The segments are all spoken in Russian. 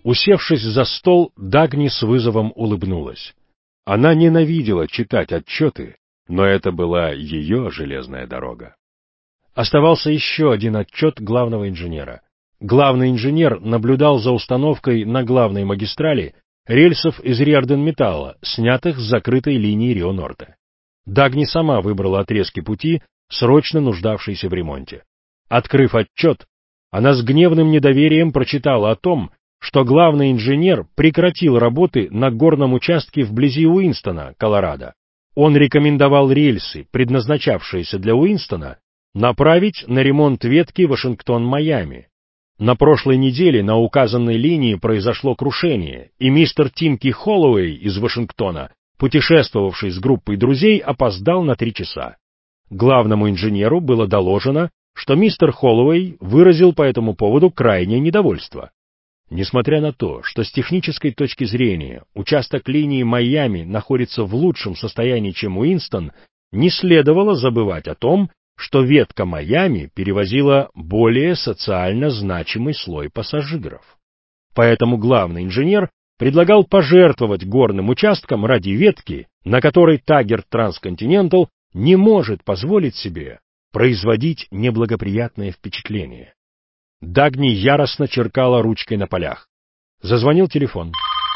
Усевшись за стол, Дагни с вызовом улыбнулась. Она ненавидела читать отчеты, но это была ее железная дорога. Оставался еще один отчет главного инженера. Главный инженер наблюдал за установкой на главной магистрали рельсов из Риордан-металла, снятых с закрытой линии Рио-Норте. Дагни сама выбрала отрезки пути, срочно нуждавшиеся в ремонте. Открыв отчет, она с гневным недоверием прочитала о том, что главный инженер прекратил работы на горном участке вблизи Уинстона, Колорадо. Он рекомендовал рельсы, предназначавшиеся для Уинстона, направить на ремонт ветки Вашингтон-Майами. На прошлой неделе на указанной линии произошло крушение, и мистер Тимки Холлоуэй из Вашингтона, путешествовавший с группой друзей, опоздал на 3 часа. Главному инженеру было доложено, что мистер Холлоуэй выразил по этому поводу крайнее недовольство. Несмотря на то, что с технической точки зрения участок линии Майами находится в лучшем состоянии, чем Уинстон, не следовало забывать о том, что ветка Майами перевозила более социально значимый слой пассажиров. Поэтому главный инженер предлагал пожертвовать горным участком ради ветки, на которой Taggart Transcontinental не может позволить себе производить неблагоприятное впечатление. Дагни яростно черкала ручкой на полях. Зазвонил телефон.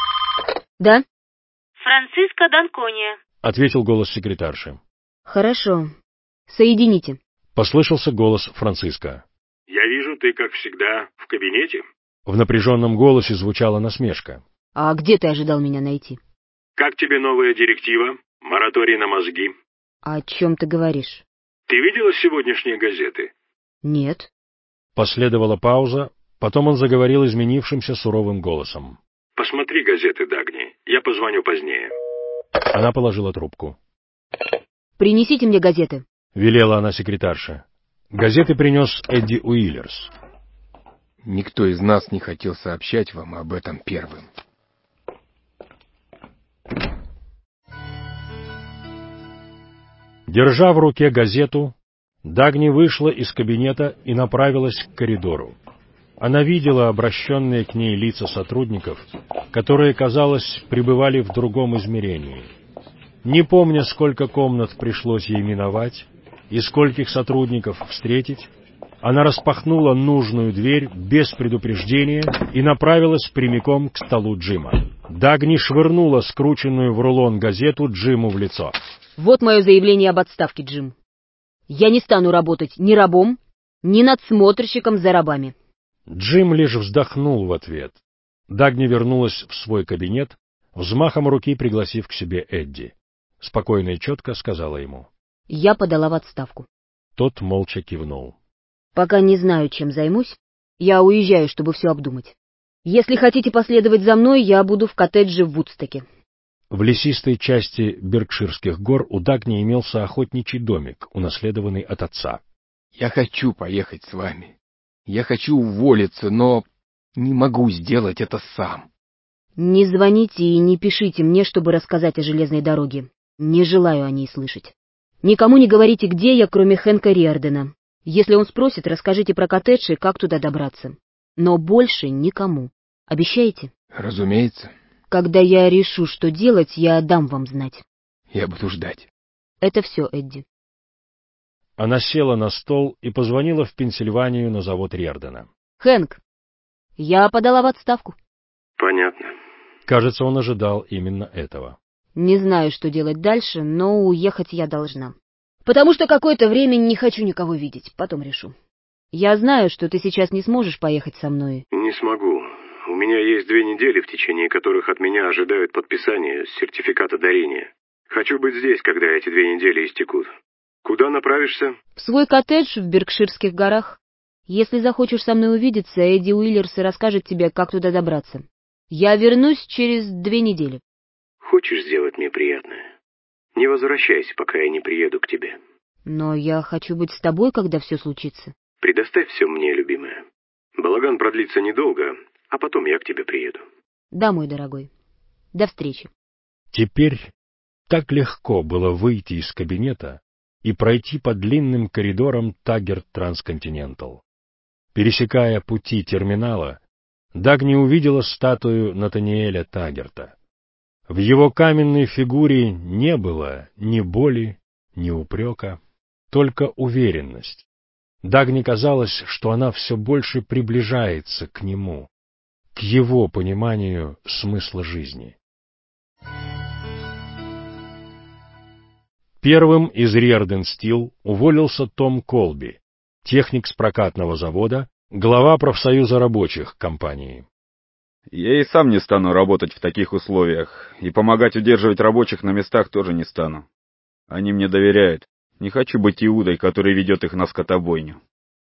«Да?» «Франциско Данкония», — ответил голос секретарши. «Хорошо. Соедините». Послышался голос Франциско. «Я вижу, ты, как всегда, в кабинете?» В напряженном голосе звучала насмешка. «А где ты ожидал меня найти?» «Как тебе новая директива? Мораторий на мозги?» «О чем ты говоришь?» «Ты видела сегодняшние газеты?» «Нет». Последовала пауза, потом он заговорил изменившимся суровым голосом. «Посмотри газеты, Дагни. Я позвоню позднее». Она положила трубку. «Принесите мне газеты», — велела она секретарше. Газеты принес Эдди Уиллерс. «Никто из нас не хотел сообщать вам об этом первым». Держа в руке газету, Дагни вышла из кабинета и направилась к коридору. Она видела обращенные к ней лица сотрудников, которые, казалось, пребывали в другом измерении. Не помня, сколько комнат пришлось ей миновать и скольких сотрудников встретить, она распахнула нужную дверь без предупреждения и направилась прямиком к столу Джима. Дагни швырнула скрученную в рулон газету Джиму в лицо. «Вот мое заявление об отставке, Джим. Я не стану работать ни рабом, ни надсмотрщиком за рабами». Джим лишь вздохнул в ответ. Дагни вернулась в свой кабинет, взмахом руки пригласив к себе Эдди. Спокойно и четко сказала ему. «Я подала в отставку». Тот молча кивнул. «Пока не знаю, чем займусь. Я уезжаю, чтобы все обдумать. Если хотите последовать за мной, я буду в коттедже в Вудстоке». В лесистой части Беркширских гор у Дагни имелся охотничий домик, унаследованный от отца. «Я хочу поехать с вами. Я хочу уволиться, но не могу сделать это сам». «Не звоните и не пишите мне, чтобы рассказать о железной дороге. Не желаю о ней слышать. Никому не говорите, где я, кроме Хэнка Риордана. Если он спросит, расскажите про коттедж и как туда добраться. Но больше никому. Обещаете?» «Разумеется». «Когда я решу, что делать, я дам вам знать». «Я буду ждать». «Это все, Эдди». Она села на стол и позвонила в Пенсильванию на завод Риордана. «Хэнк, я подала в отставку». «Понятно». Кажется, он ожидал именно этого. «Не знаю, что делать дальше, но уехать я должна. Потому что какое-то время не хочу никого видеть, потом решу. Я знаю, что ты сейчас не сможешь поехать со мной». «Не смогу. У меня есть 2 недели, в течение которых от меня ожидают подписания сертификата дарения. Хочу быть здесь, когда эти 2 недели истекут. Куда направишься?» «В свой коттедж в Беркширских горах. Если захочешь со мной увидеться, Эдди Уиллерс расскажет тебе, как туда добраться. Я вернусь через 2 недели». «Хочешь сделать мне приятное? Не возвращайся, пока я не приеду к тебе». «Но я хочу быть с тобой, когда все случится». «Предоставь все мне, любимая. Балаган продлится недолго, а потом я к тебе приеду». «Да, мой дорогой. До встречи». Теперь так легко было выйти из кабинета и пройти по длинным коридорам Taggart Transcontinental. Пересекая пути терминала, Дагни увидела статую Натаниэля Таггерта. В его каменной фигуре не было ни боли, ни упрека, только уверенность. Дагни казалось, что она все больше приближается к нему, к его пониманию смысла жизни. Первым из Риордан Стил уволился Том Колби, техник с прокатного завода, глава профсоюза рабочих компании. Я и сам не стану работать в таких условиях, и помогать удерживать рабочих на местах тоже не стану. Они мне доверяют. Не хочу быть Иудой, который ведет их на скотобойню.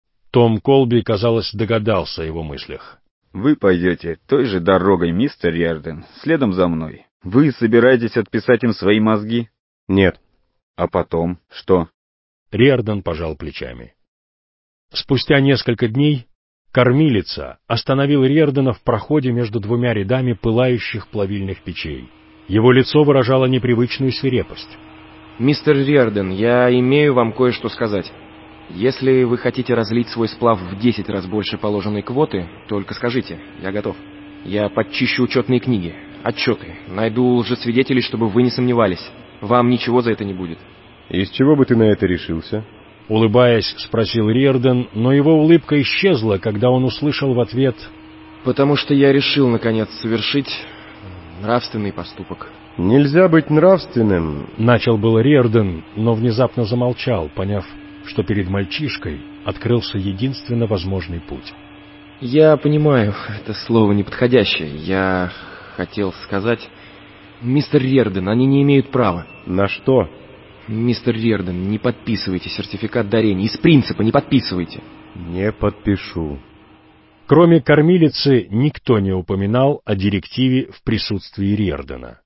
Том Колби, казалось, догадался о его мыслях. Вы пойдете той же дорогой, мистер Риордан, следом за мной. Вы собираетесь отписать им свои мозги? Нет. А потом что? Риордан пожал плечами. Спустя несколько дней кормилица остановил Риордана в проходе между двумя рядами пылающих плавильных печей. Его лицо выражало непривычную свирепость. Мистер Риордан, я имею вам кое-что сказать. Если вы хотите разлить свой сплав в 10 раз больше положенной квоты, только скажите, я готов. Я подчищу учетные книги, отчеты, найду лжесвидетелей, чтобы вы не сомневались. Вам ничего за это не будет. Из чего бы ты на это решился? Улыбаясь, спросил Риордан, но его улыбка исчезла, когда он услышал в ответ: «Потому что я решил, наконец, совершить нравственный поступок». Нельзя быть нравственным. Начал был Риордан, но внезапно замолчал, поняв, что перед мальчишкой открылся единственно возможный путь. Я понимаю, это слово неподходящее. Я хотел сказать... Мистер Риордан, они не имеют права. На что? Мистер Риордан, не подписывайте сертификат дарения. Из принципа не подписывайте. Не подпишу. Кроме кормилицы, никто не упоминал о директиве в присутствии Риордана.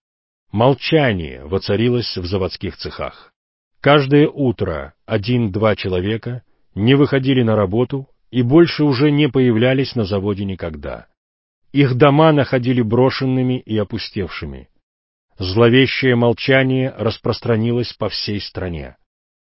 Молчание воцарилось в заводских цехах. Каждое утро 1-2 человека не выходили на работу и больше уже не появлялись на заводе никогда. Их дома находили брошенными и опустевшими. Зловещее молчание распространилось по всей стране.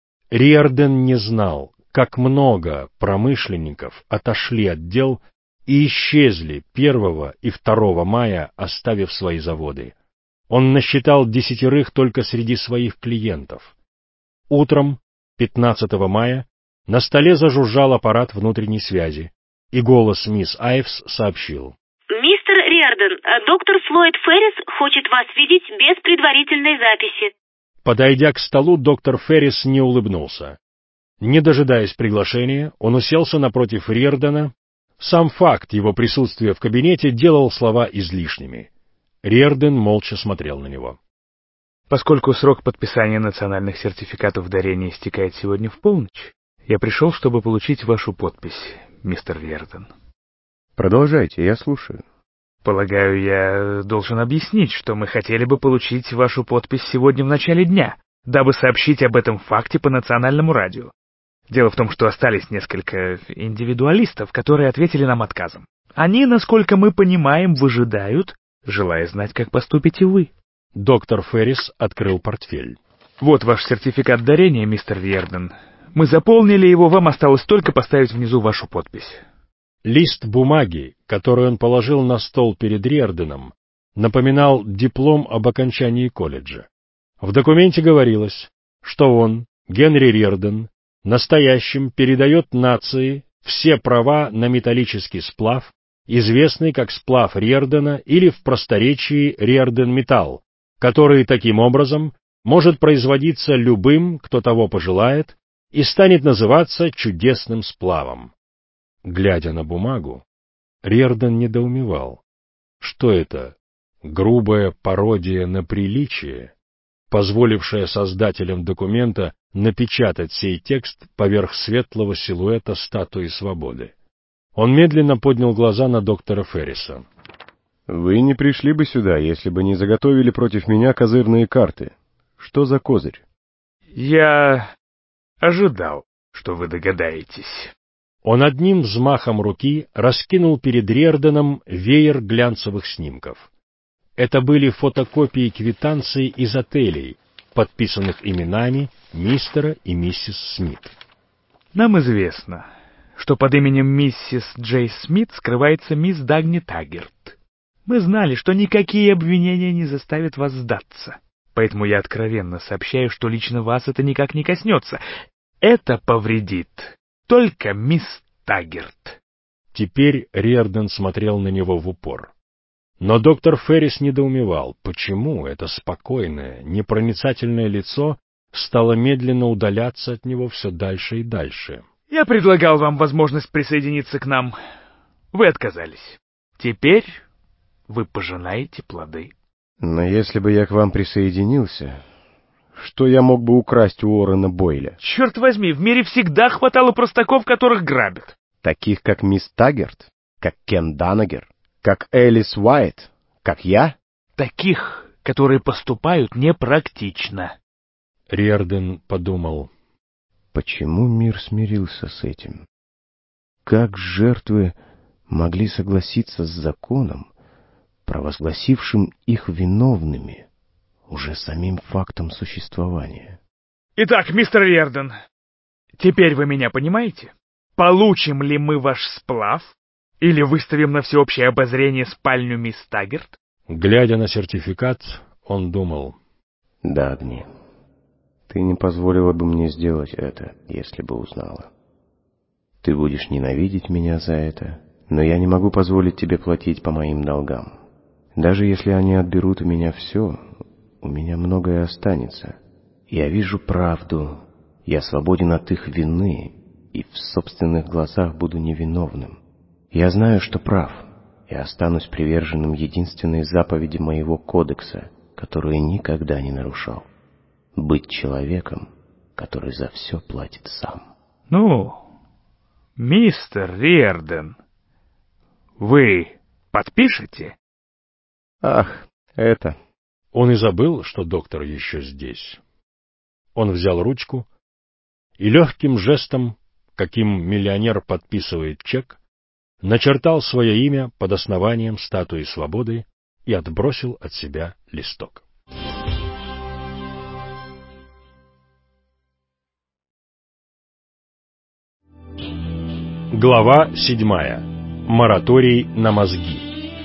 Риордан не знал, как много промышленников отошли от дел и исчезли 1 и 2 мая, оставив свои заводы. Он насчитал 10 только среди своих клиентов. Утром 15 мая на столе зажужжал аппарат внутренней связи, и голос мисс Айвс сообщил: Мистер Риордан, доктор Флойд Феррис хочет вас видеть без предварительной записи. Подойдя к столу, доктор Феррис не улыбнулся. Не дожидаясь приглашения, он уселся напротив Риордана. Сам факт его присутствия в кабинете делал слова излишними. Риордан молча смотрел на него. Поскольку срок подписания национальных сертификатов дарения истекает сегодня в полночь, я пришел, чтобы получить вашу подпись, мистер Риордан. Продолжайте, я слушаю. Полагаю, я должен объяснить, что мы хотели бы получить вашу подпись сегодня в начале дня, дабы сообщить об этом факте по национальному радио. Дело в том, что остались несколько индивидуалистов, которые ответили нам отказом. Они, насколько мы понимаем, выжидают, желая знать, как поступите вы. Доктор Феррис открыл портфель. Вот ваш сертификат дарения, мистер Риордан. Мы заполнили его, вам осталось только поставить внизу вашу подпись. Лист бумаги, который он положил на стол перед Риорданом, напоминал диплом об окончании колледжа. В документе говорилось, что он, Генри Риордан, настоящим передает нации все права на металлический сплав, известный как сплав Риордана или в просторечии Риордан-металл, который таким образом может производиться любым, кто того пожелает, и станет называться чудесным сплавом. Глядя на бумагу, Риордан недоумевал. Что это? Грубая пародия на приличие, позволившая создателям документа напечатать сей текст поверх светлого силуэта статуи свободы. Он медленно поднял глаза на доктора Ферриса. Вы не пришли бы сюда, если бы не заготовили против меня козырные карты. Что за козырь? Я ожидал, что вы догадаетесь. Он одним взмахом руки раскинул перед Риорданом веер глянцевых снимков. Это были фотокопии квитанций из отелей, подписанных именами мистера и миссис Смит. Нам известно. что под именем миссис Джей Смит скрывается мисс Дагни Таггерт. Мы знали, что никакие обвинения не заставят вас сдаться. Поэтому я откровенно сообщаю, что лично вас это никак не коснется. Это повредит только мисс Таггерт. Теперь Риордан смотрел на него в упор. Но доктор Феррис недоумевал, почему это спокойное, непроницательное лицо стало медленно удаляться от него все дальше и дальше. Я предлагал вам возможность присоединиться к нам. Вы отказались. Теперь вы пожинаете плоды. Но если бы я к вам присоединился, что я мог бы украсть у Уоррена Бойля? Черт возьми, в мире всегда хватало простаков, которых грабят. Таких, как мисс Таггерт, как Кен Данагер, как Элис Уайт, как я? Таких, которые поступают непрактично. Риордан подумал: почему мир смирился с этим? Как жертвы могли согласиться с законом, провозгласившим их виновными уже самим фактом существования? Итак, мистер Риордан, теперь вы меня понимаете? Получим ли мы ваш сплав или выставим на всеобщее обозрение спальню мисс Таггерт? Глядя на сертификат, он думал: Дагни, ты не позволила бы мне сделать это, если бы узнала. Ты будешь ненавидеть меня за это, но я не могу позволить тебе платить по моим долгам. Даже если они отберут у меня все, у меня многое останется. Я вижу правду, я свободен от их вины, и в собственных глазах буду невиновным. Я знаю, что прав, и останусь приверженным единственной заповеди моего кодекса, которую никогда не нарушал. Быть человеком, который за все платит сам. Ну, мистер Риордан, вы подпишете? Ах, это... Он и забыл, что доктор еще здесь. Он взял ручку и легким жестом, каким миллионер подписывает чек, начертал свое имя под основанием статуи свободы и отбросил от себя листок. Глава 7. Мораторий на мозги.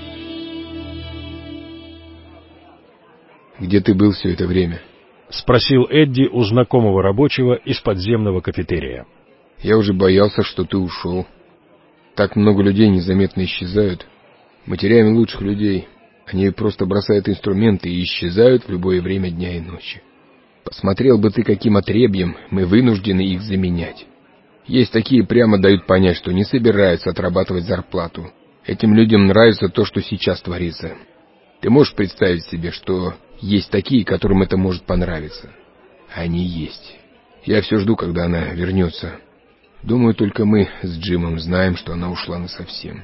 «Где ты был все это время?» — спросил Эдди у знакомого рабочего из подземного кафетерия. «Я уже боялся, что ты ушел. Так много людей незаметно исчезают. Мы теряем лучших людей. Они просто бросают инструменты и исчезают в любое время дня и ночи. Посмотрел бы ты, каким отребьем мы вынуждены их заменять. Есть такие, прямо дают понять, что не собираются отрабатывать зарплату. Этим людям нравится то, что сейчас творится. Ты можешь представить себе, что есть такие, которым это может понравиться? Они есть. Я все жду, когда она вернется. Думаю, только мы с Джимом знаем, что она ушла насовсем.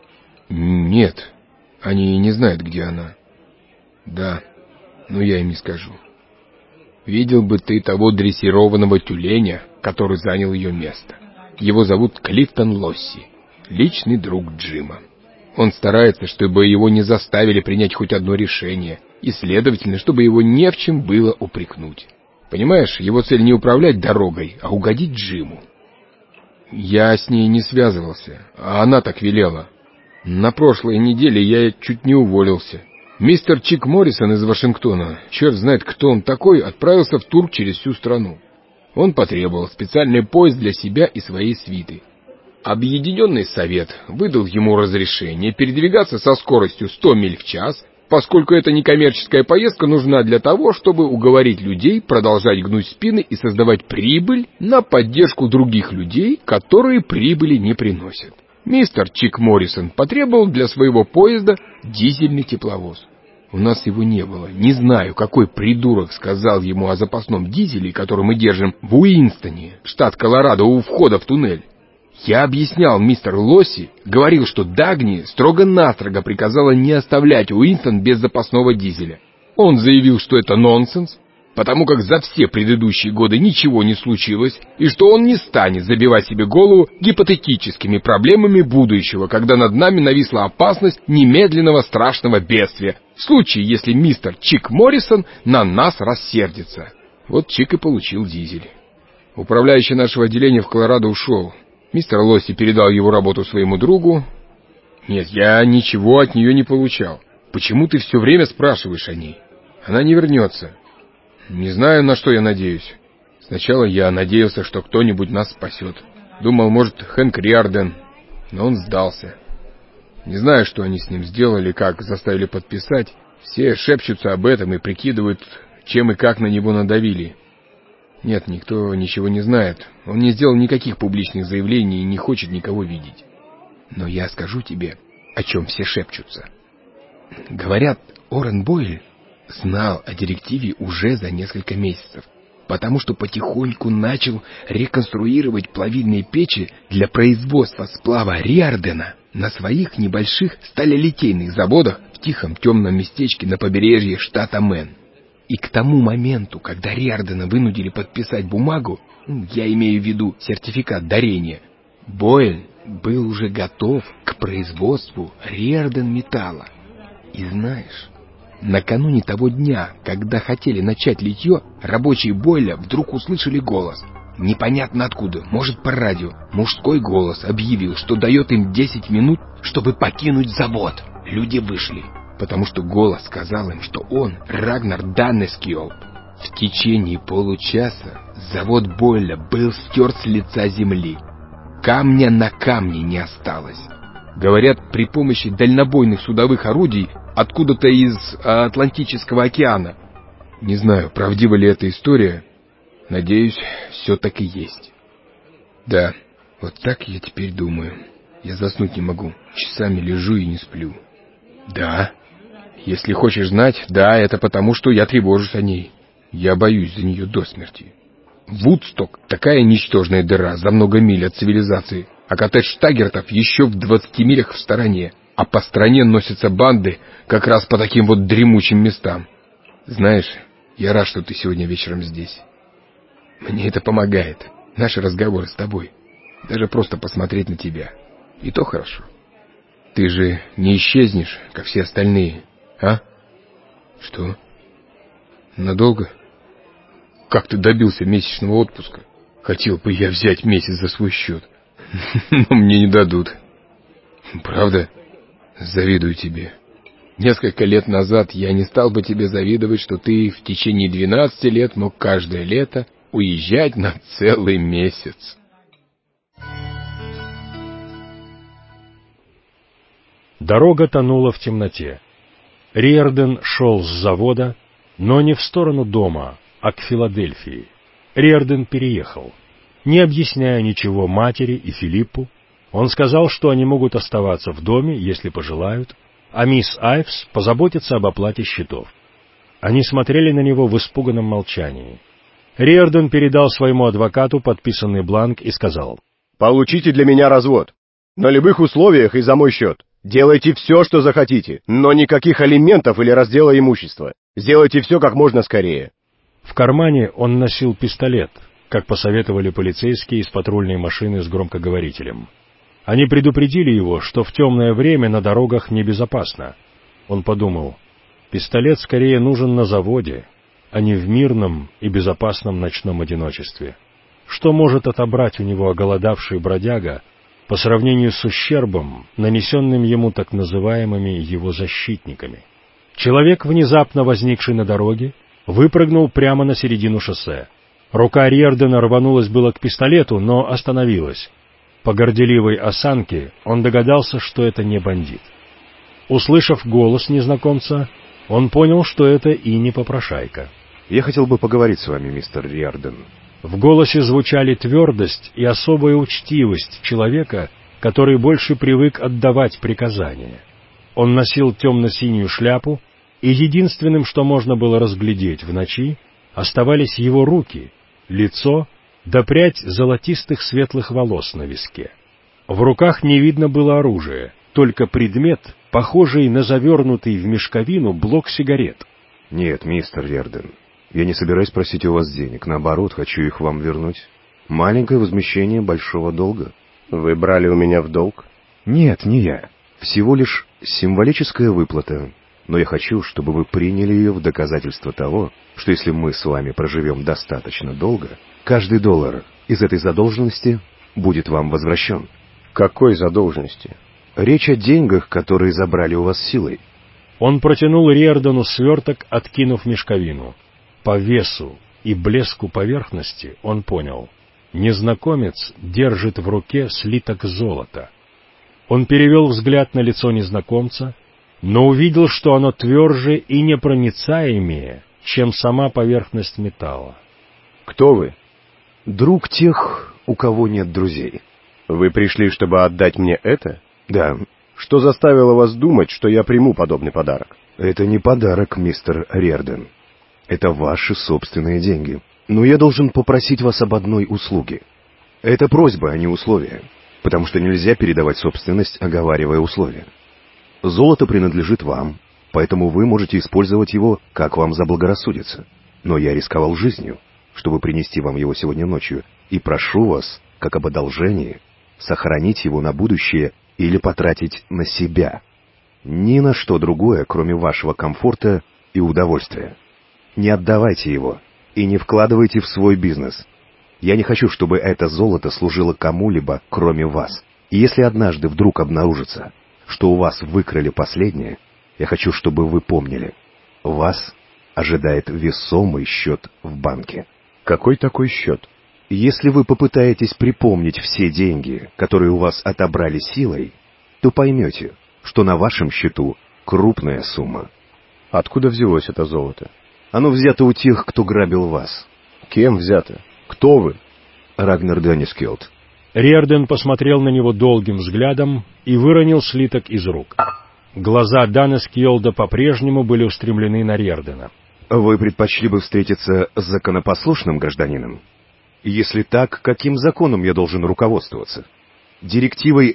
Нет, они не знают, где она. Да, но я им не скажу. Видел бы ты того дрессированного тюленя, который занял ее место. Его зовут Клифтон Лосси, личный друг Джима. Он старается, чтобы его не заставили принять хоть одно решение, и, следовательно, чтобы его не в чем было упрекнуть. Понимаешь, его цель не управлять дорогой, а угодить Джиму. Я с ней не связывался, а она так велела. На прошлой неделе я чуть не уволился. Мистер Чик Моррисон из Вашингтона, черт знает, кто он такой, отправился в тур через всю страну. Он потребовал специальный поезд для себя и своей свиты. Объединенный совет выдал ему разрешение передвигаться со скоростью 100 миль в час, поскольку эта некоммерческая поездка нужна для того, чтобы уговорить людей продолжать гнуть спины и создавать прибыль на поддержку других людей, которые прибыли не приносят. Мистер Чик Моррисон потребовал для своего поезда дизельный тепловоз. У нас его не было. Не знаю, какой придурок сказал ему о запасном дизеле, который мы держим в Уинстоне, штат Колорадо, у входа в туннель. Я объяснял мистеру Лосси, говорил, что Дагни строго-настрого приказала не оставлять Уинстон без запасного дизеля. Он заявил, что это нонсенс, потому как за все предыдущие годы ничего не случилось, и что он не станет забивать себе голову гипотетическими проблемами будущего, когда над нами нависла опасность немедленного страшного бедствия, в случае, если мистер Чик Моррисон на нас рассердится. Вот Чик и получил дизель. Управляющий нашего отделения в Колорадо ушел. Мистер Лосси передал его работу своему другу. Нет, я ничего от нее не получал. Почему ты все время спрашиваешь о ней? Она не вернется. Не знаю, на что я надеюсь. Сначала я надеялся, что кто-нибудь нас спасет. Думал, может, Хэнк Риарден, но он сдался. Не знаю, что они с ним сделали, как заставили подписать. Все шепчутся об этом и прикидывают, чем и как на него надавили. Нет, никто ничего не знает. Он не сделал никаких публичных заявлений и не хочет никого видеть. Но я скажу тебе, о чем все шепчутся. Говорят, Орен Бойль знал о директиве уже за несколько месяцев, потому что потихоньку начал реконструировать плавильные печи для производства сплава Риардена на своих небольших сталелитейных заводах в тихом темном местечке на побережье штата Мэн. И к тому моменту, когда Риардена вынудили подписать бумагу, я имею в виду сертификат дарения, Бойль был уже готов к производству Риарден-металла. И знаешь, накануне того дня, когда хотели начать литье, рабочие Бойля вдруг услышали голос. Непонятно откуда, может по радио. Мужской голос объявил, что дает им 10 минут, чтобы покинуть завод. Люди вышли, потому что голос сказал им, что он Рагнар Даннескиолп. В течение получаса завод Бойля был стерт с лица земли. Камня на камне не осталось. Говорят, при помощи дальнобойных судовых орудий откуда-то из Атлантического океана. Не знаю, правдива ли эта история. Надеюсь, все так и есть. Да, вот так я теперь думаю. Я заснуть не могу. Часами лежу и не сплю. Да, если хочешь знать, да, это потому, что я тревожусь о ней. Я боюсь за нее до смерти. Вудсток — такая ничтожная дыра за много миль от цивилизации, а коттедж Таггертов еще в 20 милях в стороне, а по стране носятся банды как раз по таким вот дремучим местам. Знаешь, я рад, что ты сегодня вечером здесь. Мне это помогает, наши разговоры с тобой, даже просто посмотреть на тебя. И то хорошо. Ты же не исчезнешь, как все остальные, а? Что? Надолго? Как ты добился месячного отпуска? Хотел бы я взять месяц за свой счет. Но мне не дадут. Правда? Завидую тебе. Несколько лет назад я не стал бы тебе завидовать, что ты в течение 12 лет мог каждое лето уезжать на целый месяц. Дорога тонула в темноте. Риарден шел с завода, но не в сторону дома, а к Филадельфии. Риарден переехал. Не объясняя ничего матери и Филиппу, он сказал, что они могут оставаться в доме, если пожелают, а мисс Айвс позаботится об оплате счетов. Они смотрели на него в испуганном молчании. Риарден передал своему адвокату подписанный бланк и сказал: «Получите для меня развод. На любых условиях и за мой счет. Делайте все, что захотите, но никаких алиментов или раздела имущества. Сделайте все как можно скорее». В кармане он носил пистолет, как посоветовали полицейские из патрульной машины с громкоговорителем. Они предупредили его, что в темное время на дорогах небезопасно. Он подумал, пистолет скорее нужен на заводе, а не в мирном и безопасном ночном одиночестве. Что может отобрать у него оголодавший бродяга по сравнению с ущербом, нанесенным ему так называемыми его защитниками? Человек, внезапно возникший на дороге, выпрыгнул прямо на середину шоссе. Рука Риардена рванулась было к пистолету, но остановилась. По горделивой осанке он догадался, что это не бандит. Услышав голос незнакомца, он понял, что это и не попрошайка. «Я хотел бы поговорить с вами, мистер Риарден». В голосе звучали твердость и особая учтивость человека, который больше привык отдавать приказания. Он носил темно-синюю шляпу, и единственным, что можно было разглядеть в ночи, оставались его руки, лицо да прядь золотистых светлых волос на виске. В руках не видно было оружия, только предмет, похожий на завернутый в мешковину блок сигарет. «Нет, мистер Риарден, я не собираюсь просить у вас денег, наоборот, хочу их вам вернуть. Маленькое возмещение большого долга». «Вы брали у меня в долг?» «Нет, не я. Всего лишь символическая выплата. Но я хочу, чтобы вы приняли ее в доказательство того, что если мы с вами проживем достаточно долго, каждый доллар из этой задолженности будет вам возвращен. Какой задолженности? Речь о деньгах, которые забрали у вас силой. Он протянул Риордану сверток, откинув мешковину. По весу и блеску поверхности он понял. Незнакомец держит в руке слиток золота. Он перевел взгляд на лицо незнакомца, но увидел, что оно тверже и непроницаемее, чем сама поверхность металла. «Кто вы?» «Друг тех, у кого нет друзей». «Вы пришли, чтобы отдать мне это?» «Да». «Что заставило вас думать, что я приму подобный подарок?» «Это не подарок, мистер Риордан. Это ваши собственные деньги. Но я должен попросить вас об одной услуге. Это просьба, а не условие, потому что нельзя передавать собственность, оговаривая условия. Золото принадлежит вам, поэтому вы можете использовать его, как вам заблагорассудится. Но я рисковал жизнью, чтобы принести вам его сегодня ночью, и прошу вас, как об одолжении, сохранить его на будущее или потратить на себя. Ни на что другое, кроме вашего комфорта и удовольствия. Не отдавайте его и не вкладывайте в свой бизнес. Я не хочу, чтобы это золото служило кому-либо, кроме вас. И если однажды вдруг обнаружится, что у вас выкрали последнее, я хочу, чтобы вы помнили, вас ожидает весомый счет в банке». «Какой такой счет?» «Если вы попытаетесь припомнить все деньги, которые у вас отобрали силой, то поймете, что на вашем счету крупная сумма». «Откуда взялось это золото?» «Оно взято у тех, кто грабил вас». «Кем взято? Кто вы?» «Рагнар Данискелд». Риордан посмотрел на него долгим взглядом и выронил слиток из рук. Глаза Данискелда по-прежнему были устремлены на Риордана. «Вы предпочли бы встретиться с законопослушным гражданином? Если так, каким законом я должен руководствоваться? Директивой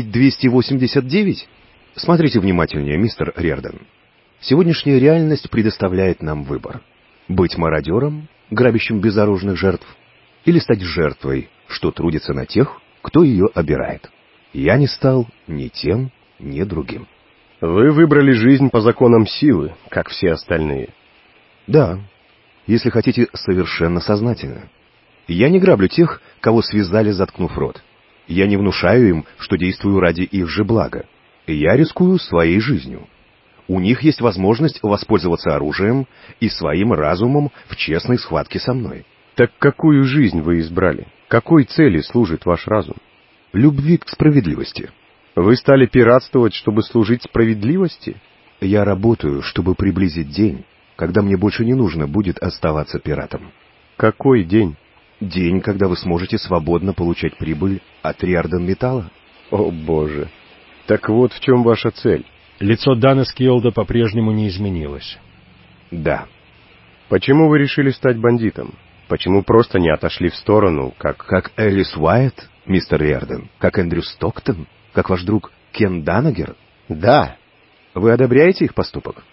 10289? Смотрите внимательнее, мистер Риордан. Сегодняшняя реальность предоставляет нам выбор. Быть мародером, грабящим безоружных жертв, или стать жертвой, что трудится на тех, кто ее обирает. Я не стал ни тем, ни другим». «Вы выбрали жизнь по законам силы, как все остальные». «Да, если хотите, совершенно сознательно. Я не граблю тех, кого связали, заткнув рот. Я не внушаю им, что действую ради их же блага. Я рискую своей жизнью. У них есть возможность воспользоваться оружием и своим разумом в честной схватке со мной». «Так какую жизнь вы избрали? Какой цели служит ваш разум?» «Любви к справедливости». «Вы стали пиратствовать, чтобы служить справедливости?» «Я работаю, чтобы приблизить день, когда мне больше не нужно будет оставаться пиратом». «Какой день?» «День, когда вы сможете свободно получать прибыль от Риордан Металла». «О, Боже! Так вот в чем ваша цель?» Лицо Данискелда по-прежнему не изменилось. «Да». «Почему вы решили стать бандитом? Почему просто не отошли в сторону, как...» «Как Элис Уайт, мистер Риордан? Как Эндрю Стоктон? Как ваш друг Кен Данагер?» «Да». «Вы одобряете их поступок?»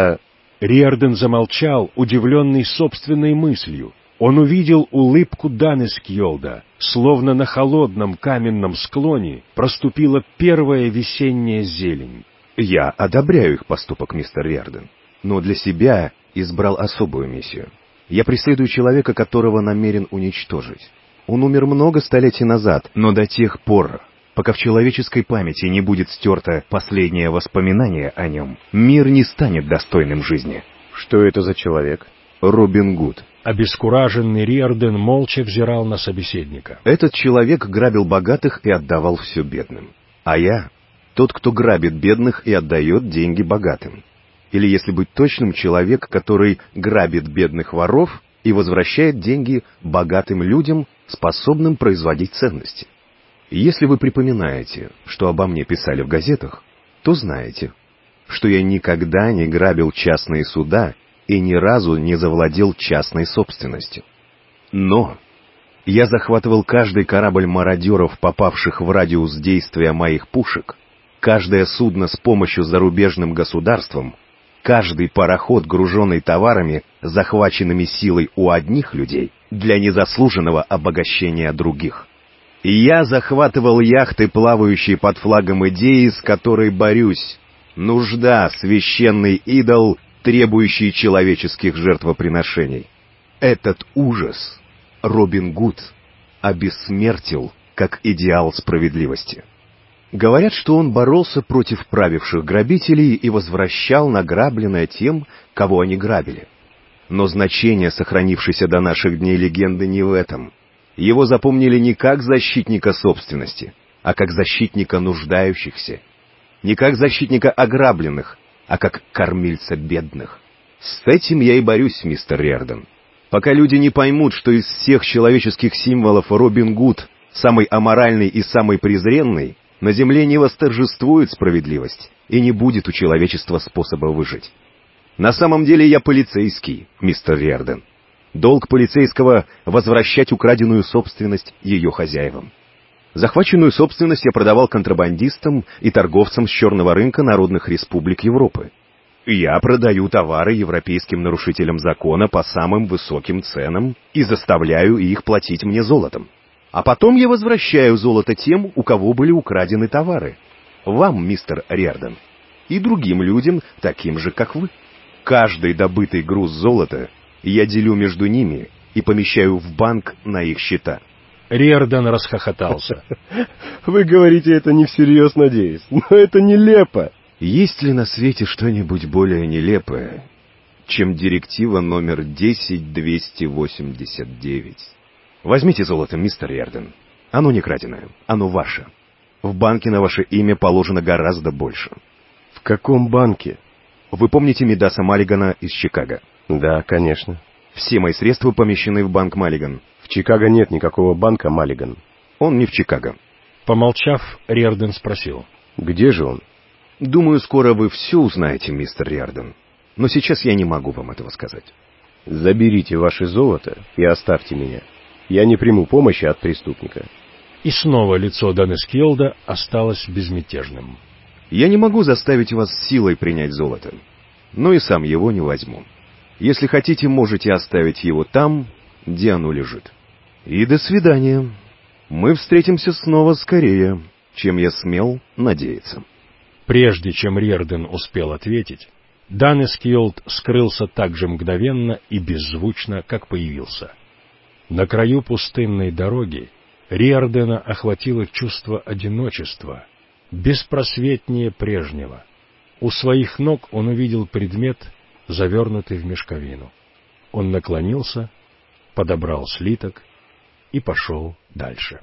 Риордан замолчал, удивленный собственной мыслью. Он увидел улыбку Данискелда, словно на холодном каменном склоне проступила первая весенняя зелень. «Я одобряю их поступок, мистер Риордан, но для себя избрал особую миссию. Я преследую человека, которого намерен уничтожить. Он умер много столетий назад, но до тех пор, пока в человеческой памяти не будет стерто последнее воспоминание о нем, мир не станет достойным жизни». «Что это за человек?» «Робин Гуд». Обескураженный Риордан молча взирал на собеседника. «Этот человек грабил богатых и отдавал все бедным. А я — тот, кто грабит бедных и отдает деньги богатым. Или, если быть точным, человек, который грабит бедных воров и возвращает деньги богатым людям, способным производить ценности. Если вы припоминаете, что обо мне писали в газетах, то знаете, что я никогда не грабил частные суда и ни разу не завладел частной собственностью. Но я захватывал каждый корабль мародеров, попавших в радиус действия моих пушек, каждое судно с помощью зарубежным государством, каждый пароход, груженный товарами, захваченными силой у одних людей, для незаслуженного обогащения других. И я захватывал яхты, плавающие под флагом идеи, с которой борюсь. Нужда — священный идол, требующий человеческих жертвоприношений. Этот ужас Робин Гуд обессмертил, как идеал справедливости. Говорят, что он боролся против правивших грабителей и возвращал награбленное тем, кого они грабили. Но значение сохранившейся до наших дней легенды не в этом. Его запомнили не как защитника собственности, а как защитника нуждающихся. Не как защитника ограбленных, а как кормильца бедных. С этим я и борюсь, мистер Риордан. Пока люди не поймут, что из всех человеческих символов Робин Гуд самый аморальный и самый презренный, на земле не восторжествует справедливость, и не будет у человечества способа выжить. На самом деле я полицейский, мистер Риордан. Долг полицейского — возвращать украденную собственность ее хозяевам. Захваченную собственность я продавал контрабандистам и торговцам с черного рынка народных республик Европы. Я продаю товары европейским нарушителям закона по самым высоким ценам и заставляю их платить мне золотом. А потом я возвращаю золото тем, у кого были украдены товары. Вам, мистер Риордан, и другим людям, таким же, как вы. Каждый добытый груз золота я делю между ними и помещаю в банк на их счета. Риордан расхохотался. Вы говорите это не всерьез, надеюсь, но это нелепо. Есть ли на свете что-нибудь более нелепое, чем директива номер 10289? Возьмите золото, мистер Риордан. Оно не краденое, оно ваше. В банке на ваше имя положено гораздо больше. В каком банке? Вы помните Мидаса Маллигана из Чикаго? Да, конечно. Все мои средства помещены в банк Маллиган. В Чикаго нет никакого банка Маллиган. Он не в Чикаго. Помолчав, Риордан спросил. Где же он? Думаю, скоро вы все узнаете, мистер Риордан. Но сейчас я не могу вам этого сказать. Заберите ваше золото и оставьте меня. Я не приму помощи от преступника. И снова лицо Данескиэлда осталось безмятежным. Я не могу заставить вас силой принять золото, но и сам его не возьму. Если хотите, можете оставить его там, где оно лежит. И до свидания. Мы встретимся снова скорее, чем я смел надеяться. Прежде чем Риордан успел ответить, Данескиэлд скрылся так же мгновенно и беззвучно, как появился. На краю пустынной дороги Риордана охватило чувство одиночества, беспросветнее прежнего. У своих ног он увидел предмет, завернутый в мешковину. Он наклонился, подобрал слиток и пошел дальше.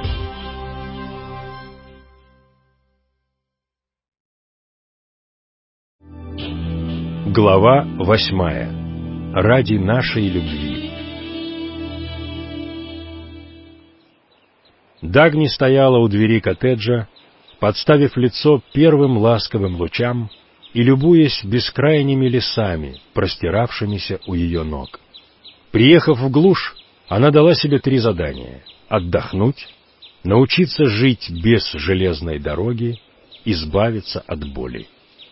Глава 8. Ради нашей любви. Дагни стояла у двери коттеджа, подставив лицо первым ласковым лучам и любуясь бескрайними лесами, простиравшимися у ее ног. Приехав в глушь, она дала себе 3 задания — отдохнуть, научиться жить без железной дороги, избавиться от боли.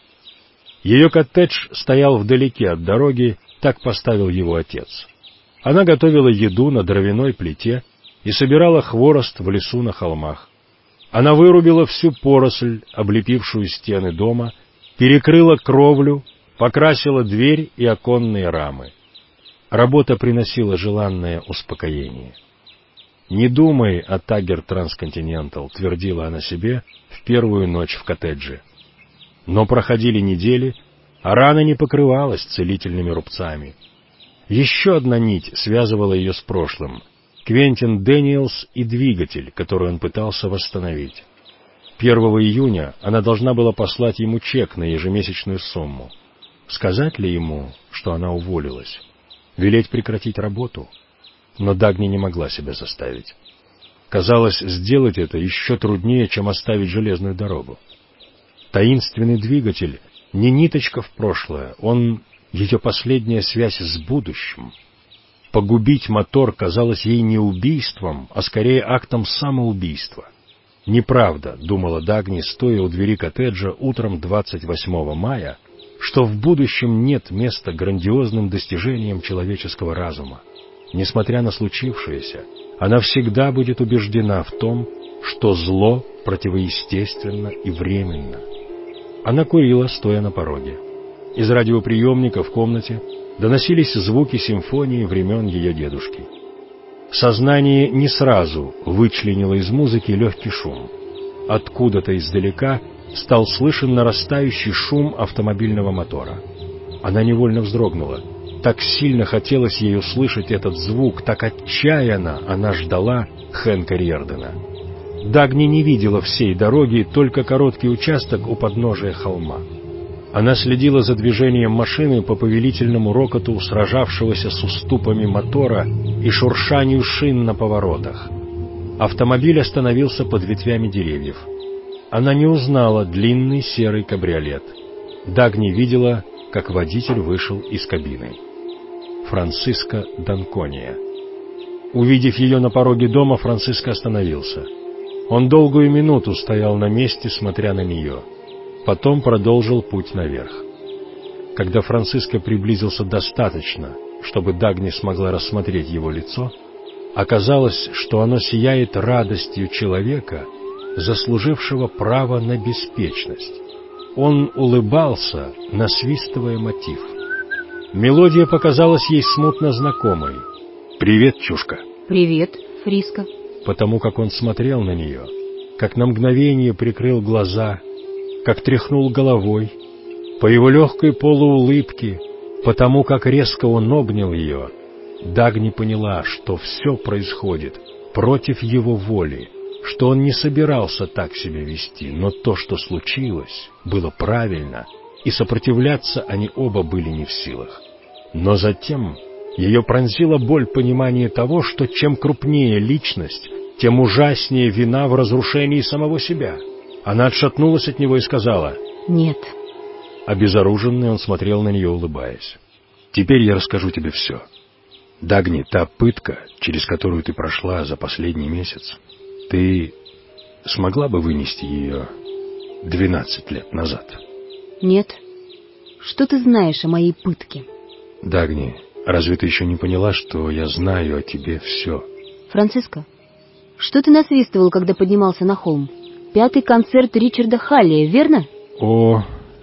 Ее коттедж стоял вдалеке от дороги, так поставил его отец. Она готовила еду на дровяной плите и собирала хворост в лесу на холмах. Она вырубила всю поросль, облепившую стены дома, перекрыла кровлю, покрасила дверь и оконные рамы. Работа приносила желанное успокоение. «Не думай о Таггер Трансконтинентал», — твердила она себе в первую ночь в коттедже. Но проходили недели, а рана не покрывалась целительными рубцами. Еще одна нить связывала ее с прошлым — Квентин Дэниелс и двигатель, который он пытался восстановить. 1 июня она должна была послать ему чек на ежемесячную сумму. Сказать ли ему, что она уволилась? Велеть прекратить работу? Но Дагни не могла себя заставить. Казалось, сделать это еще труднее, чем оставить железную дорогу. Таинственный двигатель — не ниточка в прошлое, он — ее последняя связь с будущим. Погубить мотор казалось ей не убийством, а скорее актом самоубийства. Неправда, думала Дагни, стоя у двери коттеджа утром 28 мая, что в будущем нет места грандиозным достижениям человеческого разума. Несмотря на случившееся, она всегда будет убеждена в том, что зло противоестественно и временно. Она курила, стоя на пороге. Из радиоприемника в комнате доносились звуки симфонии времен ее дедушки. Сознание не сразу вычленило из музыки легкий шум. Откуда-то издалека стал слышен нарастающий шум автомобильного мотора. Она невольно вздрогнула. Так сильно хотелось ей услышать этот звук, так отчаянно она ждала Хэнка Риордана. Дагни не видела всей дороги, только короткий участок у подножия холма. Она следила за движением машины по повелительному рокоту сражавшегося с уступами мотора и шуршанию шин на поворотах. Автомобиль остановился под ветвями деревьев. Она не узнала длинный серый кабриолет. Дагни видела, как водитель вышел из кабины. Франциско Данкония. Увидев ее на пороге дома, Франциско остановился. Он долгую минуту стоял на месте, смотря на нее. Потом продолжил путь наверх. Когда Франциско приблизился достаточно, чтобы Дагни смогла рассмотреть его лицо, оказалось, что оно сияет радостью человека, заслужившего право на беспечность. Он улыбался, насвистывая мотив. Мелодия показалась ей смутно знакомой. «Привет, чушка!» «Привет, Фриско!» Потому как он смотрел на нее, как на мгновение прикрыл глаза, как тряхнул головой, по его легкой полуулыбке, потому как резко он обнял ее, Дагни поняла, что все происходит против его воли, что он не собирался так себя вести, но то, что случилось, было правильно, и сопротивляться они оба были не в силах. Но затем ее пронзила боль понимания того, что чем крупнее личность, тем ужаснее вина в разрушении самого себя. Она отшатнулась от него и сказала: «Нет». Обезоруженный он смотрел на нее, улыбаясь. «Теперь я расскажу тебе все. Дагни, та пытка, через которую ты прошла за последний месяц, ты смогла бы вынести ее 12 лет назад?» «Нет. Что ты знаешь о моей пытке?» «Дагни, разве ты еще не поняла, что я знаю о тебе все?» «Франциско, что ты насвистывал, когда поднимался на холм? 5-й концерт Ричарда Халлия, верно?» «О,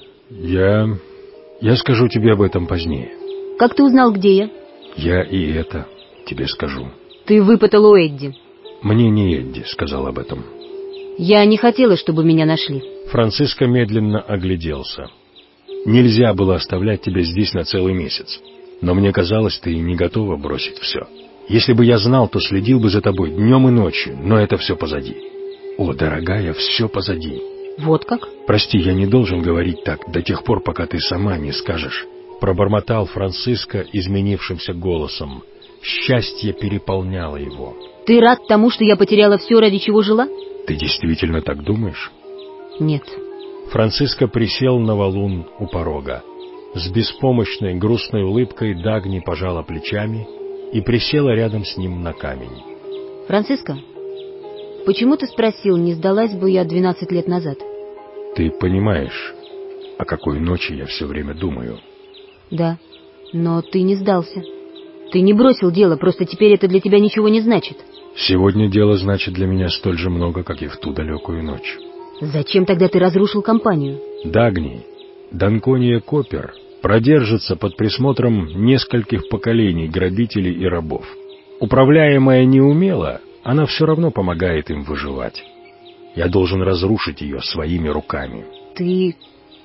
я скажу тебе об этом позднее». «Как ты узнал, где я?» «Я и это тебе скажу». «Ты выпытал у Эдди». «Мне не Эдди сказал об этом». «Я не хотела, чтобы меня нашли». Франциско медленно огляделся. «Нельзя было оставлять тебя здесь на целый месяц. Но мне казалось, ты не готова бросить все. Если бы я знал, то следил бы за тобой днем и ночью, но это все позади. О, дорогая, все позади». «Вот как?» «Прости, я не должен говорить так до тех пор, пока ты сама не скажешь», — пробормотал Франциско изменившимся голосом. Счастье переполняло его. «Ты рад тому, что я потеряла все, ради чего жила?» «Ты действительно так думаешь?» «Нет». Франциско присел на валун у порога. С беспомощной, грустной улыбкой Дагни пожала плечами и присела рядом с ним на камень. «Франциско, почему ты спросил, не сдалась бы я 12 лет назад?» «Ты понимаешь, о какой ночи я все время думаю?» «Да, но ты не сдался. Ты не бросил дело, просто теперь это для тебя ничего не значит». «Сегодня дело значит для меня столь же много, как и в ту далекую ночь». «Зачем тогда ты разрушил компанию?» «Дагни, Данкония Копер продержится под присмотром нескольких поколений грабителей и рабов. Управляемая неумело, она все равно помогает им выживать. Я должен разрушить ее своими руками». «Ты...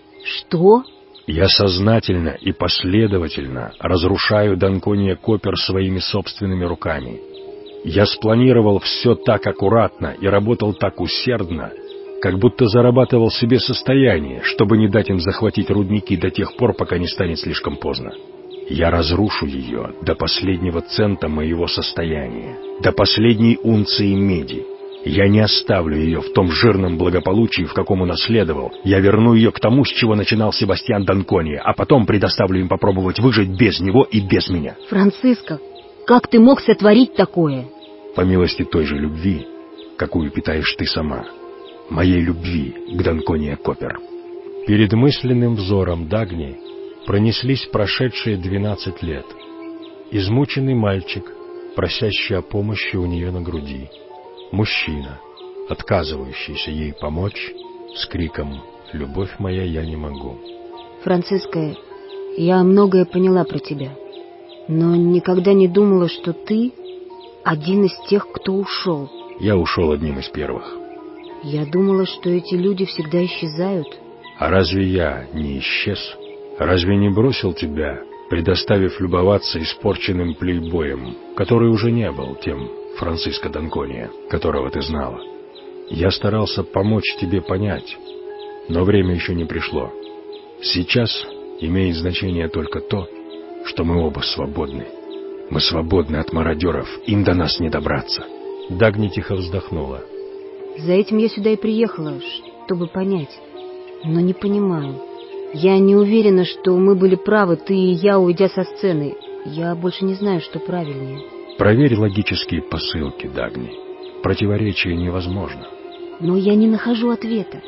что?» «Я сознательно и последовательно разрушаю Данкония Копер своими собственными руками. Я спланировал все так аккуратно и работал так усердно, как будто зарабатывал себе состояние, чтобы не дать им захватить рудники до тех пор, пока не станет слишком поздно. Я разрушу ее до последнего цента моего состояния, до последней унции меди. Я не оставлю ее в том жирном благополучии, в каком унаследовал. Я верну ее к тому, с чего начинал Себастьян Данкония, а потом предоставлю им попробовать выжить без него и без меня». «Франциско, как ты мог сотворить такое?» «По милости той же любви, какую питаешь ты сама. Моей любви к Данкония Копер». Перед мысленным взором Дагни пронеслись прошедшие 12 лет. Измученный мальчик, просящий о помощи у нее на груди. Мужчина, отказывающийся ей помочь, с криком «Любовь моя, я не могу». «Франциско, я многое поняла про тебя, но никогда не думала, что ты Один из тех, кто ушел. Я ушел одним из первых. Я думала, что эти люди всегда исчезают. А разве я не исчез? Разве не бросил тебя, предоставив любоваться испорченным плейбоем, который уже не был тем Франциско Д'Анкония, которого ты знала? Я старался помочь тебе понять, но время еще не пришло. Сейчас имеет значение только то, что мы оба свободны. Мы свободны от мародеров, им до нас не добраться. Дагни тихо вздохнула. За этим я сюда и приехала, чтобы понять. Но не понимаю. Я не уверена, что мы были правы, ты и я, уйдя со сцены. Я больше не знаю, что правильнее. Проверь логические посылки, Дагни. Противоречие невозможно. Но я не нахожу ответа.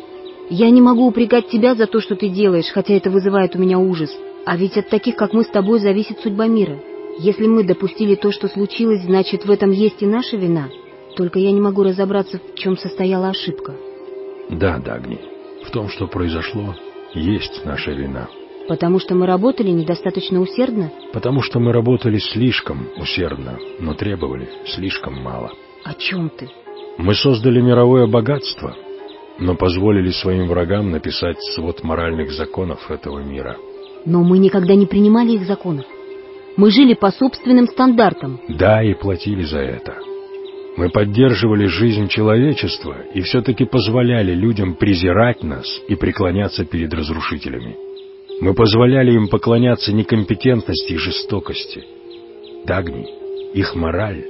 Я не могу упрекать тебя за то, что ты делаешь, хотя это вызывает у меня ужас. А ведь от таких, как мы с тобой, зависит судьба мира. Если мы допустили то, что случилось, значит, в этом есть и наша вина. Только я не могу разобраться, в чем состояла ошибка. Да, Дагни, в том, что произошло, есть наша вина. Потому что мы работали недостаточно усердно? Потому что мы работали слишком усердно, но требовали слишком мало. О чем ты? Мы создали мировое богатство, но позволили своим врагам написать свод моральных законов этого мира. Но мы никогда не принимали их законов. Мы жили по собственным стандартам. Да, и платили за это. Мы поддерживали жизнь человечества и все-таки позволяли людям презирать нас и преклоняться перед разрушителями. Мы позволяли им поклоняться некомпетентности и жестокости. Дагни, их мораль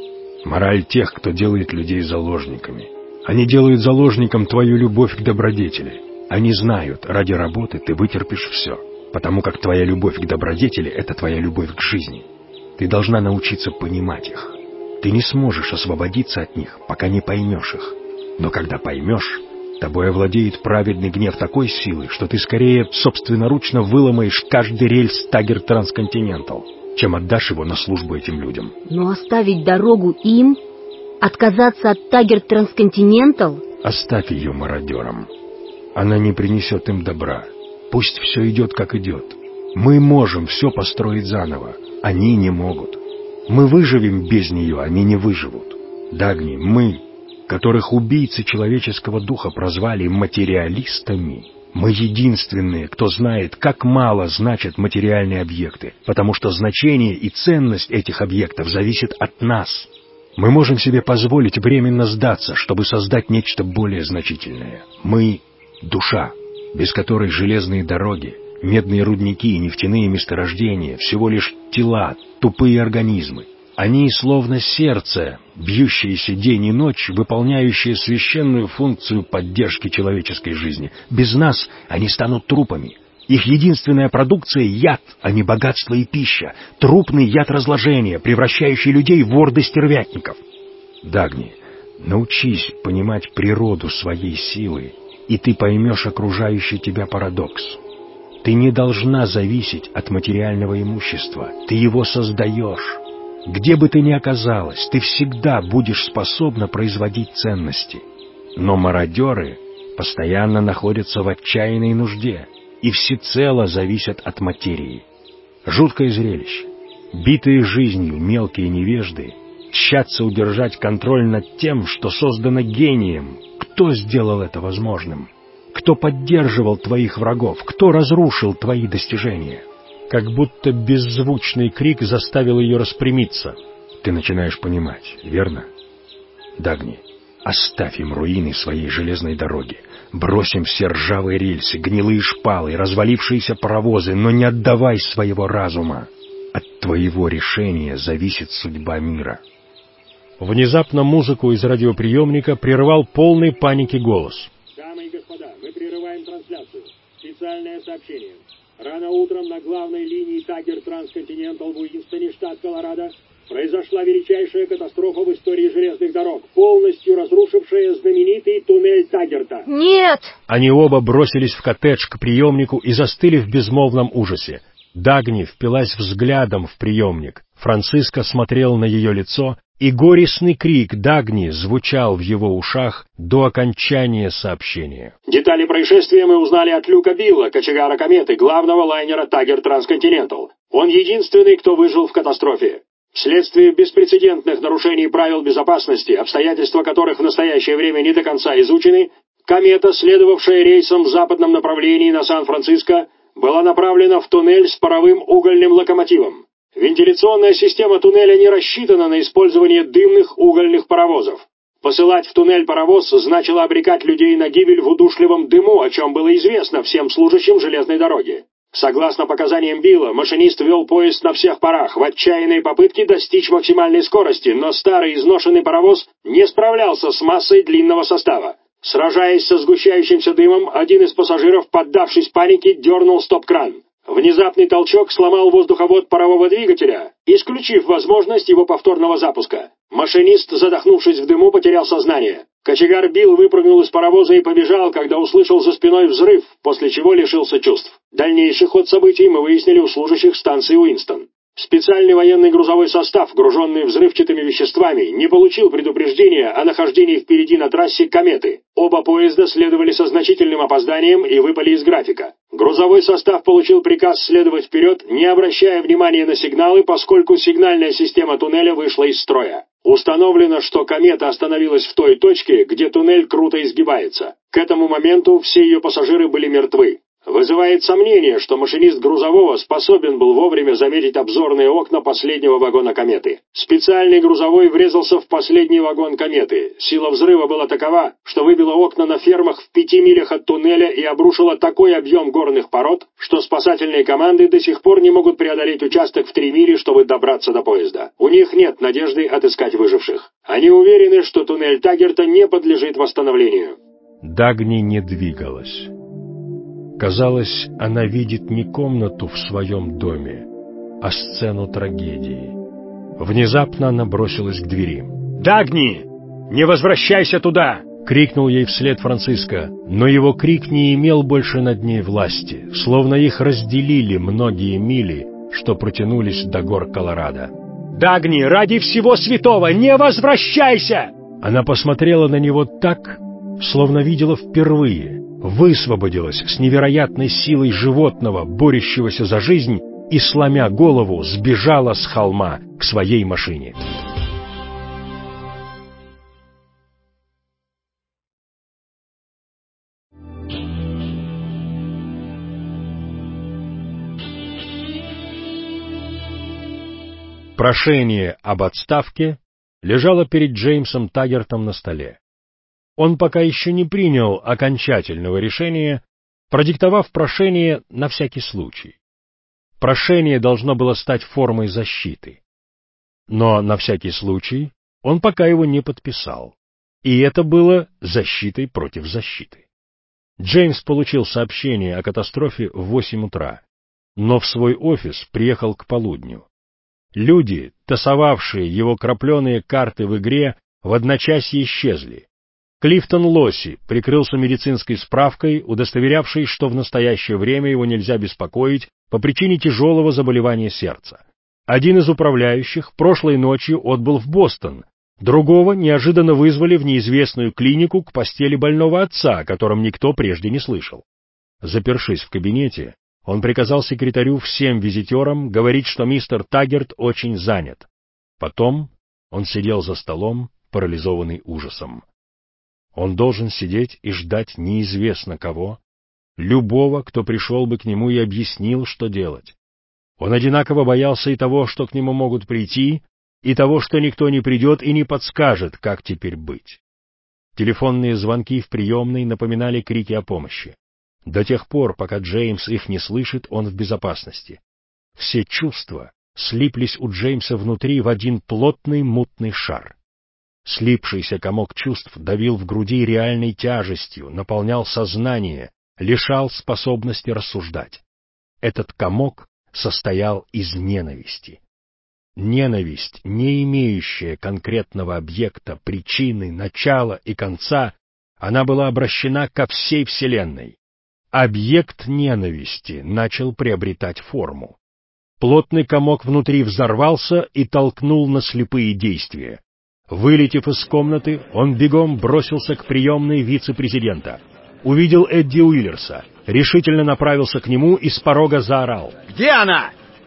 тех, кто делает людей заложниками. Они делают заложником твою любовь к добродетели. Они знают, ради работы ты вытерпишь все, потому как твоя любовь к добродетели — это твоя любовь к жизни. Ты должна научиться понимать их. Ты не сможешь освободиться от них, пока не поймешь их. Но когда поймешь, тобой овладеет праведный гнев такой силы, что ты скорее собственноручно выломаешь каждый рельс Тагер Трансконтинентал, чем отдашь его на службу этим людям. Но оставить дорогу им? Отказаться от Тагер Трансконтинентал? Оставь ее мародерам. Она не принесет им добра. Пусть все идет, как идет. Мы можем все построить заново. Они не могут. Мы выживем без нее, они не выживут. Дагни, мы, которых убийцы человеческого духа прозвали материалистами, мы единственные, кто знает, как мало значат материальные объекты, потому что значение и ценность этих объектов зависит от нас. Мы можем себе позволить временно сдаться, чтобы создать нечто более значительное. Мы — душа, без которой железные дороги, медные рудники и нефтяные месторождения — всего лишь тела, тупые организмы. Они словно сердце, бьющееся день и ночь, выполняющее священную функцию поддержки человеческой жизни. Без нас они станут трупами. Их единственная продукция — яд, а не богатство и пища. Трупный яд разложения, превращающий людей в орды стервятников. Дагни, научись понимать природу своей силы, и ты поймешь окружающий тебя парадокс. Ты не должна зависеть от материального имущества. Ты его создаешь. Где бы ты ни оказалась, ты всегда будешь способна производить ценности. Но мародеры постоянно находятся в отчаянной нужде и всецело зависят от материи. Жуткое зрелище. Битые жизнью мелкие невежды тщатся удержать контроль над тем, что создано гением. Кто сделал это возможным? Кто поддерживал твоих врагов? Кто разрушил твои достижения? Как будто беззвучный крик заставил ее распрямиться. Ты начинаешь понимать, верно? Дагни, оставь им руины своей железной дороги. Бросим все ржавые рельсы, гнилые шпалы, развалившиеся паровозы, но не отдавай своего разума. От твоего решения зависит судьба мира. Внезапно музыку из радиоприемника прервал полный паники голос. Дамы и господа, мы прерываем трансляцию. Специальное сообщение. Рано утром на главной линии Тагер Трансконтинентал в Уинстоне, штат Колорадо, произошла величайшая катастрофа в истории железных дорог, полностью разрушившая знаменитый туннель Тагерта. Нет! Они оба бросились в коттедж к приемнику и застыли в безмолвном ужасе. Дагни впилась взглядом в приемник. Франциско смотрел на ее лицо, и горестный крик Дагни звучал в его ушах до окончания сообщения. Детали происшествия мы узнали от Люка Билла, кочегара кометы, главного лайнера Тагер Трансконтинентал. Он единственный, кто выжил в катастрофе. Вследствие беспрецедентных нарушений правил безопасности, обстоятельства которых в настоящее время не до конца изучены, комета, следовавшая рейсом в западном направлении на Сан-Франциско, была направлена в туннель с паровым угольным локомотивом. Вентиляционная система туннеля не рассчитана на использование дымных угольных паровозов. Посылать в туннель паровоз значило обрекать людей на гибель в удушливом дыму, о чем было известно всем служащим железной дороги. Согласно показаниям Билла, машинист вел поезд на всех парах в отчаянной попытке достичь максимальной скорости, но старый изношенный паровоз не справлялся с массой длинного состава. Сражаясь со сгущающимся дымом, один из пассажиров, поддавшись панике, дернул стоп-кран. Внезапный толчок сломал воздуховод парового двигателя, исключив возможность его повторного запуска. Машинист, задохнувшись в дыму, потерял сознание. Кочегар Билл выпрыгнул из паровоза и побежал, когда услышал за спиной взрыв, после чего лишился чувств. Дальнейший ход событий мы выяснили у служащих станции Уинстон. Специальный военный грузовой состав, груженный взрывчатыми веществами, не получил предупреждения о нахождении впереди на трассе кометы. Оба поезда следовали со значительным опозданием и выпали из графика. Грузовой состав получил приказ следовать вперед, не обращая внимания на сигналы, поскольку сигнальная система туннеля вышла из строя. Установлено, что комета остановилась в той точке, где туннель круто изгибается. К этому моменту все ее пассажиры были мертвы. Вызывает сомнение, что машинист грузового способен был вовремя заметить обзорные окна последнего вагона кометы. Специальный грузовой врезался в последний вагон кометы. Сила взрыва была такова, что выбила окна на фермах в 5 милях от туннеля и обрушила такой объем горных пород, что спасательные команды до сих пор не могут преодолеть участок в 3 мили, чтобы добраться до поезда. У них нет надежды отыскать выживших. Они уверены, что туннель Таггерта не подлежит восстановлению. Дагни не двигалась. Казалось, она видит не комнату в своем доме, а сцену трагедии. Внезапно она бросилась к двери. «Дагни! Не возвращайся туда!» — крикнул ей вслед Франциско, но его крик не имел больше над ней власти, словно их разделили многие мили, что протянулись до гор Колорадо. «Дагни, ради всего святого, не возвращайся!» Она посмотрела на него так, словно видела впервые, высвободилась с невероятной силой животного, борющегося за жизнь, и, сломя голову, сбежала с холма к своей машине. Прошение об отставке лежало перед Джеймсом Таггертом на столе. Он пока еще не принял окончательного решения, продиктовав прошение на всякий случай. Прошение должно было стать формой защиты. Но на всякий случай он пока его не подписал, и это было защитой против защиты. Джеймс получил сообщение о катастрофе в 8 утра, но в свой офис приехал к полудню. Люди, тасовавшие его крапленые карты в игре, в одночасье исчезли. Клифтон Лосси прикрылся медицинской справкой, удостоверявшей, что в настоящее время его нельзя беспокоить по причине тяжелого заболевания сердца. Один из управляющих прошлой ночью отбыл в Бостон, другого неожиданно вызвали в неизвестную клинику к постели больного отца, о котором никто прежде не слышал. Запершись в кабинете, он приказал секретарю всем визитерам говорить, что мистер Таггерт очень занят. Потом он сидел за столом, парализованный ужасом. Он должен сидеть и ждать неизвестно кого, любого, кто пришел бы к нему и объяснил, что делать. Он одинаково боялся и того, что к нему могут прийти, и того, что никто не придет и не подскажет, как теперь быть. Телефонные звонки в приемной напоминали крики о помощи. До тех пор, пока Джеймс их не слышит, он в безопасности. Все чувства слиплись у Джеймса внутри в один плотный мутный шар. Слипшийся комок чувств давил в груди реальной тяжестью, наполнял сознание, лишал способности рассуждать. Этот комок состоял из ненависти. Ненависть, не имеющая конкретного объекта, причины, начала и конца, она была обращена ко всей Вселенной. Объект ненависти начал приобретать форму. Плотный комок внутри взорвался и толкнул на слепые действия. Вылетев из комнаты, он бегом бросился к приемной вице-президента. Увидел Эдди Уиллерса, решительно направился к нему и с порога заорал. «Где она?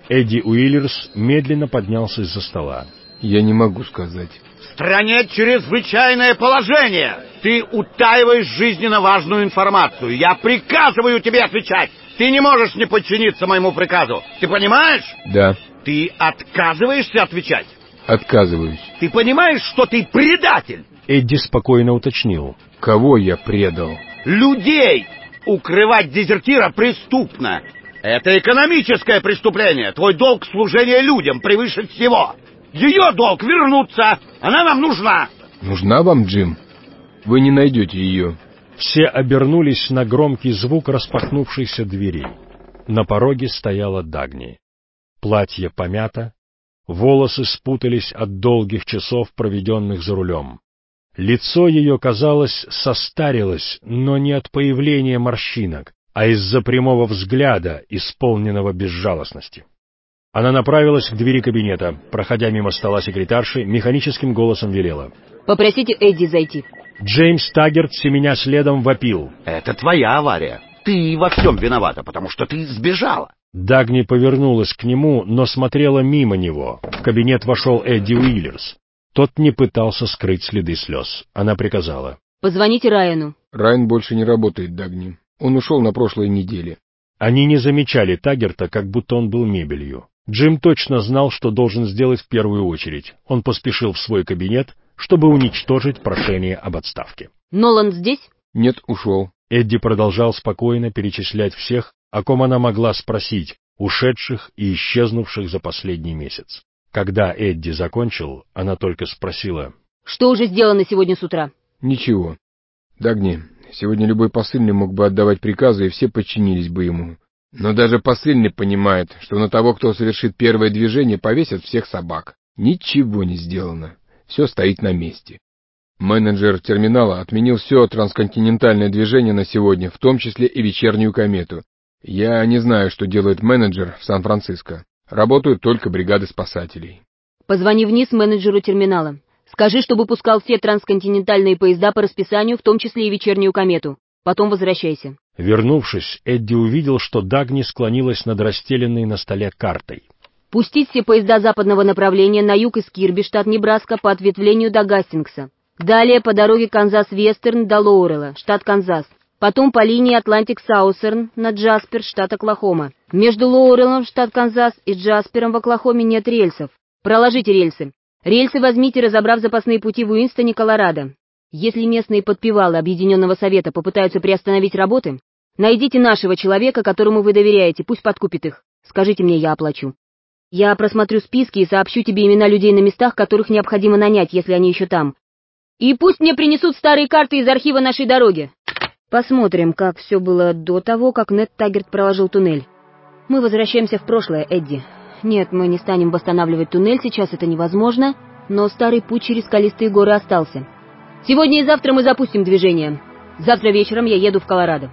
Эдди Уиллерс медленно поднялся из-за стола. Я не могу сказать. В стране чрезвычайное положение. Ты утаиваешь жизненно важную информацию. Я приказываю тебе отвечать. Ты не можешь не подчиниться моему приказу. Ты понимаешь? Да. Ты отказываешься отвечать? Отказываюсь. Ты понимаешь, что ты предатель? Эдди спокойно уточнил. Кого я предал? Людей! Укрывать дезертира преступно. Это экономическое преступление. Твой долг служения людям превыше всего. Ее долг вернуться. Она нам нужна. Нужна вам, Джим? Вы не найдете ее. Все обернулись на громкий звук распахнувшейся двери. На пороге стояла Дагни. Платье помято, волосы спутались от долгих часов, проведенных за рулем. Лицо ее, казалось, состарилось, но не от появления морщинок, а из-за прямого взгляда, исполненного безжалостности. Она направилась к двери кабинета, проходя мимо стола секретарши, механическим голосом велела. «Попросите Эдди зайти». Джеймс Таггерт, семеня следом, вопил. Это твоя авария. Ты во всем виновата, потому что ты сбежала. Дагни повернулась к нему, но смотрела мимо него. В кабинет вошел Эдди Уиллерс. Тот не пытался скрыть следы слез. Она приказала. «Позвоните Райану». Райан больше не работает, Дагни. Он ушел на прошлой неделе. Они не замечали Таггерта, как будто он был мебелью. Джим точно знал, что должен сделать в первую очередь. Он поспешил в свой кабинет, чтобы уничтожить прошение об отставке. «Нолан здесь?» Нет, ушел. Эдди продолжал спокойно перечислять всех, о ком она могла спросить, ушедших и исчезнувших за последний месяц. Когда Эдди закончил, она только спросила. «Что уже сделано сегодня с утра?» Ничего. Дагни, сегодня любой посыльный мог бы отдавать приказы, и все подчинились бы ему. Но даже посыльный понимает, что на того, кто совершит первое движение, повесят всех собак. Ничего не сделано. Все стоит на месте. Менеджер терминала отменил все трансконтинентальное движение на сегодня, в том числе и вечернюю комету. Я не знаю, что делает менеджер в Сан-Франциско. Работают только бригады спасателей. «Позвони вниз менеджеру терминала. Скажи, чтобы пускал все трансконтинентальные поезда по расписанию, в том числе и вечернюю комету. Потом возвращайся». Вернувшись, Эдди увидел, что Дагни склонилась над расстеленной на столе картой. «Пустить все поезда западного направления на юг из Кирби, штат Небраска, по ответвлению до Гастингса. Далее по дороге Канзас-Вестерн до Лоурелла, штат Канзас. Потом по линии Атлантик-Саусерн на Джаспер, штат Оклахома. Между Лоуреллом, штат Канзас, и Джаспером в Оклахоме нет рельсов. Проложите рельсы. Рельсы возьмите, разобрав запасные пути в Уинстоне, Колорадо. Если местные подпевалы Объединенного Совета попытаются приостановить работы, найдите нашего человека, которому вы доверяете, пусть подкупит их. Скажите мне, я оплачу. Я просмотрю списки и сообщу тебе имена людей на местах, которых необходимо нанять, если они еще там. И пусть мне принесут старые карты из архива нашей дороги. Посмотрим, как все было до того, как Нед Таггерт проложил туннель. Мы возвращаемся в прошлое, Эдди. Нет, мы не станем восстанавливать туннель, сейчас это невозможно, но старый путь через скалистые горы остался. Сегодня и завтра мы запустим движение. Завтра вечером я еду в Колорадо.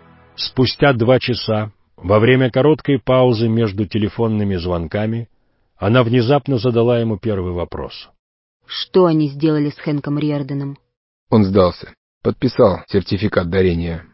Спустя 2 часа, во время короткой паузы между телефонными звонками, она внезапно задала ему первый вопрос. Что они сделали с Хэнком Риорданом? Он сдался. Подписал сертификат дарения.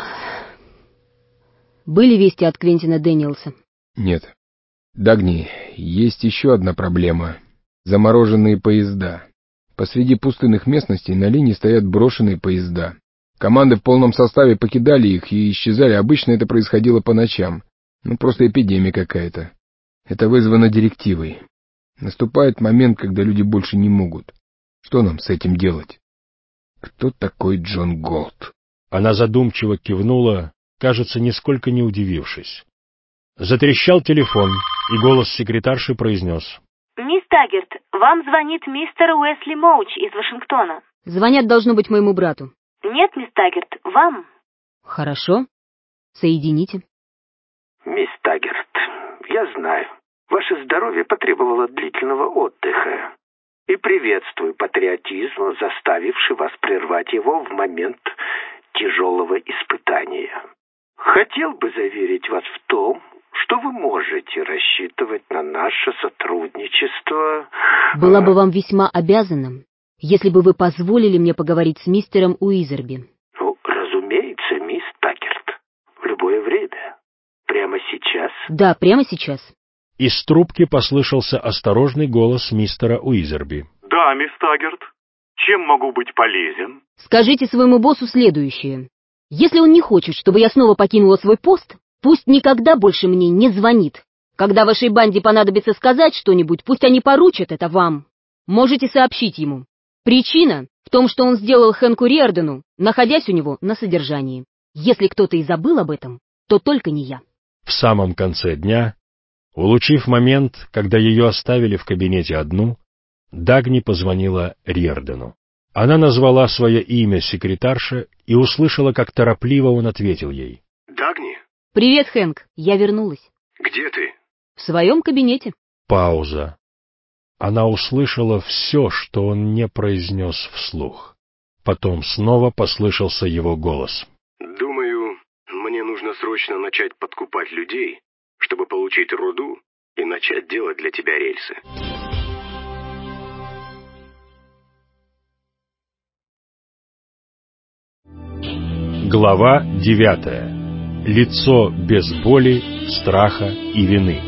Были вести от Квентина Дэниелса? Нет. Дагни, есть еще одна проблема. Замороженные поезда. Посреди пустынных местностей на линии стоят брошенные поезда. Команды в полном составе покидали их и исчезали. Обычно это происходило по ночам. Просто эпидемия какая-то. Это вызвано директивой. Наступает момент, когда люди больше не могут. Что нам с этим делать? Кто такой Джон Голд? Она задумчиво кивнула, кажется, нисколько не удивившись. Затрещал телефон, и голос секретарши произнес. «Мисс Таггерт, вам звонит мистер Уэсли Моуч из Вашингтона». «Звонят, должно быть, моему брату». «Нет, мисс Таггерт, вам». «Хорошо. Соедините». «Мисс Таггерт, я знаю, ваше здоровье потребовало длительного отдыха. И приветствую патриотизм, заставивший вас прервать его в момент тяжелого испытания. Хотел бы заверить вас в том, что вы можете рассчитывать на наше сотрудничество». «Была бы вам весьма обязана, если бы вы позволили мне поговорить с мистером Уизерби». Разумеется, мисс Таггерт, в любое время. Прямо сейчас?» «Да, прямо сейчас». Из трубки послышался осторожный голос мистера Уизерби. Да, мисс Таггерт. Чем могу быть полезен? Скажите своему боссу следующее. Если он не хочет, чтобы я снова покинула свой пост, пусть никогда больше мне не звонит. Когда вашей банде понадобится сказать что-нибудь, пусть они поручат это вам. Можете сообщить ему. Причина в том, что он сделал Хэнку Риордану, находясь у него на содержании. Если кто-то и забыл об этом, то только не я. В самом конце дня, улучив момент, когда ее оставили в кабинете одну, Дагни позвонила Риордану. Она назвала свое имя секретарше и услышала, как торопливо он ответил ей. «Дагни?» «Привет, Хэнк, я вернулась». «Где ты?» «В своем кабинете». Пауза. Она услышала все, что он не произнес вслух. Потом снова послышался его голос. «Думаю, мне нужно срочно начать подкупать людей, чтобы получить руду и начать делать для тебя рельсы». Глава 9. Лицо без боли, страха и вины.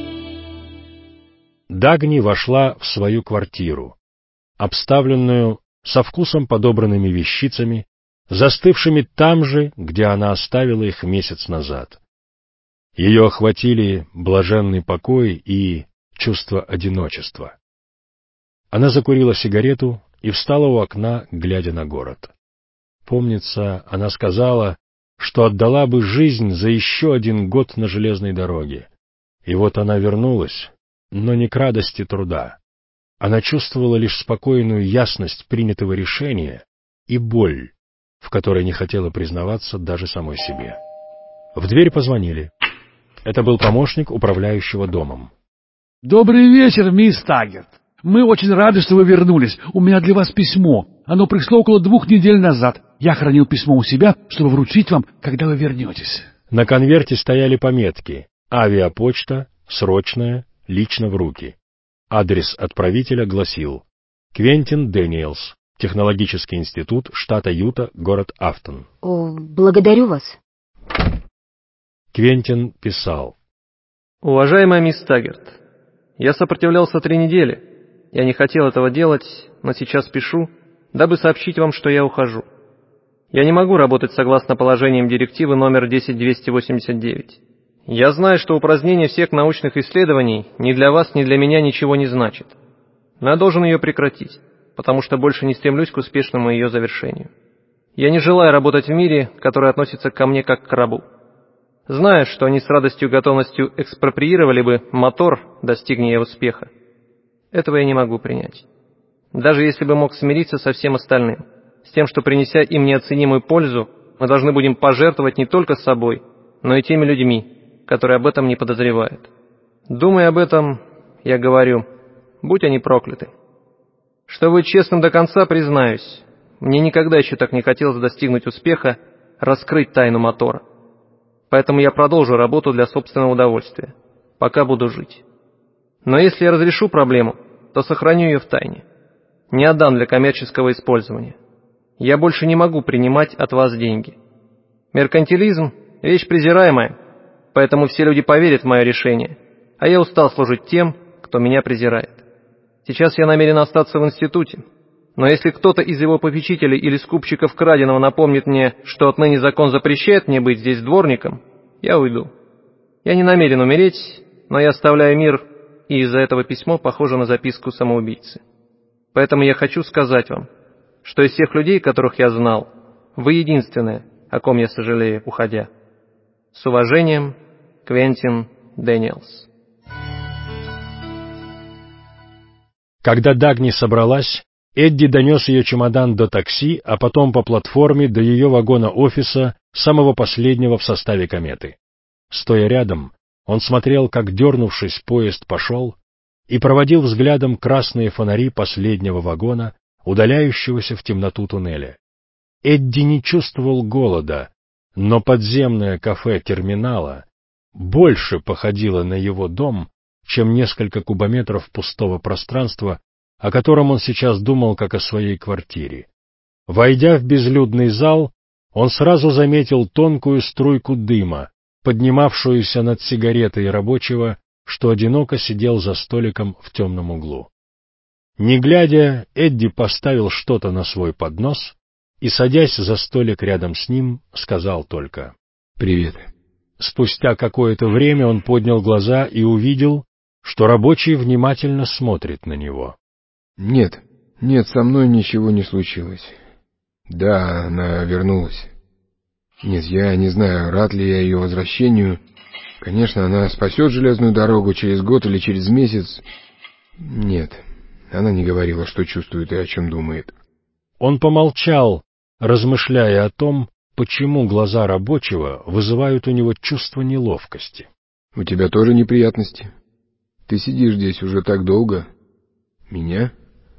Дагни вошла в свою квартиру, обставленную со вкусом подобранными вещицами, застывшими там же, где она оставила их месяц назад. Ее охватили блаженный покой и чувство одиночества. Она закурила сигарету и встала у окна, глядя на город. Помнится, она сказала, что отдала бы жизнь за еще 1 год на железной дороге. И вот она вернулась, но не к радости труда. Она чувствовала лишь спокойную ясность принятого решения и боль, в которой не хотела признаваться даже самой себе. В дверь позвонили. Это был помощник управляющего домом. «Добрый вечер, мисс Таггерт. Мы очень рады, что вы вернулись. У меня для вас письмо. Оно пришло около 2 недель назад. Я хранил письмо у себя, чтобы вручить вам, когда вы вернетесь». На конверте стояли пометки: авиапочта, срочная, лично в руки. Адрес отправителя гласил: Квентин Дэниелс, Технологический институт, штата Юта, город Афтон. О, благодарю вас. Квентин писал: Уважаемая мисс Таггерт, я сопротивлялся 3 недели. Я не хотел этого делать, но сейчас пишу, дабы сообщить вам, что я ухожу. Я не могу работать согласно положениям директивы номер 10289. Я знаю, что упразднение всех научных исследований ни для вас, ни для меня ничего не значит. Но я должен ее прекратить, потому что больше не стремлюсь к успешному ее завершению. Я не желаю работать в мире, который относится ко мне как к рабу. Знаю, что они с радостью и готовностью экспроприировали бы мотор, достигни я успеха. Этого я не могу принять. Даже если бы мог смириться со всем остальным, с тем, что, принеся им неоценимую пользу, мы должны будем пожертвовать не только собой, но и теми людьми, которые об этом не подозревают. Думая об этом, я говорю, будь они прокляты. Чтобы быть честным до конца, признаюсь, мне никогда еще так не хотелось достигнуть успеха, раскрыть тайну мотора. Поэтому я продолжу работу для собственного удовольствия, пока буду жить. Но если я разрешу проблему, то сохраню ее в тайне. Не отдам для коммерческого использования. Я больше не могу принимать от вас деньги. Меркантилизм – вещь презираемая, поэтому все люди поверят в мое решение, а я устал служить тем, кто меня презирает. Сейчас я намерен остаться в институте, но если кто-то из его попечителей или скупщиков краденого напомнит мне, что отныне закон запрещает мне быть здесь дворником, я уйду. Я не намерен умереть, но я оставляю мир, и из-за этого письмо похоже на записку самоубийцы. Поэтому я хочу сказать вам, что из всех людей, которых я знал, вы единственная, о ком я сожалею, уходя. С уважением, Квентин Дэниелс. Когда Дагни собралась, Эдди донес ее чемодан до такси, а потом по платформе до ее вагона-офиса, самого последнего в составе кометы. Стоя рядом, он смотрел, как, дернувшись, поезд пошел, и проводил взглядом красные фонари последнего вагона, удаляющегося в темноту туннеля. Эдди не чувствовал голода, но подземное кафе терминала больше походило на его дом, чем несколько кубометров пустого пространства, о котором он сейчас думал как о своей квартире. Войдя в безлюдный зал, он сразу заметил тонкую струйку дыма, поднимавшуюся над сигаретой рабочего, что одиноко сидел за столиком в темном углу. Не глядя, Эдди поставил что-то на свой поднос и, садясь за столик рядом с ним, сказал только «Привет». Спустя какое-то время он поднял глаза и увидел, что рабочий внимательно смотрит на него. «Нет, со мной ничего не случилось. Да, она вернулась. Нет, я не знаю, рад ли я ее возвращению. Конечно, она спасет железную дорогу через год или через месяц. Нет, она не говорила, что чувствует и о чем думает». Он помолчал, размышляя о том, почему глаза рабочего вызывают у него чувство неловкости. «У тебя тоже неприятности? Ты сидишь здесь уже так долго. Меня?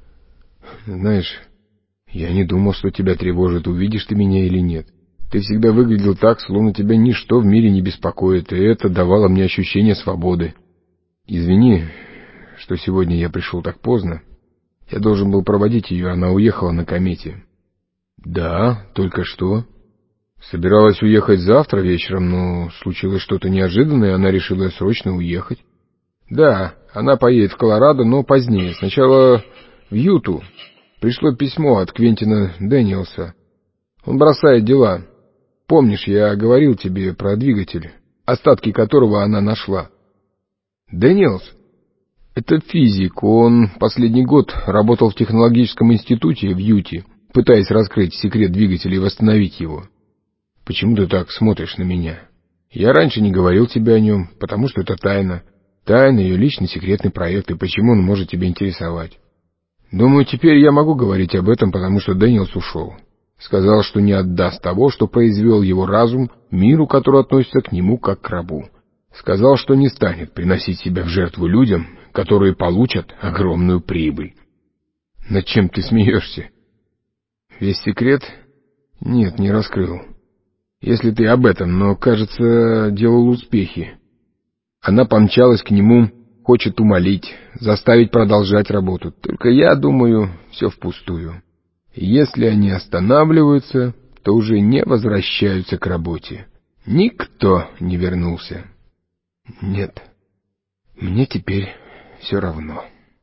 Знаешь, я не думал, что тебя тревожит, увидишь ты меня или нет. Ты всегда выглядел так, словно тебя ничто в мире не беспокоит, и это давало мне ощущение свободы. Извини, что сегодня я пришел так поздно. Я должен был проводить ее, она уехала на комете». «Да, только что. Собиралась уехать завтра вечером, но случилось что-то неожиданное, она решила срочно уехать». «Да, она поедет в Колорадо, но позднее. Сначала в Юту. Пришло письмо от Квентина Дэниелса. Он бросает дела. Помнишь, я говорил тебе про двигатель, остатки которого она нашла?» «Дэниелс? Это физик. Он последний год работал в технологическом институте в Юте, пытаясь раскрыть секрет двигателя и восстановить его. Почему ты так смотришь на меня? Я раньше не говорил тебе о нем, потому что это тайна. Тайна, ее личный секретный проект, и почему он может тебя интересовать. Думаю, теперь я могу говорить об этом, потому что Дэниелс ушел. Сказал, что не отдаст того, что произвел его разум, миру, который относится к нему как к рабу. Сказал, что не станет приносить себя в жертву людям, которые получат огромную прибыль». «Над чем ты смеешься? Весь секрет? Нет, не раскрыл. Если ты об этом, но, кажется, делал успехи. Она помчалась к нему, хочет умолить, заставить продолжать работу. Только я думаю, все впустую. Если они останавливаются, то уже не возвращаются к работе. Никто не вернулся. Нет, мне теперь все равно».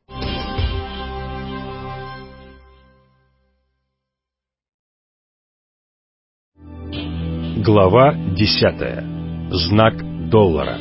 Глава 10. Знак доллара.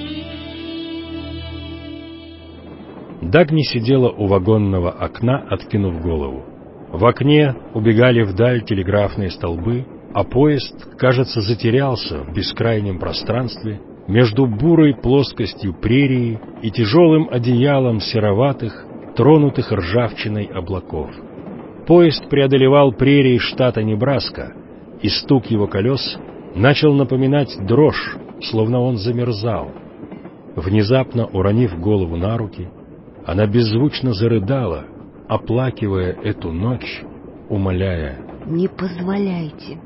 Дагни сидела у вагонного окна, откинув голову. В окне убегали вдаль телеграфные столбы, а поезд, кажется, затерялся в бескрайнем пространстве между бурой плоскостью прерии и тяжелым одеялом сероватых, тронутых ржавчиной облаков. Поезд преодолевал прерии штата Небраска, и стук его колес начал напоминать дрожь, словно он замерзал. Внезапно уронив голову на руки, она беззвучно зарыдала, оплакивая эту ночь, умоляя: «Не позволяйте,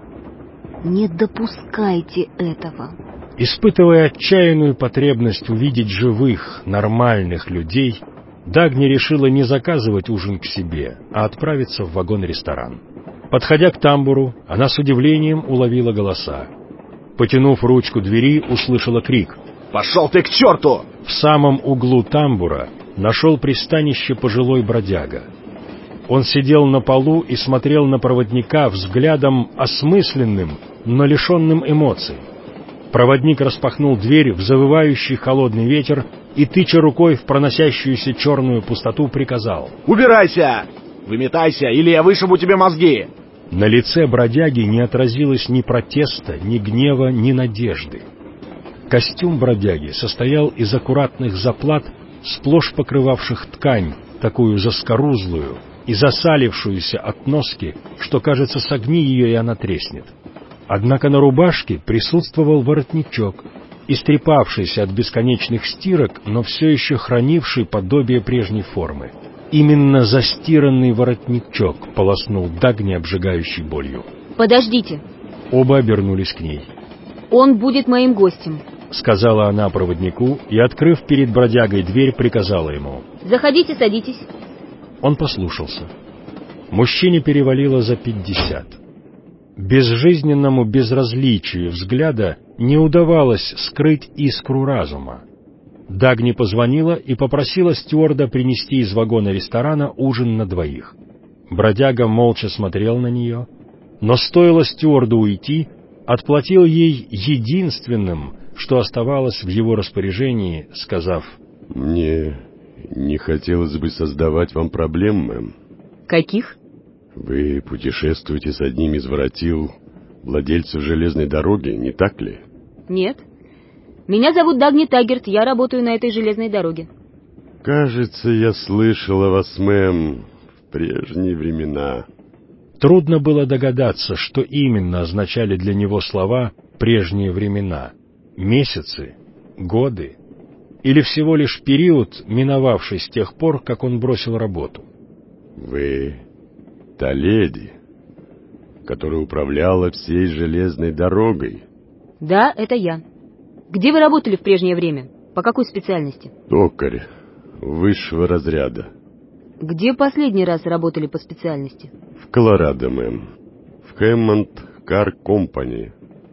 не допускайте этого». Испытывая отчаянную потребность увидеть живых, нормальных людей, Дагни решила не заказывать ужин к себе, а отправиться в вагон-ресторан. Подходя к тамбуру, она с удивлением уловила голоса. Потянув ручку двери, услышала крик: «Пошел ты к черту!» В самом углу тамбура нашел пристанище пожилой бродяга. Он сидел на полу и смотрел на проводника взглядом осмысленным, но лишенным эмоций. Проводник распахнул дверь в завывающий холодный ветер и, тыча рукой в проносящуюся черную пустоту, приказал: «Убирайся! Выметайся, или я вышибу тебе мозги!» На лице бродяги не отразилось ни протеста, ни гнева, ни надежды. Костюм бродяги состоял из аккуратных заплат, сплошь покрывавших ткань, такую заскорузлую и засалившуюся от носки, что, кажется, согни ее, и она треснет. Однако на рубашке присутствовал воротничок, истрепавшийся от бесконечных стирок, но все еще хранивший подобие прежней формы. Именно застиранный воротничок полоснул Дагни обжигающей болью. «Подождите». Оба обернулись к ней. «Он будет моим гостем», — сказала она проводнику и, открыв перед бродягой дверь, приказала ему: «Заходите, садитесь». Он послушался. Мужчине перевалило за 50. Безжизненному безразличию взгляда не удавалось скрыть искру разума. Дагни позвонила и попросила стюарда принести из вагона ресторана ужин на двоих. Бродяга молча смотрел на нее, но стоило стюарду уйти, отплатил ей единственным, что оставалось в его распоряжении, сказав: «Мне не хотелось бы создавать вам проблем, мэм». «Каких?» «Вы путешествуете с одним из воротил владельцев железной дороги, не так ли?» «Нет. Меня зовут Дагни Таггерт, я работаю на этой железной дороге». «Кажется, я слышал о вас, мэм, в прежние времена». Трудно было догадаться, что именно означали для него слова «прежние времена». Месяцы, годы или всего лишь период, миновавший с тех пор, как он бросил работу. «Вы та леди, которая управляла всей железной дорогой?» «Да, это я. Где вы работали в прежнее время? По какой специальности?» «Токарь высшего разряда». «Где последний раз работали по специальности?» «В Колорадо, мэм. В Хэммонд Кар Компани.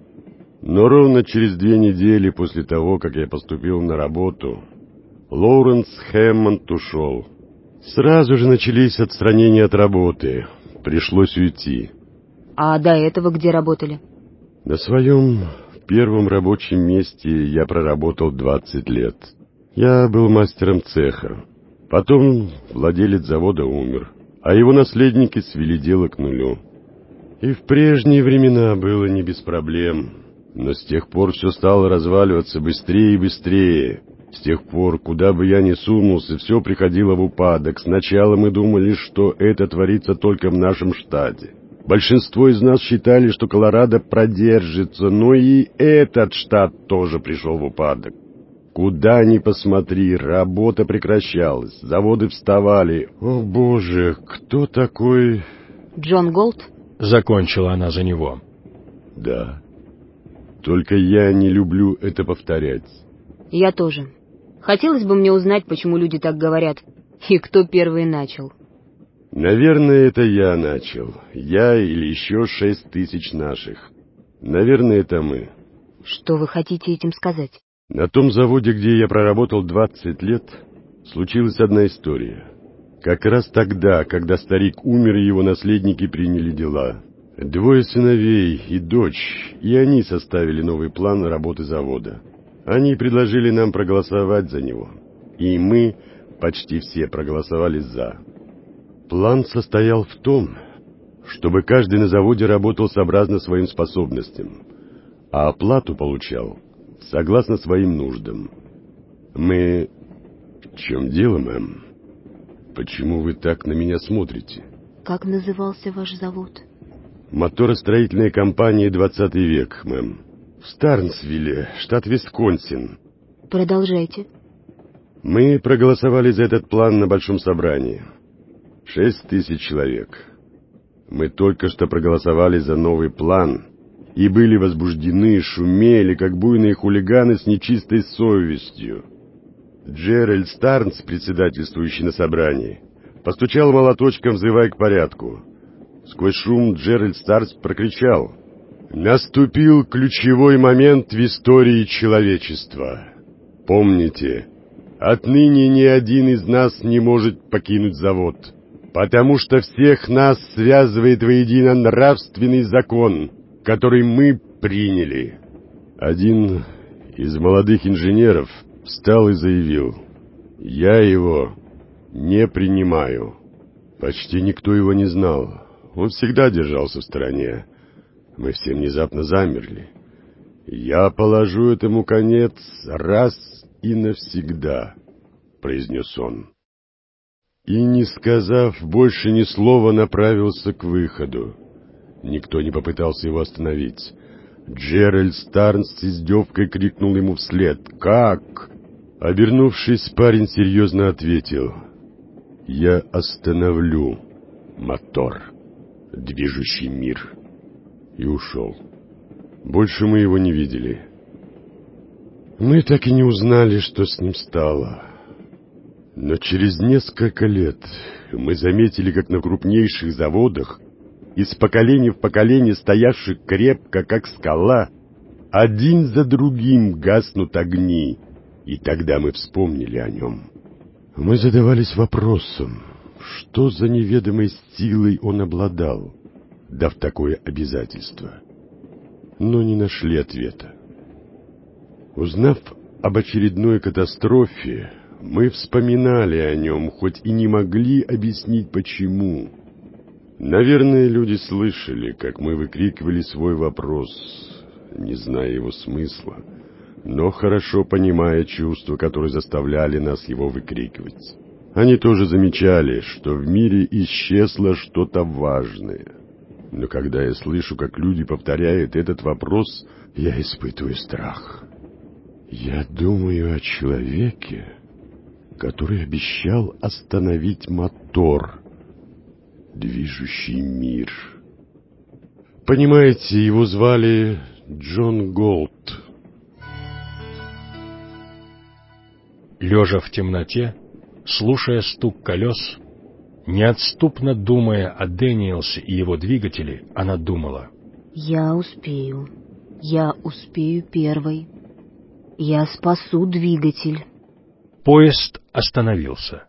Но ровно через 2 недели после того, как я поступил на работу, Лоуренс Хэммонд ушел. Сразу же начались отстранения от работы. Пришлось уйти». «А до этого где работали?» «На своем первом рабочем месте я проработал 20 лет. Я был мастером цеха. Потом владелец завода умер, а его наследники свели дело к нулю. И в прежние времена было не без проблем, но с тех пор все стало разваливаться быстрее и быстрее. С тех пор, куда бы я ни сунулся, все приходило в упадок. Сначала мы думали, что это творится только в нашем штате. Большинство из нас считали, что Колорадо продержится, но и этот штат тоже пришел в упадок. Куда ни посмотри, работа прекращалась, заводы вставали. О, Боже, кто такой... «Джон Голд?» — закончила она за него. «Да. Только я не люблю это повторять». «Я тоже. Хотелось бы мне узнать, почему люди так говорят, и кто первый начал». «Наверное, это я начал. Я или еще 6000 наших. Наверное, это мы». «Что вы хотите этим сказать?» На том заводе, где я проработал 20 лет, случилась одна история. Как раз тогда, когда старик умер, и его наследники приняли дела. 2 сыновей и дочь, и они составили новый план работы завода. Они предложили нам проголосовать за него, и мы почти все проголосовали «за». План состоял в том, чтобы каждый на заводе работал сообразно своим способностям, а оплату получал согласно своим нуждам. Мы... В чем дело, мэм? Почему вы так на меня смотрите? Как назывался ваш завод? Моторостроительная компания 20 век, мэм. В Старнсвилле, штат Висконсин. Продолжайте. Мы проголосовали за этот план на большом собрании. 6000 человек. Мы только что проголосовали за новый план и были возбуждены, шумели, как буйные хулиганы с нечистой совестью. Джеральд Старнс, председательствующий на собрании, постучал молоточком, взывая к порядку. Сквозь шум Джеральд Старнс прокричал: «Наступил ключевой момент в истории человечества. Помните, отныне ни один из нас не может покинуть завод, потому что всех нас связывает воедино нравственный закон, который мы приняли». Один из молодых инженеров встал и заявил: «Я его не принимаю». Почти никто его не знал. Он всегда держался в стороне. Мы все внезапно замерли. «Я положу этому конец раз и навсегда», — произнес он. И, не сказав больше ни слова, направился к выходу. Никто не попытался его остановить. Джеральд Старнс с издевкой крикнул ему вслед: «Как?» Обернувшись, парень серьезно ответил: «Я остановлю мотор, движущий мир». И ушел. Больше мы его не видели. Мы так и не узнали, что с ним стало. Но через несколько лет мы заметили, как на крупнейших заводах, из поколения в поколение стоявших крепко, как скала, один за другим гаснут огни, И тогда мы вспомнили о нем. Мы задавались вопросом, что за неведомой силой он обладал, дав такое обязательство, но не нашли ответа. Узнав об очередной катастрофе, мы вспоминали о нем, хоть и не могли объяснить почему. Наверное, люди слышали, как мы выкрикивали свой вопрос, не зная его смысла, но хорошо понимая чувства, которые заставляли нас его выкрикивать. Они тоже замечали, что в мире исчезло что-то важное. Но когда я слышу, как люди повторяют этот вопрос, я испытываю страх. Я думаю о человеке, который обещал остановить мотор, движущий мир. Понимаете, его звали Джон Голд. Лежа в темноте, слушая стук колес, неотступно думая о Дэниелсе и его двигателе, она думала: «Я успею первой. Я спасу двигатель». Поезд остановился.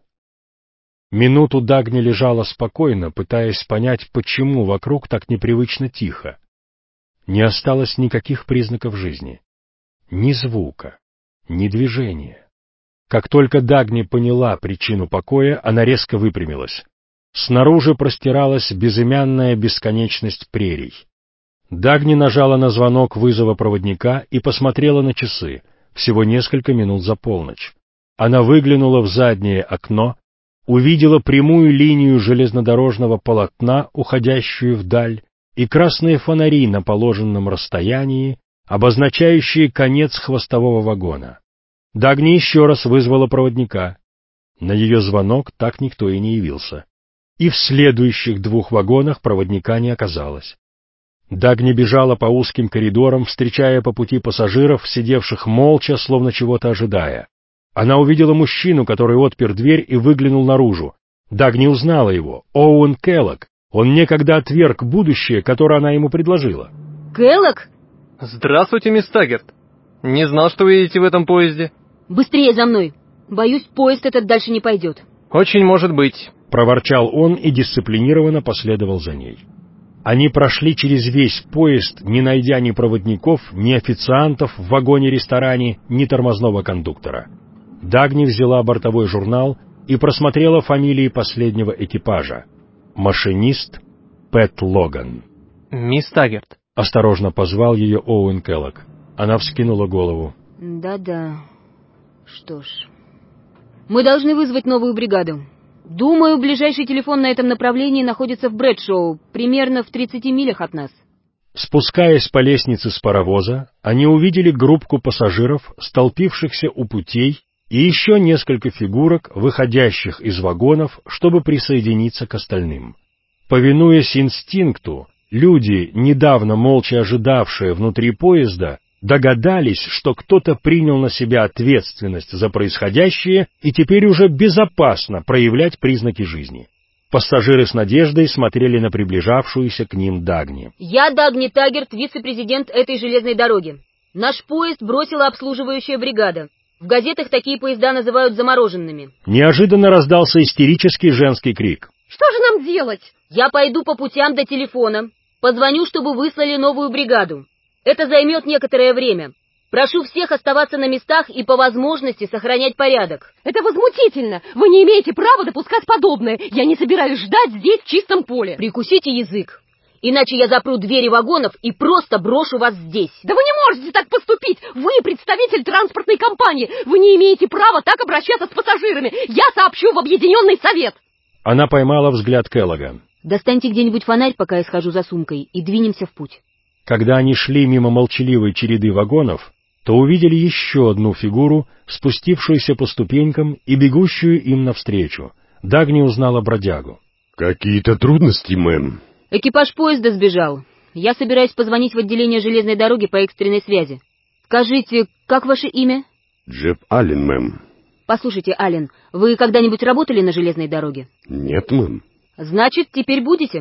Минуту Дагни лежала спокойно, пытаясь понять, почему вокруг так непривычно тихо. Не осталось никаких признаков жизни. Ни звука, ни движения. Как только Дагни поняла причину покоя, она резко выпрямилась. Снаружи простиралась безымянная бесконечность прерий. Дагни нажала на звонок вызова проводника и посмотрела на часы. Всего несколько минут за полночь. Она выглянула в заднее окно, увидела прямую линию железнодорожного полотна, уходящую вдаль, и красные фонари на положенном расстоянии, обозначающие конец хвостового вагона. Дагни еще раз вызвала проводника. На ее звонок так никто и не явился. И в следующих 2 вагонах проводника не оказалось. Дагни бежала по узким коридорам, встречая по пути пассажиров, сидевших молча, словно чего-то ожидая. Она увидела мужчину, который отпер дверь и выглянул наружу. Дагни узнала его. Оуэн Келлог. Он некогда отверг будущее, которое она ему предложила. Келлог? Здравствуйте, мисс Таггерт. Не знал, что вы едете в этом поезде. Быстрее за мной. Боюсь, поезд этот дальше не пойдет. Очень может быть. Проворчал он и дисциплинированно последовал за ней. Они прошли через весь поезд, не найдя ни проводников, ни официантов в вагоне-ресторане, ни тормозного кондуктора. Дагни взяла бортовой журнал и просмотрела фамилии последнего экипажа. Машинист Пэт Логан. «Мисс Таггерт», — осторожно позвал ее Оуэн Келлог. Она вскинула голову. «Да-да. Что ж, мы должны вызвать новую бригаду. Думаю, ближайший телефон на этом направлении находится в Брэдшоу, примерно в 30 милях от нас». Спускаясь по лестнице с паровоза, они увидели группку пассажиров, столпившихся у путей, и еще несколько фигурок, выходящих из вагонов, чтобы присоединиться к остальным. Повинуясь инстинкту, люди, недавно молча ожидавшие внутри поезда, догадались, что кто-то принял на себя ответственность за происходящее и теперь уже безопасно проявлять признаки жизни. Пассажиры с надеждой смотрели на приближавшуюся к ним Дагни. «Я Дагни Таггерт, вице-президент этой железной дороги. Наш поезд бросила обслуживающая бригада. В газетах такие поезда называют замороженными». Неожиданно раздался истерический женский крик. «Что же нам делать?» «Я пойду по путям до телефона. Позвоню, чтобы выслали новую бригаду. Это займет некоторое время. Прошу всех оставаться на местах и по возможности сохранять порядок». «Это возмутительно! Вы не имеете права допускать подобное! Я не собираюсь ждать здесь в чистом поле!» «Прикусите язык, иначе я запру двери вагонов и просто брошу вас здесь». «Да вы не можете так поступить! Вы представитель транспортной компании! Вы не имеете права так обращаться с пассажирами! Я сообщу в Объединенный Совет!» Она поймала взгляд Келлога. «Достаньте где-нибудь фонарь, пока я схожу за сумкой, и двинемся в путь». Когда они шли мимо молчаливой череды вагонов, то увидели еще одну фигуру, спустившуюся по ступенькам и бегущую им навстречу. Дагни узнала бродягу. «Какие-то трудности, мэм?» «Экипаж поезда сбежал. Я собираюсь позвонить в отделение железной дороги по экстренной связи. Скажите, как ваше имя?» «Джеб Аллен, мэм». «Послушайте, Аллен, вы когда-нибудь работали на железной дороге?» «Нет, мэм». «Значит, теперь будете.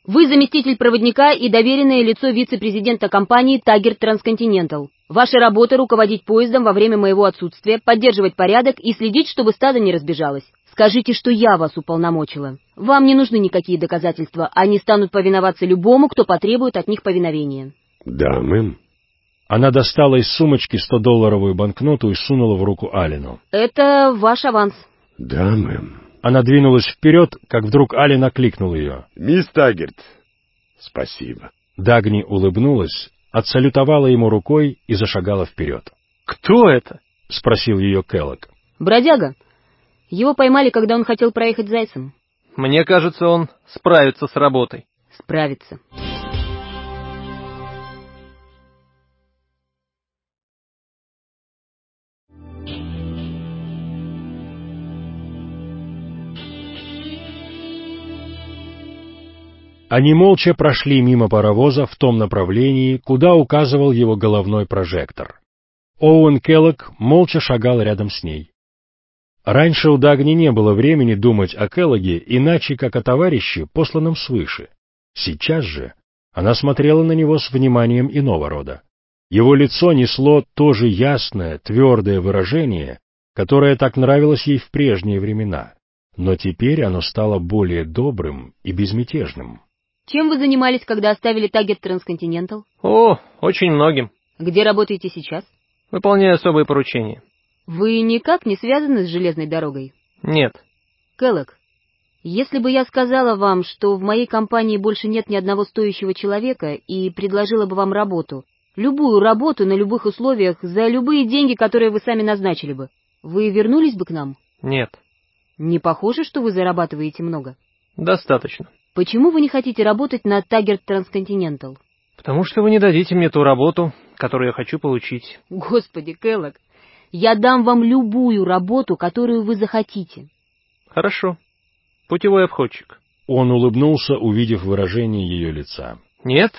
Вы заместитель проводника и доверенное лицо вице-президента компании «Таггерт Трансконтинентал». Ваша работа — руководить поездом во время моего отсутствия, поддерживать порядок и следить, чтобы стадо не разбежалось. Скажите, что я вас уполномочила. Вам не нужны никакие доказательства, они станут повиноваться любому, кто потребует от них повиновения. Да, мэм. Она достала из сумочки 100-долларовую банкноту и сунула в руку Аллену. Это ваш аванс. Да, мэм. Она двинулась вперед, как вдруг Аллен окликнул ее. Мисс Таггерт, спасибо. Дагни улыбнулась, отсалютовала ему рукой и зашагала вперед. «Кто это?» — спросил ее Келлог. «Бродяга. Его поймали, когда он хотел проехать зайцем». «Мне кажется, он справится с работой». «Справится». Они молча прошли мимо паровоза в том направлении, куда указывал его головной прожектор. Оуэн Келлог молча шагал рядом с ней. Раньше у Дагни не было времени думать о Келлоге иначе, как о товарище, посланном свыше. Сейчас же она смотрела на него с вниманием иного рода. Его лицо несло то же ясное, твердое выражение, которое так нравилось ей в прежние времена, но теперь оно стало более добрым и безмятежным. Чем вы занимались, когда оставили Таггерт Трансконтинентал? О, очень многим. Где работаете сейчас? Выполняю особые поручения. Вы никак не связаны с железной дорогой? Нет. Келлог, если бы я сказала вам, что в моей компании больше нет ни одного стоящего человека и предложила бы вам работу, любую работу на любых условиях, за любые деньги, которые вы сами назначили бы, вы вернулись бы к нам? Нет. Не похоже, что вы зарабатываете много? Достаточно. Почему вы не хотите работать на Таггерт Трансконтинентал? Потому что вы не дадите мне ту работу, которую я хочу получить. Господи, Келлог, я дам вам любую работу, которую вы захотите. Хорошо. Путевой обходчик. Он улыбнулся, увидев выражение ее лица. Нет?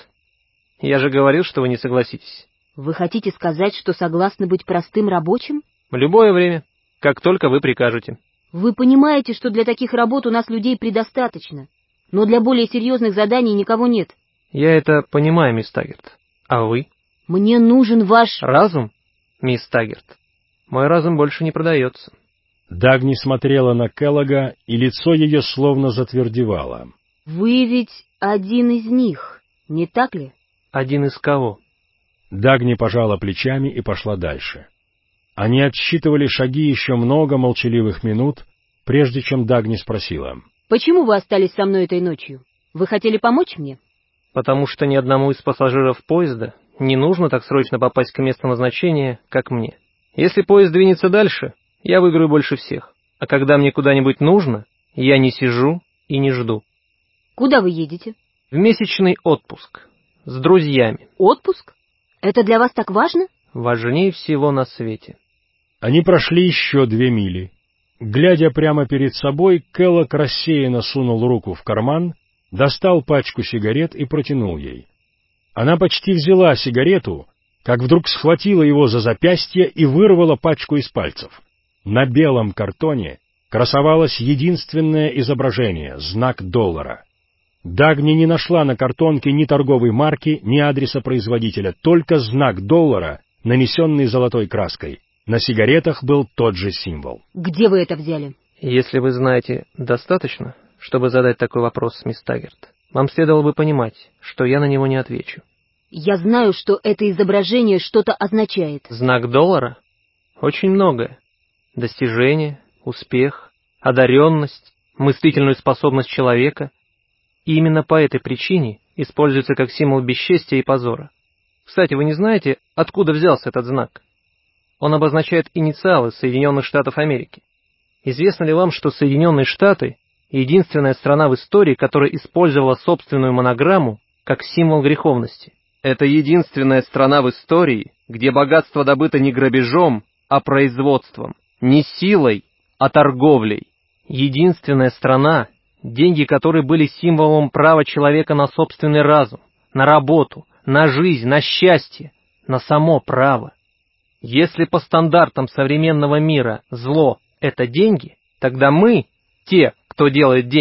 Я же говорил, что вы не согласитесь. Вы хотите сказать, что согласны быть простым рабочим? В любое время, как только вы прикажете. Вы понимаете, что для таких работ у нас людей предостаточно, но для более серьезных заданий никого нет. Я это понимаю, мисс Таггерт. А вы? Мне нужен ваш... Разум, мисс Таггерт. Мой разум больше не продается. Дагни смотрела на Келлога, и лицо ее словно затвердевало. Вы ведь один из них, не так ли? Один из кого? Дагни пожала плечами и пошла дальше. Они отсчитывали шаги еще много молчаливых минут, прежде чем Дагни спросила. «Почему вы остались со мной этой ночью? Вы хотели помочь мне?» «Потому что ни одному из пассажиров поезда не нужно так срочно попасть к месту назначения, как мне. Если поезд двинется дальше, я выиграю больше всех. А когда мне куда-нибудь нужно, я не сижу и не жду». «Куда вы едете?» «В месячный отпуск. С друзьями». «Отпуск? Это для вас так важно?» «Важнее всего на свете». Они прошли еще 2 мили. Глядя прямо перед собой, Келлог рассеянно сунул руку в карман, достал пачку сигарет и протянул ей. Она почти взяла сигарету, как вдруг схватила его за запястье и вырвала пачку из пальцев. На белом картоне красовалось единственное изображение — знак $. Дагни не нашла на картонке ни торговой марки, ни адреса производителя, только знак $, нанесенный золотой краской. На сигаретах был тот же символ. «Где вы это взяли?» «Если вы знаете достаточно, чтобы задать такой вопрос, мисс Таггерт, вам следовало бы понимать, что я на него не отвечу». «Я знаю, что это изображение что-то означает». «Знак $? Очень многое. Достижение, успех, одаренность, мыслительную способность человека. И именно по этой причине используется как символ бесчестия и позора. Кстати, вы не знаете, откуда взялся этот знак? Он обозначает инициалы Соединенных Штатов Америки. Известно ли вам, что Соединенные Штаты — единственная страна в истории, которая использовала собственную монограмму как символ греховности? Это единственная страна в истории, где богатство добыто не грабежом, а производством, не силой, а торговлей. Единственная страна, деньги которой были символом права человека на собственный разум, на работу, на жизнь, на счастье, на само право. Если по стандартам современного мира зло — это деньги, тогда мы, те, кто делает деньги,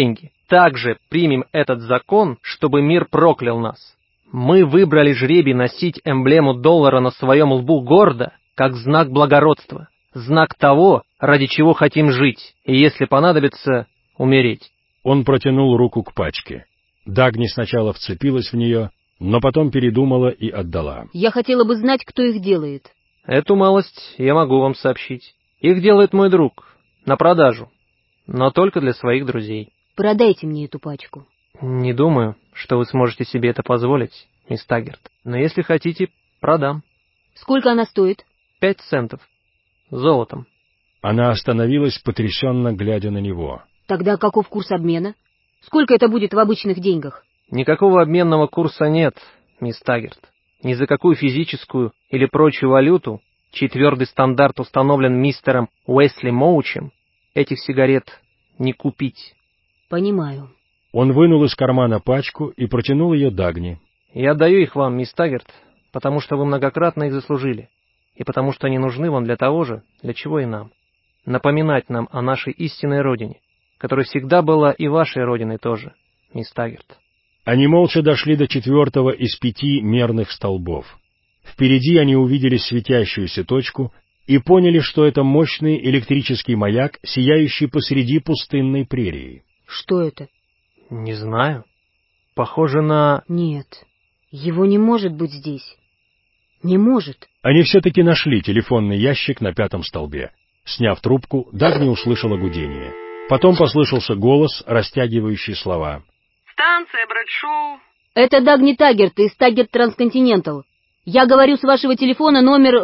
также примем этот закон, чтобы мир проклял нас. Мы выбрали жребий носить эмблему доллара на своем лбу гордо, как знак благородства, знак того, ради чего хотим жить, и, если понадобится, умереть». Он протянул руку к пачке. Дагни сначала вцепилась в нее, но потом передумала и отдала. «Я хотела бы знать, кто их делает». «Эту малость я могу вам сообщить. Их делает мой друг, на продажу, но только для своих друзей». «Продайте мне эту пачку». «Не думаю, что вы сможете себе это позволить, мисс Таггерт, но если хотите, продам». «Сколько она стоит?» 5 центов. Золотом». Она остановилась, потрясенно глядя на него. «Тогда каков курс обмена? Сколько это будет в обычных деньгах?» «Никакого обменного курса нет, мисс Таггерт. Ни за какую физическую или прочую валюту, чей твердый стандарт установлен мистером Уэсли Моучем, этих сигарет не купить». «Понимаю». Он вынул из кармана пачку и протянул ее Дагни. «Я отдаю их вам, мисс Таггерт, потому что вы многократно их заслужили, и потому что они нужны вам для того же, для чего и нам. Напоминать нам о нашей истинной родине, которая всегда была и вашей родиной тоже, мисс Таггерт». Они молча дошли до 4-го из 5 мерных столбов. Впереди они увидели светящуюся точку и поняли, что это мощный электрический маяк, сияющий посреди пустынной прерии. «Что это?» «Не знаю. Похоже на...» «Нет, его не может быть здесь. Не может». Они все-таки нашли телефонный ящик на 5-м столбе. Сняв трубку, Дагни услышала гудение. Потом послышался голос, растягивающий слова. «Станция Брэдшоу». «Это Дагни Таггерт из Таггерт Трансконтинентал. Я говорю с вашего телефона номер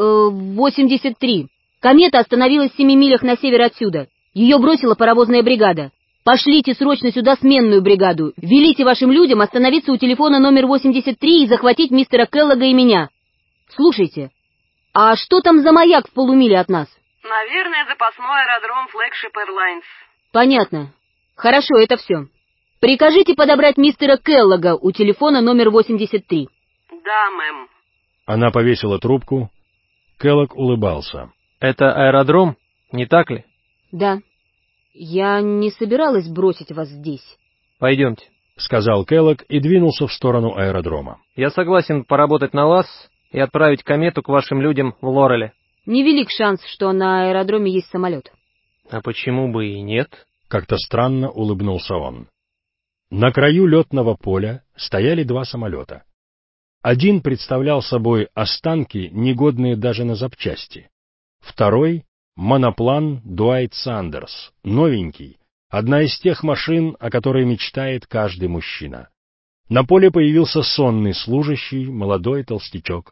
83. Комета остановилась в 7 милях на север отсюда. Ее бросила паровозная бригада. Пошлите срочно сюда сменную бригаду. Велите вашим людям остановиться у телефона номер 83 и захватить мистера Келлога и меня. Слушайте, а что там за маяк в полумиле от нас?» «Наверное, запасной аэродром Flagship Airlines». «Понятно. Хорошо, это все. Прикажите подобрать мистера Келлога у телефона номер 83. «Да, мэм». Она повесила трубку. Келлог улыбался. «Это аэродром, не так ли?» «Да. Я не собиралась бросить вас здесь». «Пойдемте», — сказал Келлог и двинулся в сторону аэродрома. «Я согласен поработать на вас и отправить комету к вашим людям в Лореле». «Невелик шанс, что на аэродроме есть самолет». «А почему бы и нет?» — как-то странно улыбнулся он. На краю летного поля стояли 2 самолета. Один представлял собой останки, негодные даже на запчасти. Второй — моноплан Дуайт Сандерс, новенький, одна из тех машин, о которой мечтает каждый мужчина. На поле появился сонный служащий, молодой толстячок.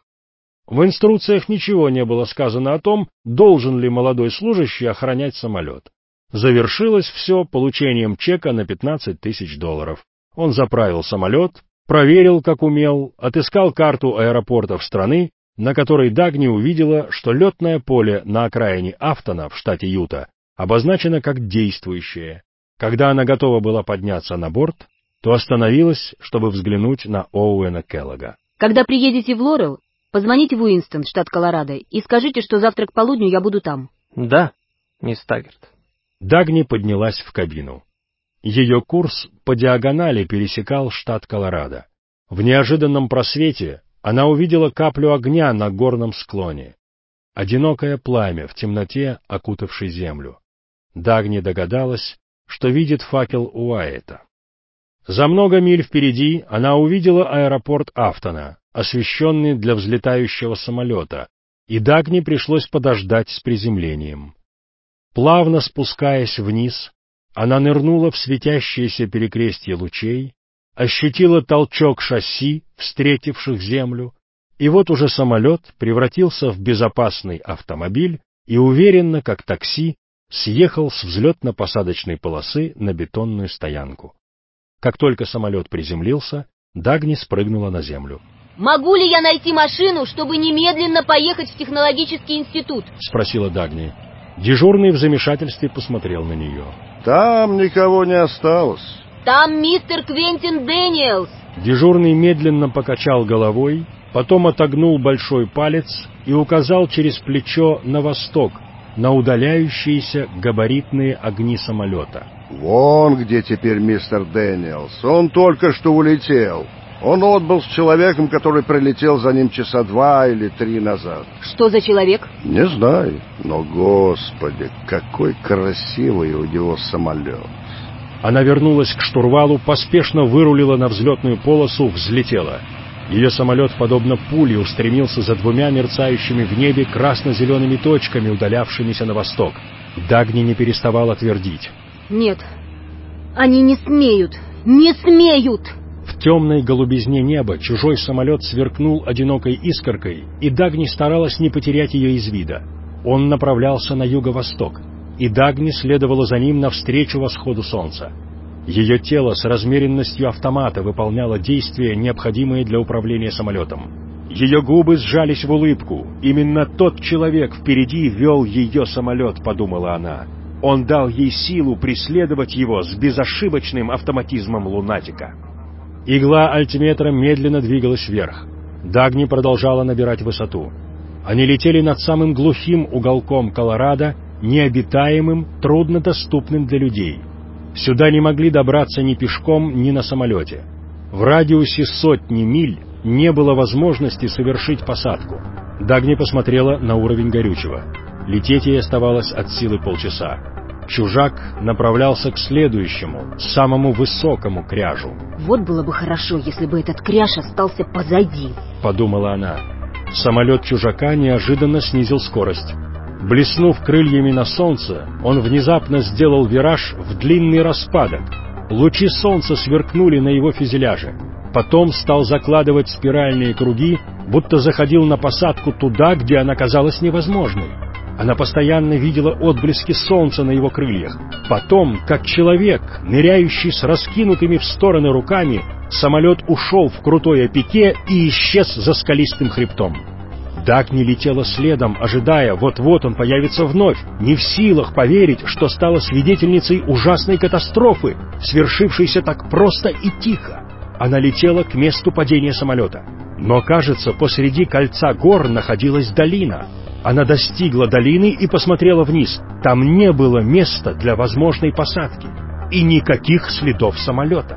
В инструкциях ничего не было сказано о том, должен ли молодой служащий охранять самолет. Завершилось все получением чека на $15 000. Он заправил самолет, проверил, как умел, отыскал карту аэропортов страны, на которой Дагни увидела, что летное поле на окраине Афтона в штате Юта обозначено как действующее. Когда она готова была подняться на борт, то остановилась, чтобы взглянуть на Оуэна Келлога. «Когда приедете в Лорел, позвоните в Уинстон, штат Колорадо, и скажите, что завтра к полудню я буду там». «Да, мисс Таггерт». Дагни поднялась в кабину. Ее курс по диагонали пересекал штат Колорадо. В неожиданном просвете она увидела каплю огня на горном склоне. Одинокое пламя в темноте, окутавшей землю. Дагни догадалась, что видит факел Уайета. За много миль впереди она увидела аэропорт Афтона, освещенный для взлетающего самолета, и Дагни пришлось подождать с приземлением. Плавно спускаясь вниз, она нырнула в светящееся перекрестье лучей, ощутила толчок шасси, встретивших землю, и вот уже самолет превратился в безопасный автомобиль и уверенно, как такси, съехал с взлетно-посадочной полосы на бетонную стоянку. Как только самолет приземлился, Дагни спрыгнула на землю. «Могу ли я найти машину, чтобы немедленно поехать в технологический институт?» — спросила Дагни. Дежурный в замешательстве посмотрел на нее. «Там никого не осталось». «Там мистер Квентин Дэниелс». Дежурный медленно покачал головой, потом отогнул большой палец и указал через плечо на восток, на удаляющиеся габаритные огни самолета. Вон где теперь мистер Дэниелс. Он только что улетел. Он отбыл с человеком, который прилетел за ним часа 2 или 3 назад. Что за человек? Не знаю, но, господи, какой красивый у него самолет. Она вернулась к штурвалу, поспешно вырулила на взлетную полосу, взлетела. Ее самолет, подобно пуле, устремился за 2 мерцающими в небе красно-зелеными точками, удалявшимися на восток. Дагни не переставала твердить. Нет, они не смеют, не смеют! В темной голубизне неба чужой самолет сверкнул одинокой искоркой, и Дагни старалась не потерять ее из вида. Он направлялся на юго-восток, и Дагни следовала за ним навстречу восходу солнца. Ее тело с размеренностью автомата выполняло действия, необходимые для управления самолетом. Ее губы сжались в улыбку. Именно тот человек впереди вел ее самолет, подумала она. Он дал ей силу преследовать его с безошибочным автоматизмом лунатика. Игла альтиметра медленно двигалась вверх. Дагни продолжала набирать высоту. Они летели над самым глухим уголком Колорадо, необитаемым, труднодоступным для людей. Сюда не могли добраться ни пешком, ни на самолете. В радиусе 100 миль не было возможности совершить посадку. Дагни посмотрела на уровень горючего. Лететь ей оставалось от силы полчаса. Чужак направлялся к следующему, самому высокому кряжу. Вот было бы хорошо, если бы этот кряж остался позади, подумала она. Самолет чужака неожиданно снизил скорость. Блеснув крыльями на солнце, он внезапно сделал вираж в длинный распадок. Лучи солнца сверкнули на его фюзеляже. Потом стал закладывать спиральные круги, будто заходил на посадку туда, где она казалась невозможной. Она постоянно видела отблески солнца на его крыльях. Потом, как человек, ныряющий с раскинутыми в стороны руками, самолет ушел в крутое пике и исчез за скалистым хребтом. Дагни летела следом, ожидая, вот-вот он появится вновь, не в силах поверить, что стала свидетельницей ужасной катастрофы, свершившейся так просто и тихо. Она летела к месту падения самолета. Но, кажется, посреди кольца гор находилась долина. Она достигла долины и посмотрела вниз. Там не было места для возможной посадки. И никаких следов самолета.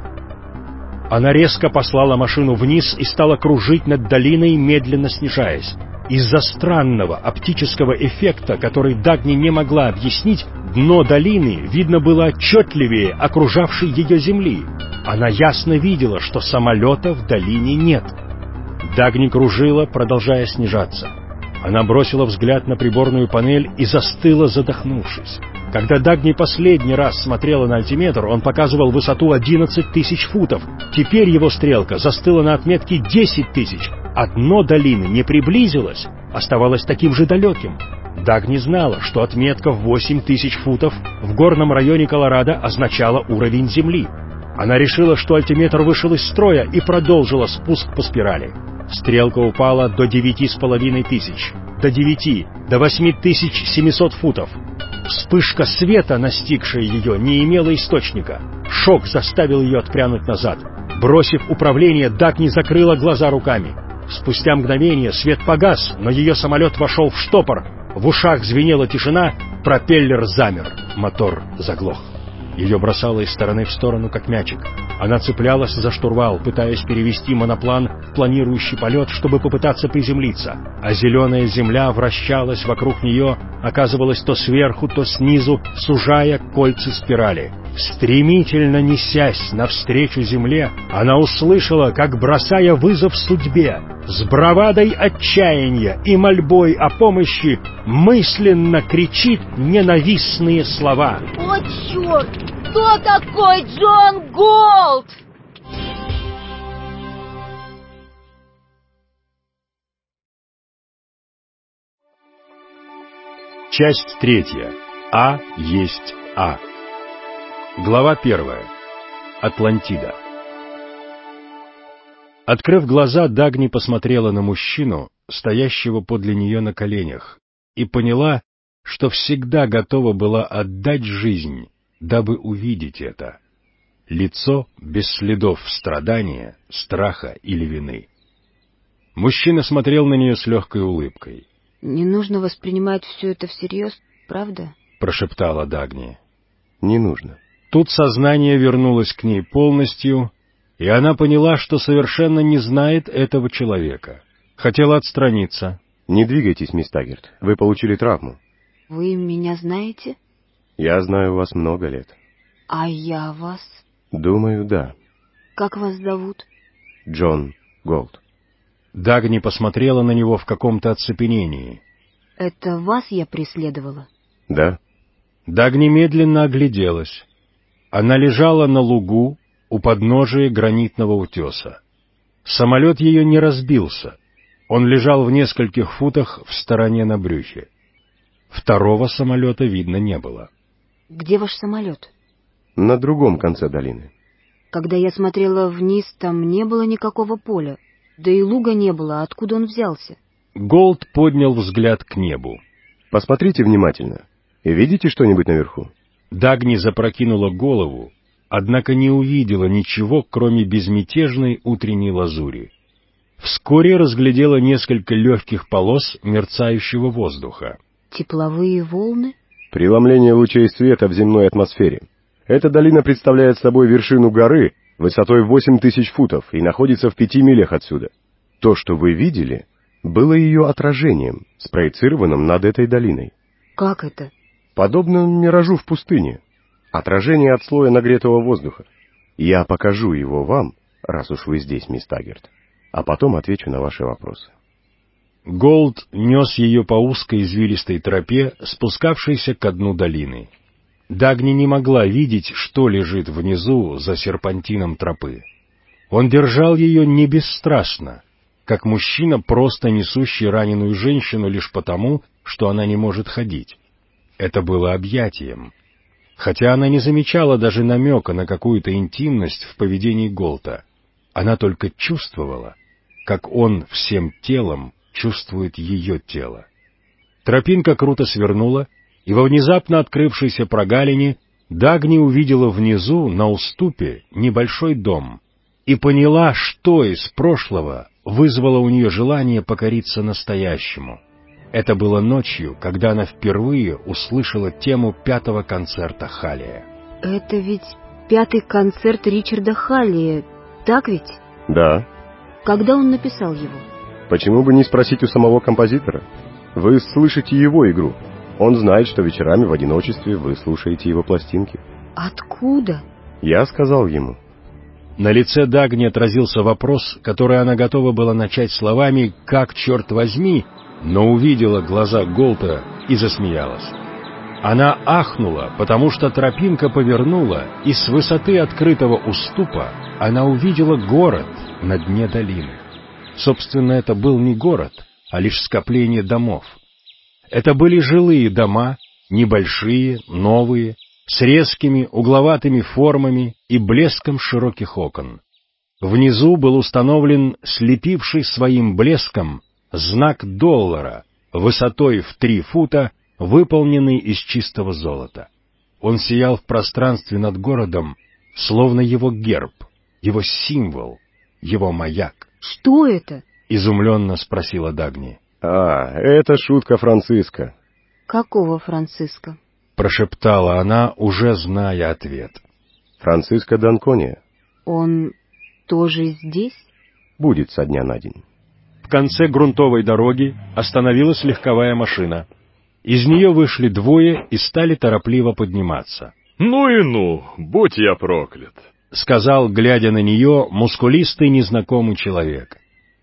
Она резко послала машину вниз и стала кружить над долиной, медленно снижаясь. Из-за странного оптического эффекта, который Дагни не могла объяснить, дно долины видно было отчетливее окружавшей ее земли. Она ясно видела, что самолета в долине нет. Дагни кружила, продолжая снижаться. Она бросила взгляд на приборную панель и застыла, задохнувшись. Когда Дагни последний раз смотрела на альтиметр, он показывал высоту 11 тысяч футов. Теперь его стрелка застыла на отметке 10 тысяч. А дно долины не приблизилось, оставалось таким же далеким. Дагни знала, что отметка в 8 тысяч футов в горном районе Колорадо означала уровень земли. Она решила, что альтиметр вышел из строя, и продолжила спуск по спирали. Стрелка упала до 9,5 тысяч, до 9, до 8700 футов. Вспышка света, настигшая ее, не имела источника. Шок заставил ее отпрянуть назад. Бросив управление, Дагни закрыла глаза руками. Спустя мгновение свет погас, но ее самолет вошел в штопор. В ушах звенела тишина, пропеллер замер, мотор заглох. Ее бросало из стороны в сторону, как мячик. Она цеплялась за штурвал, пытаясь перевести моноплан в планирующий полет, чтобы попытаться приземлиться. А зеленая земля вращалась вокруг нее, оказывалась то сверху, то снизу, сужая кольца спирали. Стремительно несясь навстречу земле, она услышала, как, бросая вызов судьбе, с бравадой отчаяния и мольбой о помощи, мысленно кричит ненавистные слова. О, черт! Кто такой Джон Голд? Часть 3. А есть А. Глава 1. Атлантида. Открыв глаза, Дагни посмотрела на мужчину, стоящего подле нее на коленях, и поняла, что всегда готова была отдать жизнь, дабы увидеть это. Лицо без следов страдания, страха или вины. Мужчина смотрел на нее с легкой улыбкой. «Не нужно воспринимать все это всерьез, правда?» — прошептала Дагни. «Не нужно. Тут сознание вернулось к ней полностью, и она поняла, что совершенно не знает этого человека. Хотела отстраниться. «Не двигайтесь, мисс Таггерт, вы получили травму». Вы меня знаете? «Я знаю вас много лет». А я вас? «Думаю, да». Как вас зовут? «Джон Голд». Дагни посмотрела на него в каком-то оцепенении. Это вас я преследовала? «Да». Дагни медленно огляделась. Она лежала на лугу у подножия гранитного утеса. Самолет ее не разбился. Он лежал в нескольких футах в стороне на брюхе. Второго самолета видно не было. Где ваш самолет? На другом конце долины. Когда я смотрела вниз, там не было никакого поля. Да и луга не было, откуда он взялся? Голд поднял взгляд к небу. «Посмотрите внимательно. Видите что-нибудь наверху?» Дагни запрокинула голову, однако не увидела ничего, кроме безмятежной утренней лазури. Вскоре разглядела несколько легких полос мерцающего воздуха. Тепловые волны? «Преломление лучей света в земной атмосфере. Эта долина представляет собой вершину горы высотой 8000 футов и находится в 5 милях отсюда. То, что вы видели, было ее отражением, спроецированным над этой долиной». «Как это?» «Подобно миражу в пустыне. Отражение от слоя нагретого воздуха. Я покажу его вам, раз уж вы здесь, мисс Таггерт, а потом отвечу на ваши вопросы». Голд нес ее по узкой извилистой тропе, спускавшейся ко дну долины. Дагни не могла видеть, что лежит внизу за серпантином тропы. Он держал ее не бесстрастно, как мужчина, просто несущий раненую женщину лишь потому, что она не может ходить. Это было объятием. Хотя она не замечала даже намека на какую-то интимность в поведении Голта. Она только чувствовала, как он всем телом чувствует ее тело. Тропинка круто свернула, и во внезапно открывшейся прогалине Дагни увидела внизу, на уступе, небольшой дом, и поняла, что из прошлого вызвало у нее желание покориться настоящему. Это было ночью, когда она впервые услышала тему 5-го концерта Халлия. Это ведь 5-й концерт Ричарда Халлия, так ведь? «Да». Когда он написал его? «Почему бы не спросить у самого композитора? Вы слышите его игру. Он знает, что вечерами в одиночестве вы слушаете его пластинки». «Откуда?» «Я сказал ему». На лице Дагни отразился вопрос, который она готова была начать словами «как, черт возьми», но увидела глаза Голта и засмеялась. Она ахнула, потому что тропинка повернула, и с высоты открытого уступа она увидела город на дне долины. Собственно, это был не город, а лишь скопление домов. Это были жилые дома, небольшие, новые, с резкими угловатыми формами и блеском широких окон. Внизу был установлен слепивший своим блеском знак $, высотой в 3 фута, выполненный из чистого золота. Он сиял в пространстве над городом, словно его герб, его символ, его маяк. «Что это?» — изумленно спросила Дагни. Это шутка Франциска». «Какого Франциска?» — прошептала она, уже зная ответ. «Франциско d'Anconia». «Он тоже здесь?» «Будет со дня на день». В конце грунтовой дороги остановилась легковая машина. Из нее вышли двое и стали торопливо подниматься. «Ну и ну, будь я проклят», — сказал, глядя на нее, мускулистый незнакомый человек.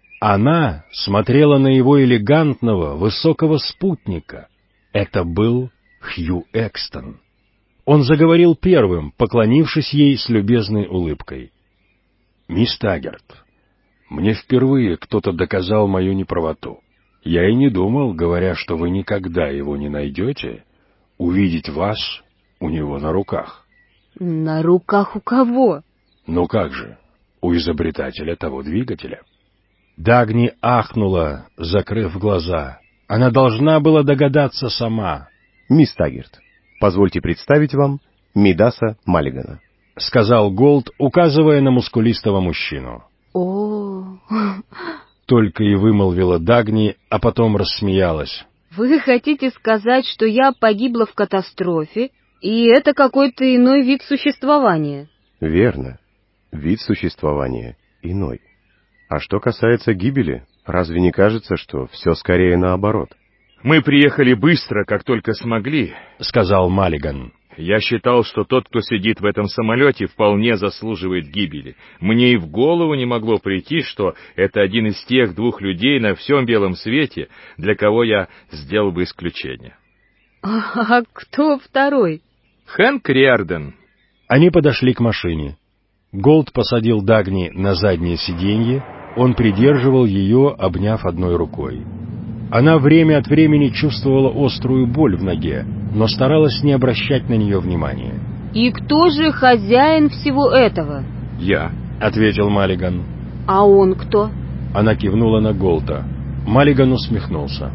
Она смотрела на его элегантного, высокого спутника. Это был Хью Экстон. Он заговорил первым, поклонившись ей с любезной улыбкой. «Мисс Таггерт, мне впервые кто-то доказал мою неправоту. Я и не думал, говоря, что вы никогда его не найдете, увидеть вас у него на руках». «На руках у кого?» «Ну как же, у изобретателя того двигателя». Дагни ахнула, закрыв глаза. Она должна была догадаться сама. «Мисс Таггерт, позвольте представить вам Мидаса Маллигана», — сказал Голд, указывая на мускулистого мужчину. «О, только и вымолвила Дагни, а потом рассмеялась. Вы хотите сказать, что я погибла в катастрофе, И это какой-то иной вид существования. Верно. Вид существования иной. А что касается гибели, разве не кажется, что все скорее наоборот? «Мы приехали быстро, как только смогли», — сказал Маллиган. «Я считал, что тот, кто сидит в этом самолете, вполне заслуживает гибели. Мне и в голову не могло прийти, что это один из тех двух людей на всем белом свете, для кого я сделал бы исключение». А кто второй? Хэнк Риарден. Они подошли к машине. Голд посадил Дагни на заднее сиденье, он придерживал ее, обняв одной рукой. Она время от времени чувствовала острую боль в ноге, но старалась не обращать на нее внимания. «И кто же хозяин всего этого?» «Я», — ответил Маллиган. «А он кто?» Она кивнула на Голта. Маллиган усмехнулся.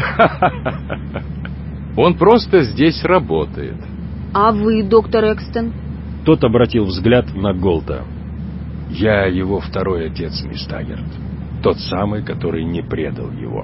Он просто здесь работает. «А вы, доктор Экстон?» Тот обратил взгляд на Голта. «Я его второй отец, мисс Таггерт. Тот самый, который не предал его».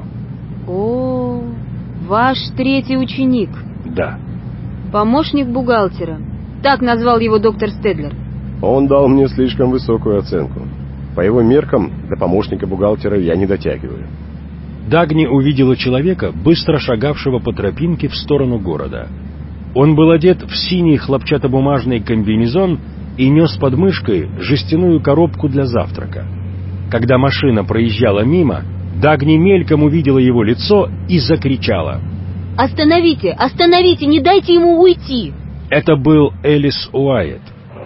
«О, ваш третий ученик?» «Да». «Помощник бухгалтера». Так назвал его доктор Стедлер. Он дал мне слишком высокую оценку. По его меркам, до помощника бухгалтера я не дотягиваю. Дагни увидела человека, быстро шагавшего по тропинке в сторону города. Он был одет в синий хлопчатобумажный комбинезон и нес под мышкой жестяную коробку для завтрака. Когда машина проезжала мимо, Дагни мельком увидела его лицо и закричала. «Остановите! Остановите! Не дайте ему уйти!» Это был Элис Уайетт.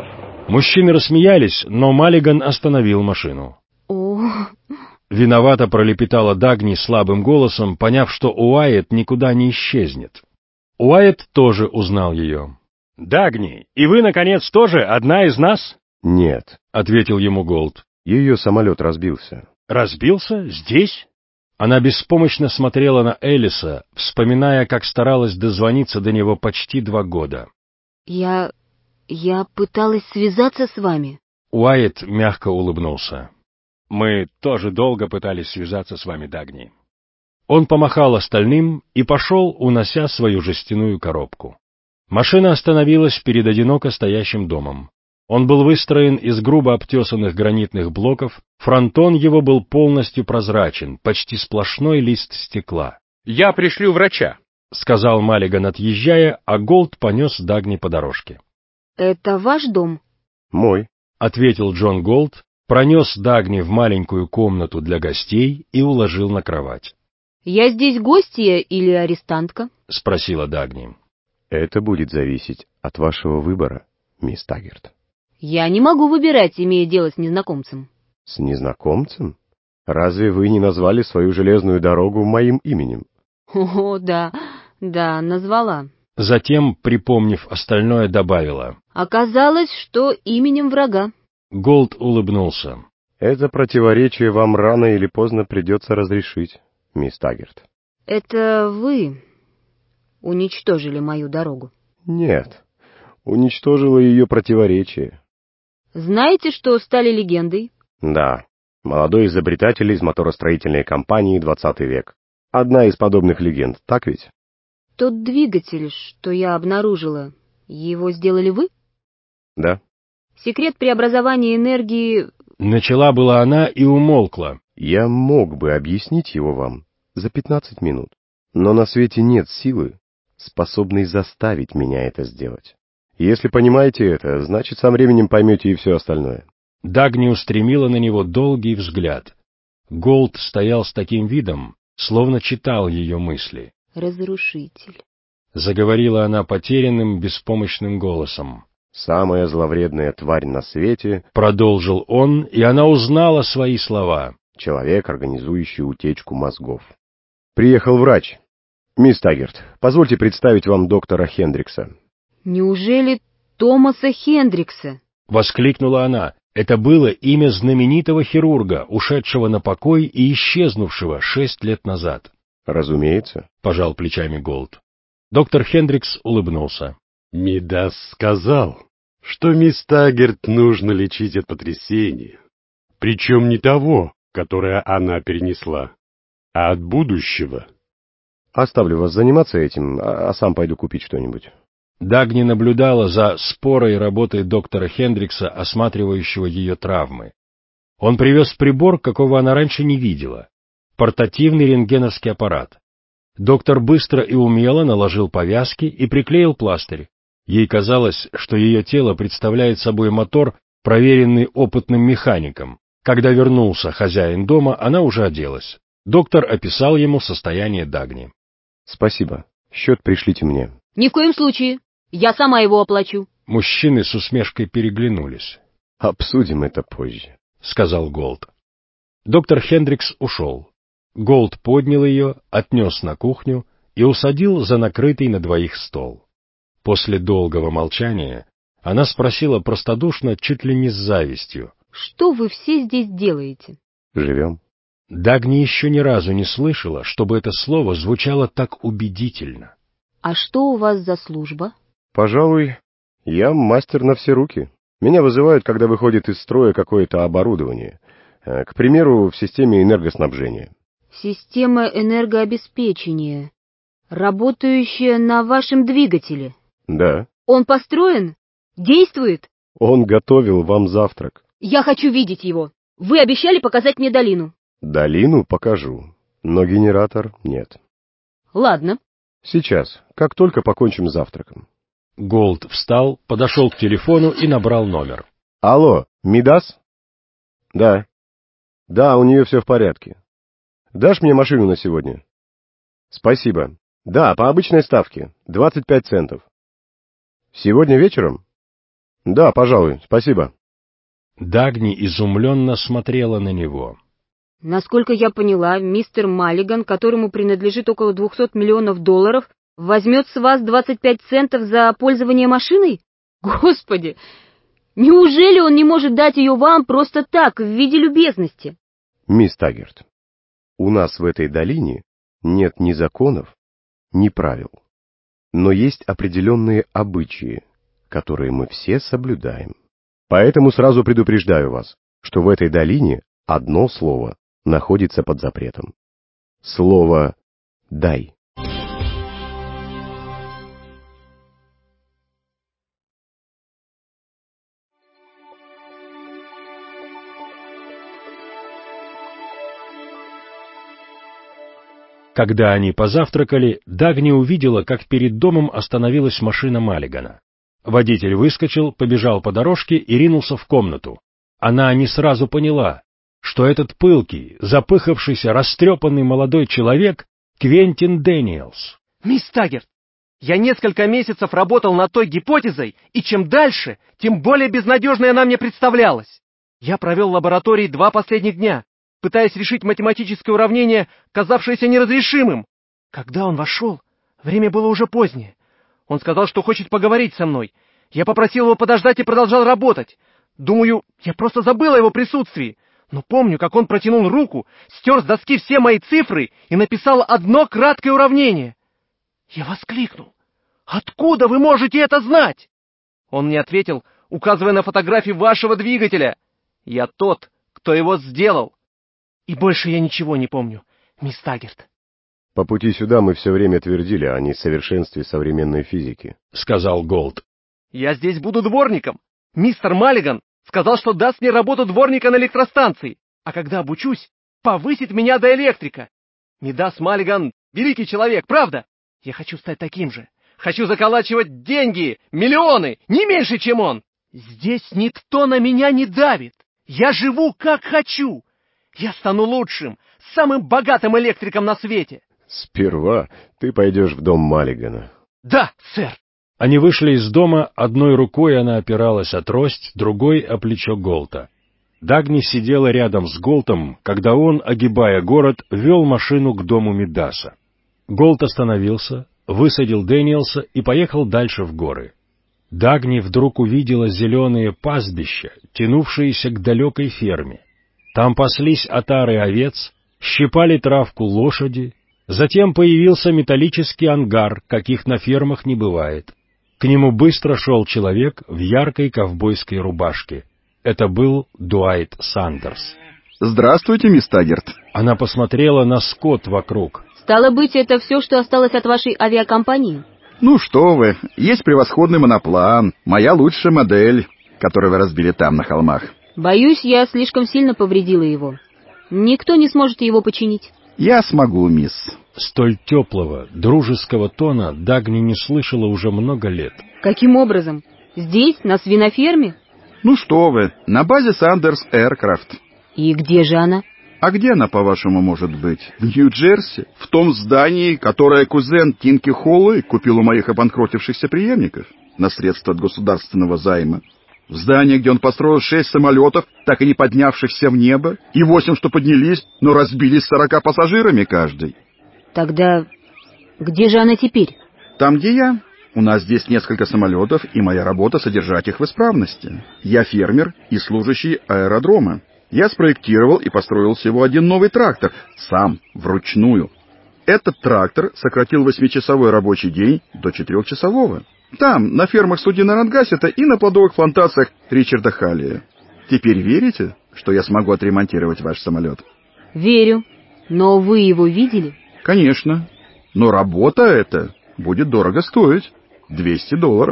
Мужчины рассмеялись, но Маллиган остановил машину. «О...» Виновато пролепетала Дагни слабым голосом, поняв, что Уайетт никуда не исчезнет. Уайетт тоже узнал ее. «Дагни, и вы, наконец, тоже одна из нас?» «Нет», — ответил ему Голд. «Ее самолет разбился». «Разбился? Здесь?» Она беспомощно смотрела на Элиса, вспоминая, как старалась дозвониться до него почти 2 года. Я пыталась связаться с вами. Уайетт мягко улыбнулся. «Мы тоже долго пытались связаться с вами, Дагни». Он помахал остальным и пошел, унося свою жестяную коробку. Машина остановилась перед одиноко стоящим домом. Он был выстроен из грубо обтесанных гранитных блоков, фронтон его был полностью прозрачен, почти сплошной лист стекла. «Я пришлю врача», — сказал Маллиган, отъезжая, а Голд понес Дагни по дорожке. «Это ваш дом?» «Мой», — ответил Джон Голд, пронес Дагни в маленькую комнату для гостей и уложил на кровать. «Я здесь гостья или арестантка?» — спросила Дагни. «Это будет зависеть от вашего выбора, мисс Таггерт». «Я не могу выбирать, имея дело с незнакомцем». «С незнакомцем? Разве вы не назвали свою железную дорогу моим именем?» «О, да, назвала». Затем, припомнив остальное, добавила. «Оказалось, что именем врага». Голд улыбнулся. «Это противоречие вам рано или поздно придется разрешить, мисс Таггерт». «Это вы уничтожили мою дорогу?» «Нет, уничтожило ее противоречие». «Знаете, что стали легендой?» «Да, молодой изобретатель из моторостроительной компании 20 век. Одна из подобных легенд, так ведь?» «Тот двигатель, что я обнаружила, его сделали вы?» «Да». «Секрет преобразования энергии...» Начала была она и умолкла. «Я мог бы объяснить его вам за 15 минут, но на свете нет силы, способной заставить меня это сделать. Если понимаете это, значит, со временем поймете и все остальное». Дагни устремила на него долгий взгляд. Голд стоял с таким видом, словно читал ее мысли. «Разрушитель», — заговорила она потерянным, беспомощным голосом. «Самая зловредная тварь на свете», — продолжил он, и она узнала свои слова. «Человек, организующий утечку мозгов». «Приехал врач. Мисс Таггерт, позвольте представить вам доктора Хендрикса». «Неужели Томаса Хендрикса?» — воскликнула она. Это было имя знаменитого хирурга, ушедшего на покой и исчезнувшего 6 лет назад. «Разумеется», — пожал плечами Голд. Доктор Хендрикс улыбнулся. «Мидас сказал, что мисс Таггерт нужно лечить от потрясения. Причем не того, которое она перенесла, а от будущего». «Оставлю вас заниматься этим, а сам пойду купить что-нибудь». Дагни наблюдала за спорой работой доктора Хендрикса, осматривающего ее травмы. Он привез прибор, какого она раньше не видела. Портативный рентгеновский аппарат. Доктор быстро и умело наложил повязки и приклеил пластырь. Ей казалось, что ее тело представляет собой мотор, проверенный опытным механиком. Когда вернулся хозяин дома, она уже оделась. Доктор описал ему состояние Дагни. «Спасибо. Счет пришлите мне». «Ни в коем случае. Я сама его оплачу». Мужчины с усмешкой переглянулись. «Обсудим это позже», — сказал Голд. Доктор Хендрикс ушел. Голд поднял ее, отнес на кухню и усадил за накрытый на двоих стол. После долгого молчания она спросила простодушно, чуть ли не с завистью. «Что вы все здесь делаете?» «Живем». Дагни еще ни разу не слышала, чтобы это слово звучало так убедительно. «А что у вас за служба?» «Пожалуй, я мастер на все руки. Меня вызывают, когда выходит из строя какое-то оборудование. К примеру, в системе энергоснабжения». «Система энергообеспечения, работающая на вашем двигателе?» «Да». «Он построен? Действует?» «Он готовил вам завтрак». «Я хочу видеть его. Вы обещали показать мне долину». «Долину покажу, но генератор нет». «Ладно». «Сейчас, как только покончим с завтраком». Голд встал, подошел к телефону и набрал номер. «Алло, Мидас?» «Да». «Да, у нее все в порядке. Дашь мне машину на сегодня?» «Спасибо. Да, по обычной ставке, 25 центов». «Сегодня вечером?» «Да, пожалуй, спасибо». Дагни изумленно смотрела на него. «Насколько я поняла, мистер Маллиган, которому принадлежит около 200 миллионов долларов, возьмет с вас 25 центов за пользование машиной? Господи! Неужели он не может дать ее вам просто так, в виде любезности?» «Мисс Таггерт, у нас в этой долине нет ни законов, ни правил, но есть определенные обычаи, которые мы все соблюдаем. Поэтому сразу предупреждаю вас, что в этой долине одно слово находится под запретом. Слово «дай». Когда они позавтракали, Дагни увидела, как перед домом остановилась машина Маллигана. Водитель выскочил, побежал по дорожке и ринулся в комнату. Она не сразу поняла, что этот пылкий, запыхавшийся, растрепанный молодой человек — Квентин Дэниелс. «Мисс Таггерт, я несколько месяцев работал над той гипотезой, и чем дальше, тем более безнадежной она мне представлялась. Я провел в лаборатории 2 последних дня, пытаясь решить математическое уравнение, казавшееся неразрешимым. Когда он вошел, время было уже позднее. Он сказал, что хочет поговорить со мной. Я попросил его подождать и продолжал работать. Думаю, я просто забыл о его присутствии. Но помню, как он протянул руку, стер с доски все мои цифры и написал одно краткое уравнение. Я воскликнул: «Откуда вы можете это знать?» Он мне ответил, указывая на фотографию вашего двигателя. Я тот, кто его сделал. И больше я ничего не помню, мисс Таггерт. «По пути сюда мы все время твердили о несовершенстве современной физики», — сказал Голд. «Я здесь буду дворником. Мистер Маллиган сказал, что даст мне работу дворника на электростанции, а когда обучусь, повысит меня до электрика. Мидас Маллиган — великий человек, правда? Я хочу стать таким же. Хочу заколачивать деньги, миллионы, не меньше, чем он. Здесь никто на меня не давит. Я живу, как хочу. Я стану лучшим, самым богатым электриком на свете». «Сперва ты пойдешь в дом Маллигана». «Да, сэр». Они вышли из дома, одной рукой она опиралась о трость, другой — о плечо Голта. Дагни сидела рядом с Голтом, когда он, огибая город, вел машину к дому Мидаса. Голт остановился, высадил Дэниелса и поехал дальше в горы. Дагни вдруг увидела зеленые пастбища, тянувшиеся к далекой ферме. Там паслись отары овец, щипали травку лошади. Затем появился металлический ангар, каких на фермах не бывает. К нему быстро шел человек в яркой ковбойской рубашке. Это был Дуайт Сандерс. «Здравствуйте, мисс Таггерт». Она посмотрела на скот вокруг. «Стало быть, это все, что осталось от вашей авиакомпании?» Ну что вы, есть превосходный моноплан, моя лучшая модель, которую вы разбили там, на холмах. Боюсь, я слишком сильно повредила его. Никто не сможет его починить. Я смогу, мисс. Столь теплого, дружеского тона Дагни не слышала уже много лет. Каким образом? Здесь, на свиноферме? Ну что вы, на базе Сандерс Aircraft. И где же она? А где она, по-вашему, может быть? В Нью-Джерси? В том здании, которое кузен Тинки Холлы купил у моих обанкротившихся преемников на средства от государственного займа. В здании, где он построил 6 самолетов, так и не поднявшихся в небо, и 8, что поднялись, но разбились 40 пассажирами каждый. Тогда где же она теперь? Там, где я. У нас здесь несколько самолетов, и моя работа — содержать их в исправности. Я фермер и служащий аэродрома. Я спроектировал и построил всего один новый трактор, сам, вручную. Этот трактор сократил 8-часовой рабочий день до 4-часового. Там, на фермах Судина Рангасета и на плодовых плантациях Ричарда Халлия. Теперь верите, что я смогу отремонтировать ваш самолет? Верю. Но вы его видели? Конечно. Но работа эта будет дорого стоить. $200.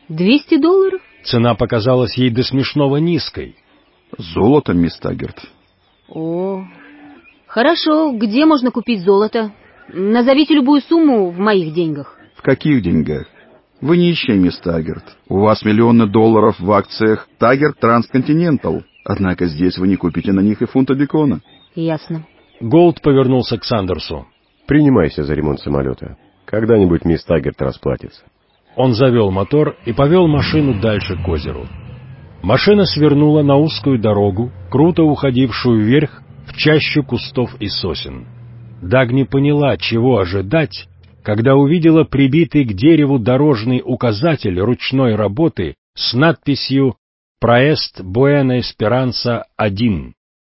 $200? Цена показалась ей до смешного низкой. Золото, мисс Таггерт. О, хорошо. Где можно купить золото? Назовите любую сумму в моих деньгах. В каких деньгах? Вы нищая, мисс Таггерт. У вас миллионы долларов в акциях Таггерт Трансконтинентал. Однако здесь вы не купите на них и фунта бекона. Ясно. Голд повернулся к Сандерсу. Принимайся за ремонт самолета. Когда-нибудь мисс Таггерт расплатится. Он завел мотор и повел машину дальше к озеру. Машина свернула на узкую дорогу, круто уходившую вверх в чащу кустов и сосен. Дагни поняла, чего ожидать, когда увидела прибитый к дереву дорожный указатель ручной работы с надписью «Проезд Буэна Эсперанса 1».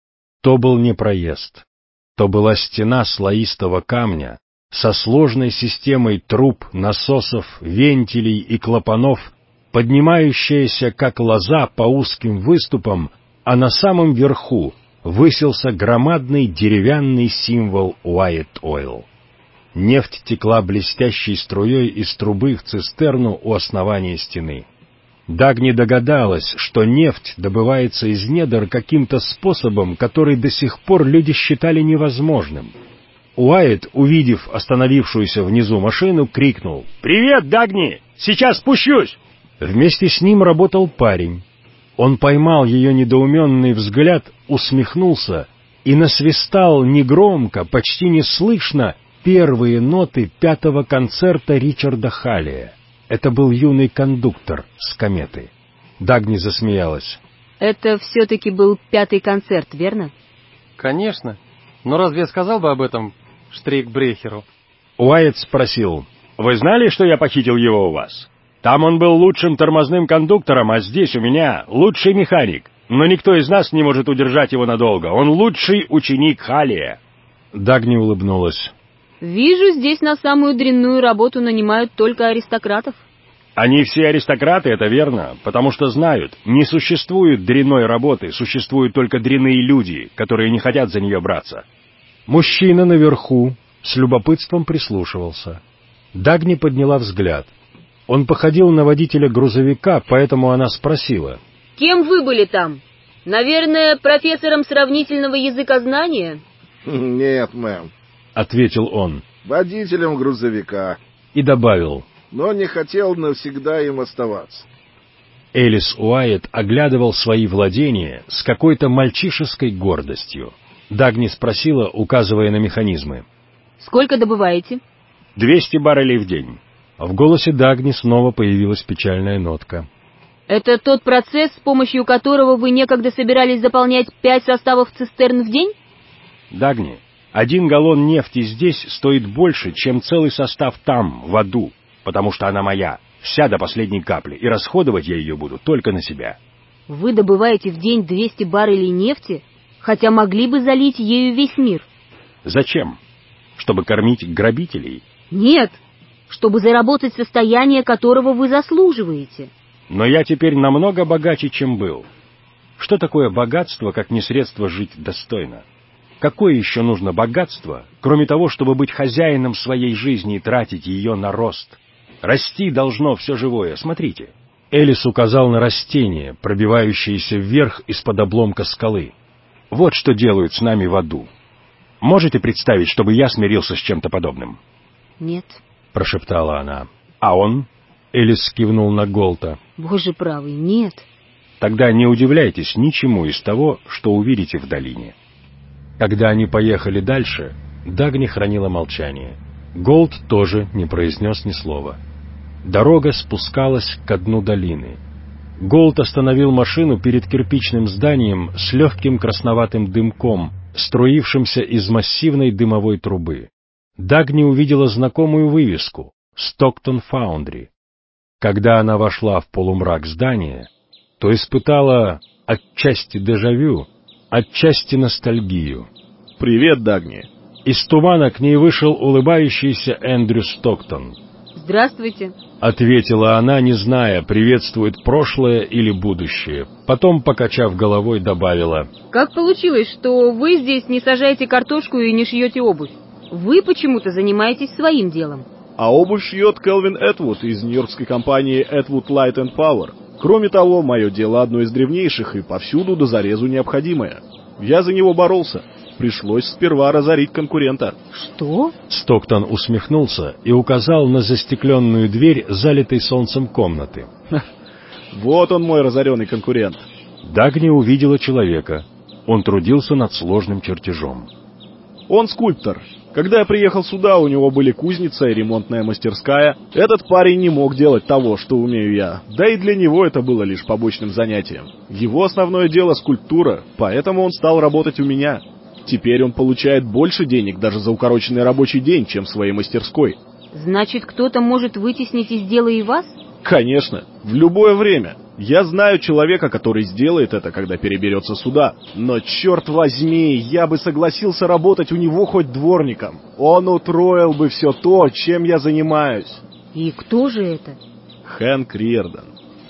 То был не проезд, то была стена слоистого камня со сложной системой труб, насосов, вентилей и клапанов, поднимающаяся как лоза по узким выступам, а на самом верху высился громадный деревянный символ Уайт Ойл. Нефть текла блестящей струей из трубы в цистерну у основания стены. Дагни догадалась, что нефть добывается из недр каким-то способом, который до сих пор люди считали невозможным. Уайт, увидев остановившуюся внизу машину, крикнул: «Привет, Дагни! Сейчас спущусь!» Вместе с ним работал парень. Он поймал ее недоуменный взгляд, усмехнулся и насвистал негромко, почти неслышно, первые ноты 5-го концерта Ричарда Халлия. Это был юный кондуктор с кометы. Дагни засмеялась. Это все-таки был 5-й концерт, верно? Конечно. Но разве я сказал бы об этом Штрейкбрехеру? Уайт спросил: «Вы знали, что я похитил его у вас? Там он был лучшим тормозным кондуктором, а здесь у меня лучший механик. Но никто из нас не может удержать его надолго. Он лучший ученик Халлия». Дагни улыбнулась. Вижу, здесь на самую дрянную работу нанимают только аристократов. Они все аристократы, это верно, потому что знают, не существует дрянной работы, существуют только дрянные люди, которые не хотят за нее браться. Мужчина наверху с любопытством прислушивался. Дагни подняла взгляд. Он походил на водителя грузовика, поэтому она спросила: «Кем вы были там? Наверное, профессором сравнительного языкознания?» «Нет, мэм», — ответил он. «Водителем грузовика». И добавил: «Но не хотел навсегда им оставаться». Элис Уайт оглядывал свои владения с какой-то мальчишеской гордостью. Дагни спросила, указывая на механизмы: «Сколько добываете?» 200 баррелей в день». В голосе Дагни снова появилась печальная нотка. «Это тот процесс, с помощью которого вы некогда собирались заполнять 5 составов цистерн в день?» «Дагни, 1 галлон нефти здесь стоит больше, чем целый состав там, в аду, потому что она моя, вся до последней капли, и расходовать я ее буду только на себя». «Вы добываете в день 200 баррелей нефти, хотя могли бы залить ею весь мир?» «Зачем? Чтобы кормить грабителей?» «Нет, чтобы заработать состояние, которого вы заслуживаете». «Но я теперь намного богаче, чем был. Что такое богатство, как не средство жить достойно? Какое еще нужно богатство, кроме того, чтобы быть хозяином своей жизни и тратить ее на рост? Расти должно все живое, смотрите». Элис указал на растение, пробивающееся вверх из-под обломка скалы. «Вот что делают с нами в аду. Можете представить, чтобы я смирился с чем-то подобным?» «Нет», — прошептала она. «А он?» — Элис кивнул на Голта. «Боже правый, нет». «Тогда не удивляйтесь ничему из того, что увидите в долине». Когда они поехали дальше, Дагни хранила молчание. Голт тоже не произнес ни слова. Дорога спускалась ко дну долины. Голт остановил машину перед кирпичным зданием с легким красноватым дымком, струившимся из массивной дымовой трубы. Дагни увидела знакомую вывеску «Стоктон Фаундри». Когда она вошла в полумрак здания, то испытала отчасти дежавю, отчасти ностальгию. «Привет, Дагни!» Из тумана к ней вышел улыбающийся Эндрю Стоктон. «Здравствуйте», — ответила она, не зная, приветствует прошлое или будущее. Потом, покачав головой, добавила: «Как получилось, что вы здесь не сажаете картошку и не шьете обувь? Вы почему-то занимаетесь своим делом». «А обувь шьет Келвин Этвуд из нью-йоркской компании Этвуд Light and Power. Кроме того, мое дело одно из древнейших и повсюду до зарезу необходимое. Я за него боролся. Пришлось сперва разорить конкурента». «Что?» Стоктон усмехнулся и указал на застекленную дверь, залитой солнцем комнаты. «Вот он, мой разоренный конкурент». Дагни увидела человека. Он трудился над сложным чертежом. «Он скульптор. Когда я приехал сюда, у него были кузница и ремонтная мастерская. Этот парень не мог делать того, что умею я. Да и для него это было лишь побочным занятием. Его основное дело — скульптура, поэтому он стал работать у меня. Теперь он получает больше денег даже за укороченный рабочий день, чем в своей мастерской». «Значит, кто-то может вытеснить из дела и вас?» «Конечно, в любое время. Я знаю человека, который сделает это, когда переберется сюда. Но, черт возьми, я бы согласился работать у него хоть дворником. Он утроил бы все то, чем я занимаюсь». «И кто же это?» «Хэнк Риерден».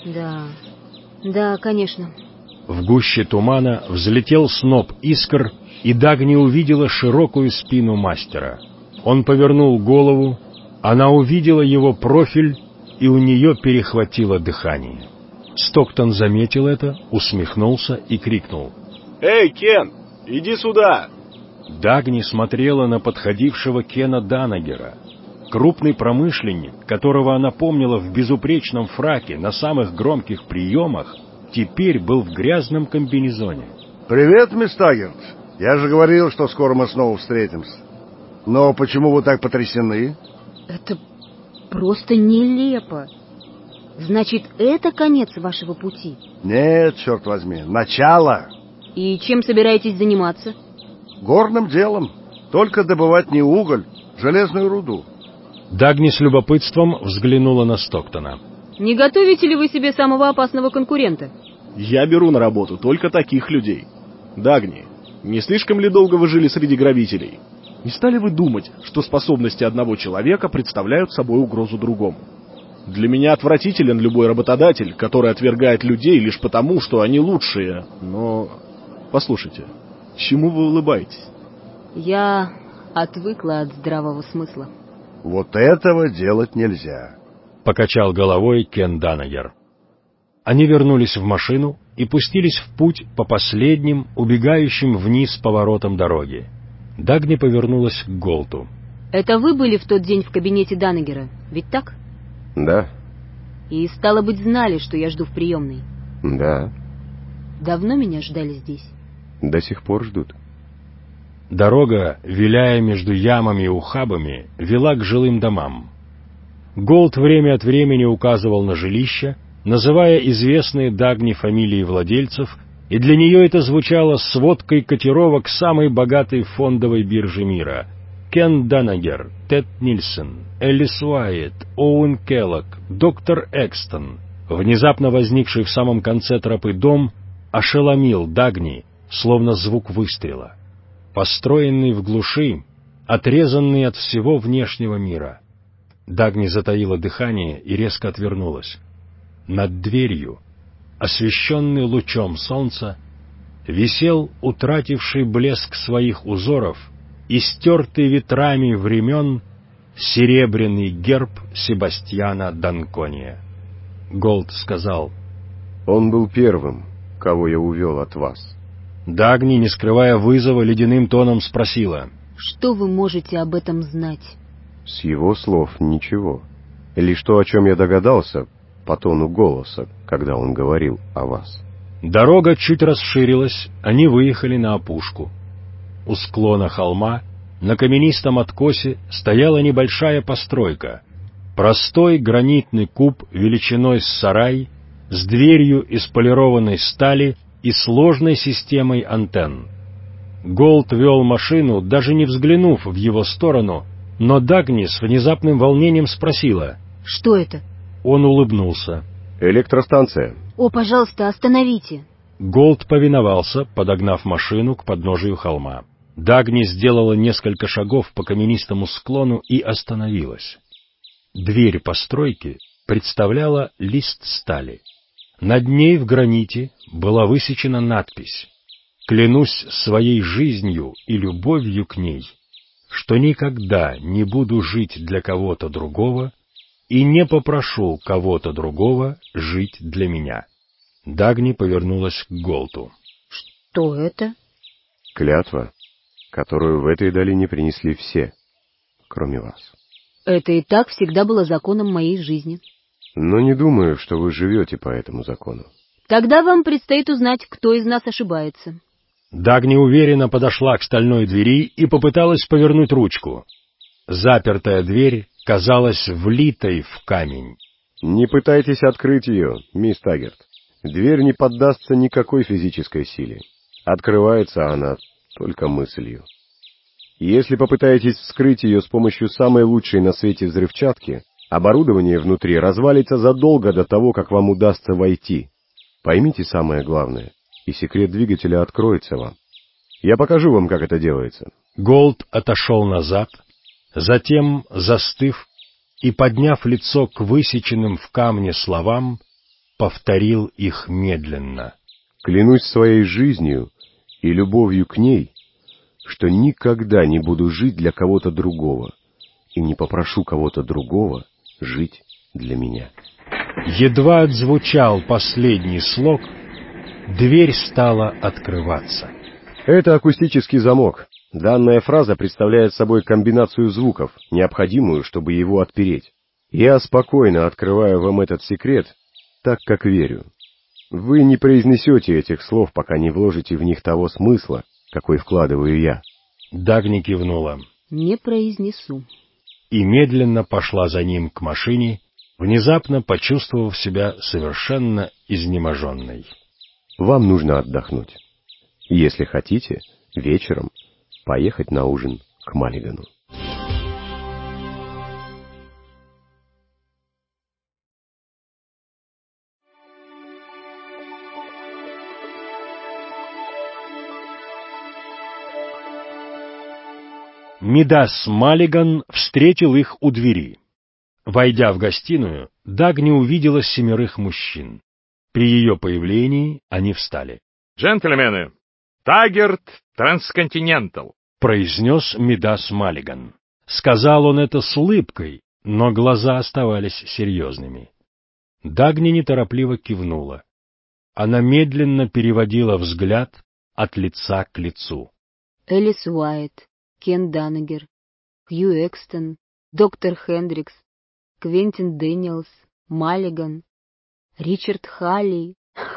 Да, конечно». В гуще тумана взлетел сноп искр, и Дагни увидела широкую спину мастера. Он повернул голову, она увидела его профиль, и у нее перехватило дыхание. Стоктон заметил это, усмехнулся и крикнул: «Эй, Кен, иди сюда!» Дагни смотрела на подходившего Кена Данагера. Крупный промышленник, которого она помнила в безупречном фраке на самых громких приемах, теперь был в грязном комбинезоне. «Привет, мисс Таггерт. Я же говорил, что скоро мы снова встретимся. Но почему вы так потрясены?» «Это просто нелепо. Значит, это конец вашего пути?» «Нет, черт возьми, начало». «И чем собираетесь заниматься?» «Горным делом. Только добывать не уголь, железную руду». Дагни с любопытством взглянула на Стоктона. «Не готовите ли вы себе самого опасного конкурента?» «Я беру на работу только таких людей. Дагни, не слишком ли долго вы жили среди грабителей? Не стали вы думать, что способности одного человека представляют собой угрозу другому? Для меня отвратителен любой работодатель, который отвергает людей лишь потому, что они лучшие. Но, послушайте, чему вы улыбаетесь?» «Я отвыкла от здравого смысла». «Вот этого делать нельзя», — покачал головой Кен Данагер. Они вернулись в машину и пустились в путь по последним, убегающим вниз поворотам дороги. Дагни повернулась к Голту. «Это вы были в тот день в кабинете Данагера, ведь так?» «Да». «И, стало быть, знали, что я жду в приемной?» «Да». «Давно меня ждали здесь?» «До сих пор ждут». Дорога, виляя между ямами и ухабами, вела к жилым домам. Голт время от времени указывал на жилища, называя известные Дагни фамилии владельцев, и для нее это звучало сводкой котировок самой богатой фондовой биржи мира: Кен Данагер, Тед Нильсон, Элис Уайетт, Оуэн Келлог, доктор Экстон. Внезапно возникший в самом конце тропы дом ошеломил Дагни, словно звук выстрела. Построенный в глуши, отрезанный от всего внешнего мира. Дагни затаила дыхание и резко отвернулась. Над дверью, освещенный лучом солнца, висел утративший блеск своих узоров и стертый ветрами времен серебряный герб Себастьяна Данкония. Голд сказал: «Он был первым, кого я увел от вас». Дагни, не скрывая вызова, ледяным тоном спросила: «Что вы можете об этом знать?» С его слов ничего. Лишь то, о чем я догадался, по тону голоса, когда он говорил о вас. Дорога чуть расширилась, они выехали на опушку. У склона холма, на каменистом откосе, стояла небольшая постройка. Простой гранитный куб величиной с сарай, с дверью из полированной стали и сложной системой антенн. Голд вел машину, даже не взглянув в его сторону, но Дагни с внезапным волнением спросила: «Что это?» Он улыбнулся. «Электростанция». «О, пожалуйста, остановите!» Голд повиновался, подогнав машину к подножию холма. Дагни сделала несколько шагов по каменистому склону и остановилась. Дверь постройки представляла лист стали. Над ней в граните была высечена надпись: «Клянусь своей жизнью и любовью к ней, что никогда не буду жить для кого-то другого и не попрошу кого-то другого жить для меня». Дагни повернулась к Голту. «Что это?» «Клятва, которую в этой долине принесли все, кроме вас». «Это и так всегда было законом моей жизни». «Но не думаю, что вы живете по этому закону». «Тогда вам предстоит узнать, кто из нас ошибается». Дагни уверенно подошла к стальной двери и попыталась повернуть ручку. Запертая дверь казалась влитой в камень. «Не пытайтесь открыть ее, мисс Таггерт. Дверь не поддастся никакой физической силе. Открывается она только мыслью. Если попытаетесь вскрыть ее с помощью самой лучшей на свете взрывчатки, оборудование внутри развалится задолго до того, как вам удастся войти. Поймите самое главное, и секрет двигателя откроется вам. Я покажу вам, как это делается». Голд отошел назад, затем, застыв и подняв лицо к высеченным в камне словам, повторил их медленно. «Клянусь своей жизнью и любовью к ней, что никогда не буду жить для кого-то другого и не попрошу кого-то другого жить для меня». Едва отзвучал последний слог, дверь стала открываться. Это акустический замок. Данная фраза представляет собой комбинацию звуков, необходимую, чтобы его отпереть. Я спокойно открываю вам этот секрет, так как верю. Вы не произнесете этих слов, пока не вложите в них того смысла, какой вкладываю я. Дагни кивнула. «Не произнесу». И медленно пошла за ним к машине, внезапно почувствовав себя совершенно изнеможенной. Вам нужно отдохнуть. Если хотите, вечером поехать на ужин к Маллигану. Мидас Маллиган встретил их у двери. Войдя в гостиную, Дагни увидела 7 мужчин. При ее появлении они встали. «Джентльмены, Таггерт Трансконтинентал», — произнес Мидас Маллиган. Сказал он это с улыбкой, но глаза оставались серьезными. Дагни неторопливо кивнула. Она медленно переводила взгляд от лица к лицу. Элис Уайт, Кен Даннегер, Хью Экстон, доктор Хендрикс, Квентин Дэниелс, Маллиган, Ричард Халли.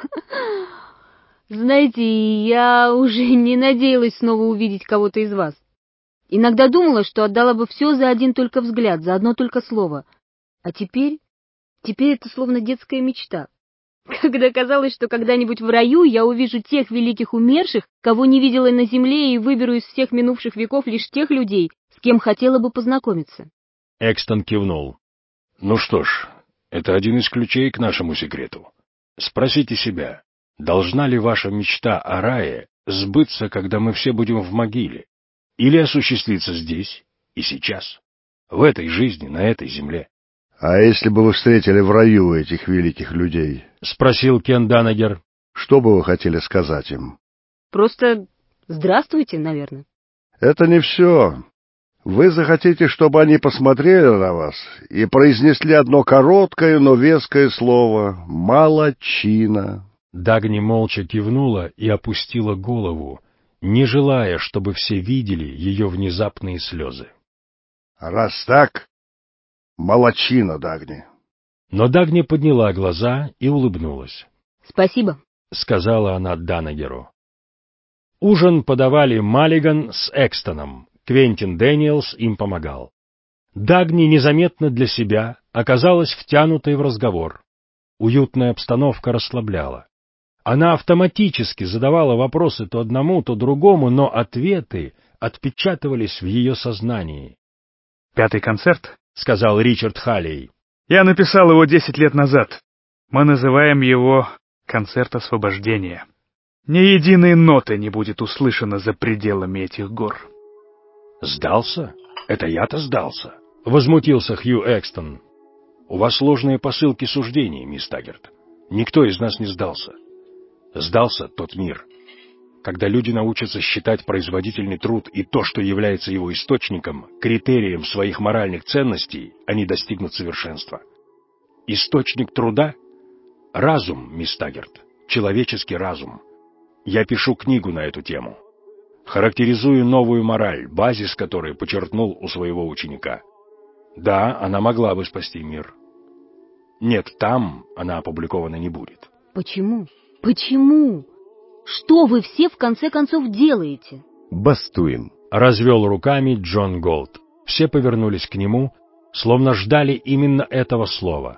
Знаете, я уже не надеялась снова увидеть кого-то из вас. Иногда думала, что отдала бы все за один только взгляд, за одно только слово. А теперь это словно детская мечта. Когда казалось, что когда-нибудь в раю я увижу тех великих умерших, кого не видела на земле, и выберу из всех минувших веков лишь тех людей, с кем хотела бы познакомиться. Экстон кивнул. Ну что ж, это один из ключей к нашему секрету. Спросите себя, должна ли ваша мечта о рае сбыться, когда мы все будем в могиле, или осуществиться здесь и сейчас, в этой жизни, на этой земле? — А если бы вы встретили в раю этих великих людей? — спросил Кен Даннегер. — Что бы вы хотели сказать им? — Просто здравствуйте, наверное. — Это не все. Вы захотите, чтобы они посмотрели на вас и произнесли одно короткое, но веское слово «молодчина». Дагни молча кивнула и опустила голову, не желая, чтобы все видели ее внезапные слезы. Раз так, молодчина, Дагни. Но Дагни подняла глаза и улыбнулась. «Спасибо», — сказала она Данагеру. Ужин подавали Маллиган с Экстоном, Квентин Дэниелс им помогал. Дагни незаметно для себя оказалась втянутой в разговор. Уютная обстановка расслабляла. Она автоматически задавала вопросы то одному, то другому, но ответы отпечатывались в ее сознании. «Пятый концерт», — сказал Ричард Халлей. «Я написал его 10 лет назад. Мы называем его «Концерт освобождения». Ни единой ноты не будет услышано за пределами этих гор». «Сдался? Это я-то сдался», — возмутился Хью Экстон. «У вас сложные посылки суждений, мисс Таггерт. Никто из нас не сдался. Сдался тот мир. Когда люди научатся считать производительный труд и то, что является его источником, критерием своих моральных ценностей, они достигнут совершенства. Источник труда — разум, мисс Таггерт, человеческий разум. Я пишу книгу на эту тему. Характеризую новую мораль, базис которой подчеркнул у своего ученика. Да, она могла бы спасти мир. Нет, там она опубликована не будет». «Почему? Почему? Что вы все в конце концов делаете?» «Бастуем», — развел руками Джон Голд. Все повернулись к нему, словно ждали именно этого слова.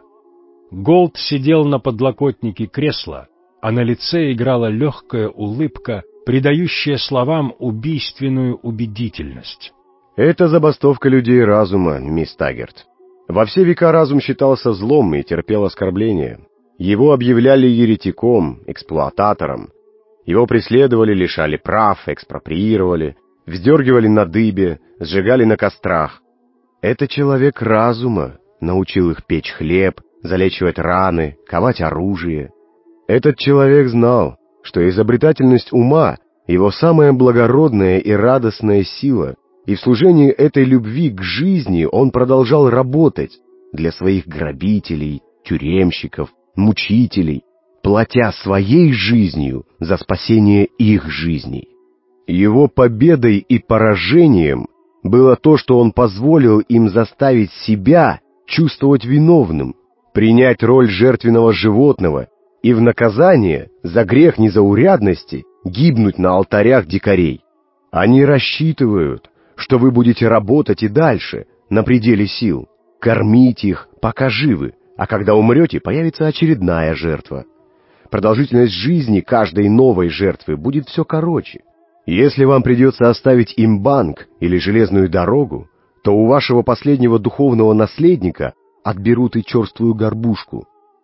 Голд сидел на подлокотнике кресла, а на лице играла легкая улыбка, придающая словам убийственную убедительность. «Это забастовка людей разума, мисс Таггерт. Во все века разум считался злом и терпел оскорбления. Его объявляли еретиком, эксплуататором. Его преследовали, лишали прав, экспроприировали, вздергивали на дыбе, сжигали на кострах. Это человек разума научил их печь хлеб, залечивать раны, ковать оружие. Этот человек знал, что изобретательность ума — его самая благородная и радостная сила, и в служении этой любви к жизни он продолжал работать для своих грабителей, тюремщиков, мучителей, платя своей жизнью за спасение их жизней. Его победой и поражением было то, что он позволил им заставить себя чувствовать виновным, принять роль жертвенного животного и в наказание за грех незаурядности гибнуть на алтарях дикарей. Они рассчитывают, что вы будете работать и дальше, на пределе сил, кормить их, пока живы, а когда умрете, появится очередная жертва. Продолжительность жизни каждой новой жертвы будет все короче. Если вам придется оставить им банк или железную дорогу, то у вашего последнего духовного наследника отберут и черствую горбушку.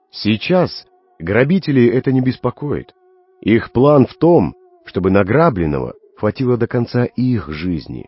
Сейчас грабителей это не беспокоит. Их план в том, чтобы награбленного хватило до конца их жизни.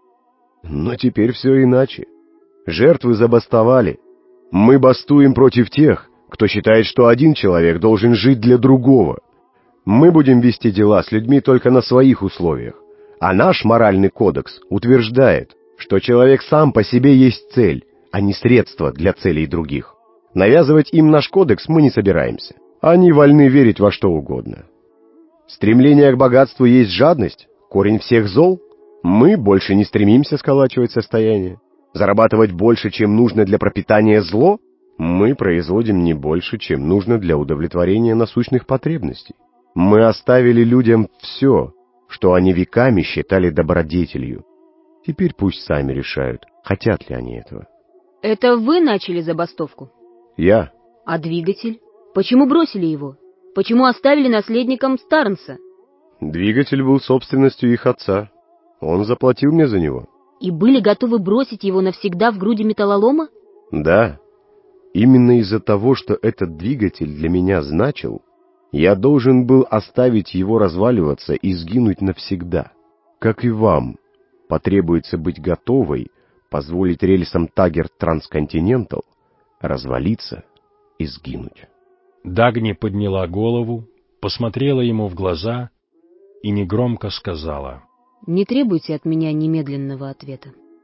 Но теперь все иначе. Жертвы забастовали. Мы бастуем против тех, кто считает, что один человек должен жить для другого. Мы будем вести дела с людьми только на своих условиях. А наш моральный кодекс утверждает, что человек сам по себе есть цель, а не средство для целей других. Навязывать им наш кодекс мы не собираемся. Они вольны верить во что угодно. Стремление к богатству есть жадность, корень всех зол. Мы больше не стремимся сколачивать состояние. Зарабатывать больше, чем нужно для пропитания зло? Мы производим не больше, чем нужно для удовлетворения насущных потребностей. Мы оставили людям все, что они веками считали добродетелью. Теперь пусть сами решают, хотят ли они этого. Это вы начали забастовку? Я. А двигатель? Почему бросили его? Почему оставили наследником Старнса? Двигатель был собственностью их отца. Он заплатил мне за него. И были готовы бросить его навсегда в груди металлолома? Да. Именно из-за того, что этот двигатель для меня значил, я должен был оставить его разваливаться и сгинуть навсегда. Как и вам, потребуется быть готовой позволить рельсам Таггерт Трансконтинентал развалиться и сгинуть. Дагни подняла голову, посмотрела ему в глаза и негромко сказала: «Не требуйте от меня немедленного ответа».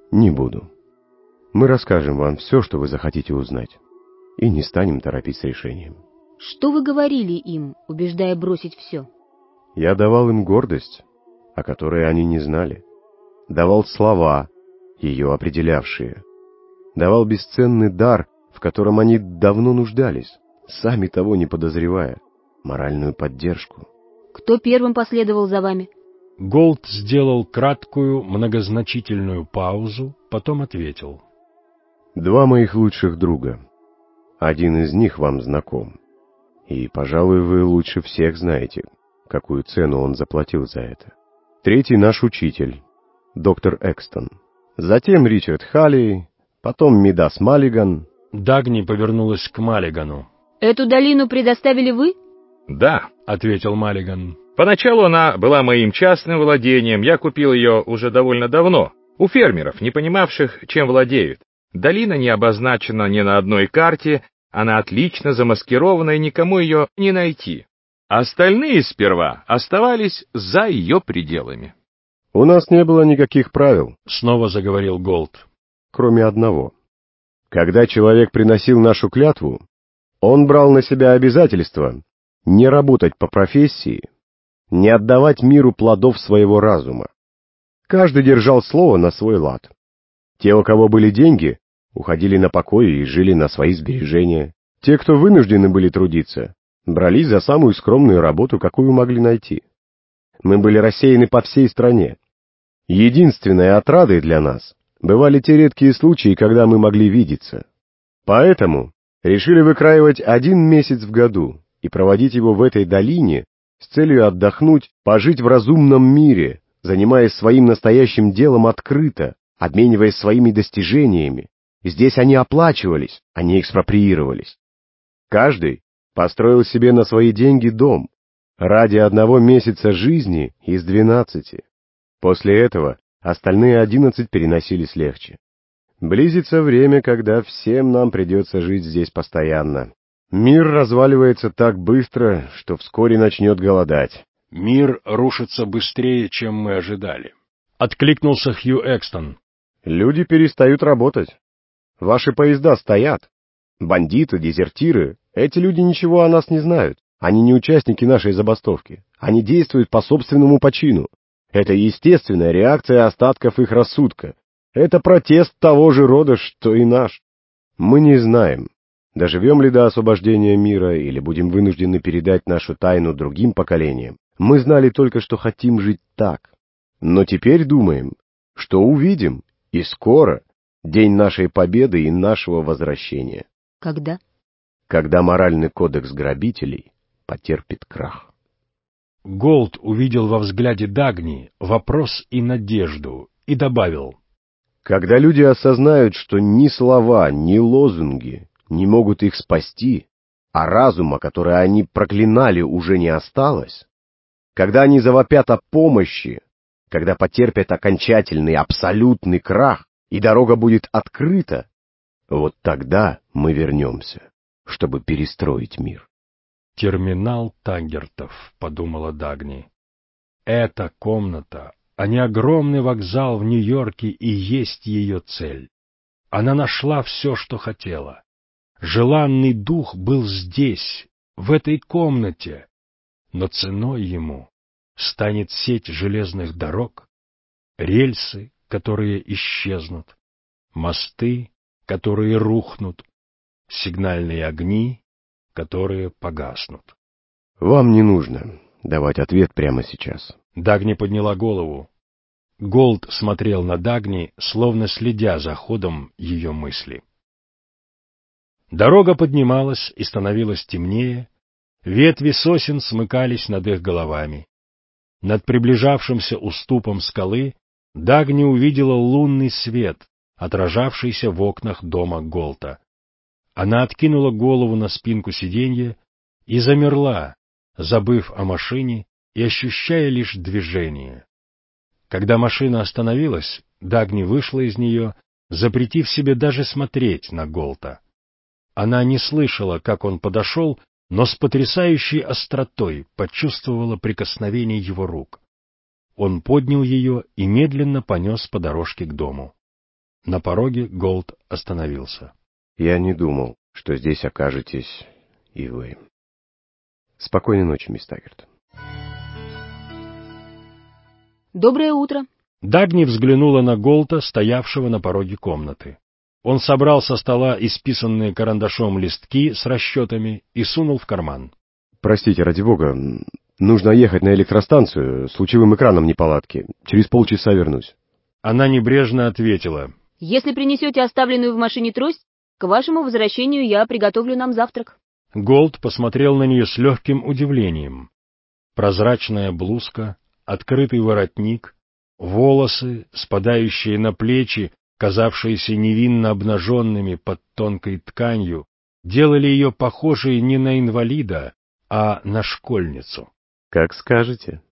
Не буду. Мы расскажем вам все, что вы захотите узнать, и не станем торопить с решением. Что вы говорили им, убеждая бросить все? Я давал им гордость, о которой они не знали. Давал слова, ее определявшие. Давал бесценный дар, в котором они давно нуждались, сами того не подозревая, моральную поддержку. Кто первым последовал за вами? Голд сделал краткую, многозначительную паузу, потом ответил. 2 моих лучших друга. Один из них вам знаком. И, пожалуй, вы лучше всех знаете, какую цену он заплатил за это. 3-й наш учитель, доктор Экстон. Затем Ричард Халли, потом Мидас Маллиган. Дагни повернулась к Маллигану. Эту долину предоставили вы? Да, ответил Маллиган. Поначалу она была моим частным владением, я купил ее уже довольно давно, у фермеров, не понимавших, чем владеют. Долина не обозначена ни на одной карте, она отлично замаскирована и никому ее не найти. Остальные сперва оставались за ее пределами. У нас не было никаких правил, снова заговорил Голд. Кроме одного. Когда человек приносил нашу клятву, он брал на себя обязательство не работать по профессии, не отдавать миру плодов своего разума. Каждый держал слово на свой лад. Те, у кого были деньги, уходили на покой и жили на свои сбережения. Те, кто вынуждены были трудиться, брались за самую скромную работу, какую могли найти. Мы были рассеяны по всей стране. Единственной отрадой для нас бывали те редкие случаи, когда мы могли видеться. Поэтому решили выкраивать 1 месяц в году и проводить его в этой долине с целью отдохнуть, пожить в разумном мире, занимаясь своим настоящим делом открыто, обмениваясь своими достижениями. Здесь они оплачивались, а не экспроприировались. Каждый построил себе на свои деньги дом ради 1 месяца жизни из 12. После этого остальные 11 переносились легче. Близится время, когда всем нам придется жить здесь постоянно. Мир разваливается так быстро, что вскоре начнет голодать. Мир рушится быстрее, чем мы ожидали. Откликнулся Хью Экстон. Люди перестают работать. Ваши поезда стоят. Бандиты, дезертиры, эти люди ничего о нас не знают. Они не участники нашей забастовки. Они действуют по собственному почину. Это естественная реакция остатков их рассудка. Это протест того же рода, что и наш. Мы не знаем, доживем ли до освобождения мира или будем вынуждены передать нашу тайну другим поколениям. Мы знали только, что хотим жить так. Но теперь думаем, что увидим, и скоро, день нашей победы и нашего возвращения. Когда? Когда моральный кодекс грабителей потерпит крах. Голд увидел во взгляде Дагни вопрос и надежду и добавил. Когда люди осознают, что ни слова, ни лозунги не могут их спасти, а разума, который они проклинали, уже не осталось, когда они завопят о помощи, когда потерпят окончательный, абсолютный крах, и дорога будет открыта, вот тогда мы вернемся, чтобы перестроить мир. «Терминал Таггертов», — подумала Дагни. «Эта комната, а не огромный вокзал в Нью-Йорке, и есть ее цель. Она нашла все, что хотела. Желанный дух был здесь, в этой комнате, но ценой ему станет сеть железных дорог, рельсы, которые исчезнут, мосты, которые рухнут, сигнальные огни, которые погаснут». «Вам не нужно давать ответ прямо сейчас». Дагни подняла голову. Голд смотрел на Дагни, словно следя за ходом ее мысли. Дорога поднималась и становилась темнее, ветви сосен смыкались над их головами. Над приближавшимся уступом скалы Дагни увидела лунный свет, отражавшийся в окнах дома Голта. Она откинула голову на спинку сиденья и замерла, забыв о машине и ощущая лишь движение. Когда машина остановилась, Дагни вышла из нее, запретив себе даже смотреть на Голта. Она не слышала, как он подошел, но с потрясающей остротой почувствовала прикосновение его рук. Он поднял ее и медленно понес по дорожке к дому. На пороге Голд остановился. Я не думал, что здесь окажетесь и вы. Спокойной ночи, мисс Таггерт. Доброе утро. Дагни взглянула на Голта, стоявшего на пороге комнаты. Он собрал со стола исписанные карандашом листки с расчетами и сунул в карман. Простите, ради бога, нужно ехать на электростанцию, с лучевым экраном неполадки. Через полчаса вернусь. Она небрежно ответила. Если принесете оставленную в машине трость, к вашему возвращению я приготовлю нам завтрак. Голд посмотрел на нее с легким удивлением. Прозрачная блузка, открытый воротник, волосы, спадающие на плечи, казавшиеся невинно обнаженными под тонкой тканью, делали ее похожей не на инвалида, а на школьницу. — Как скажете.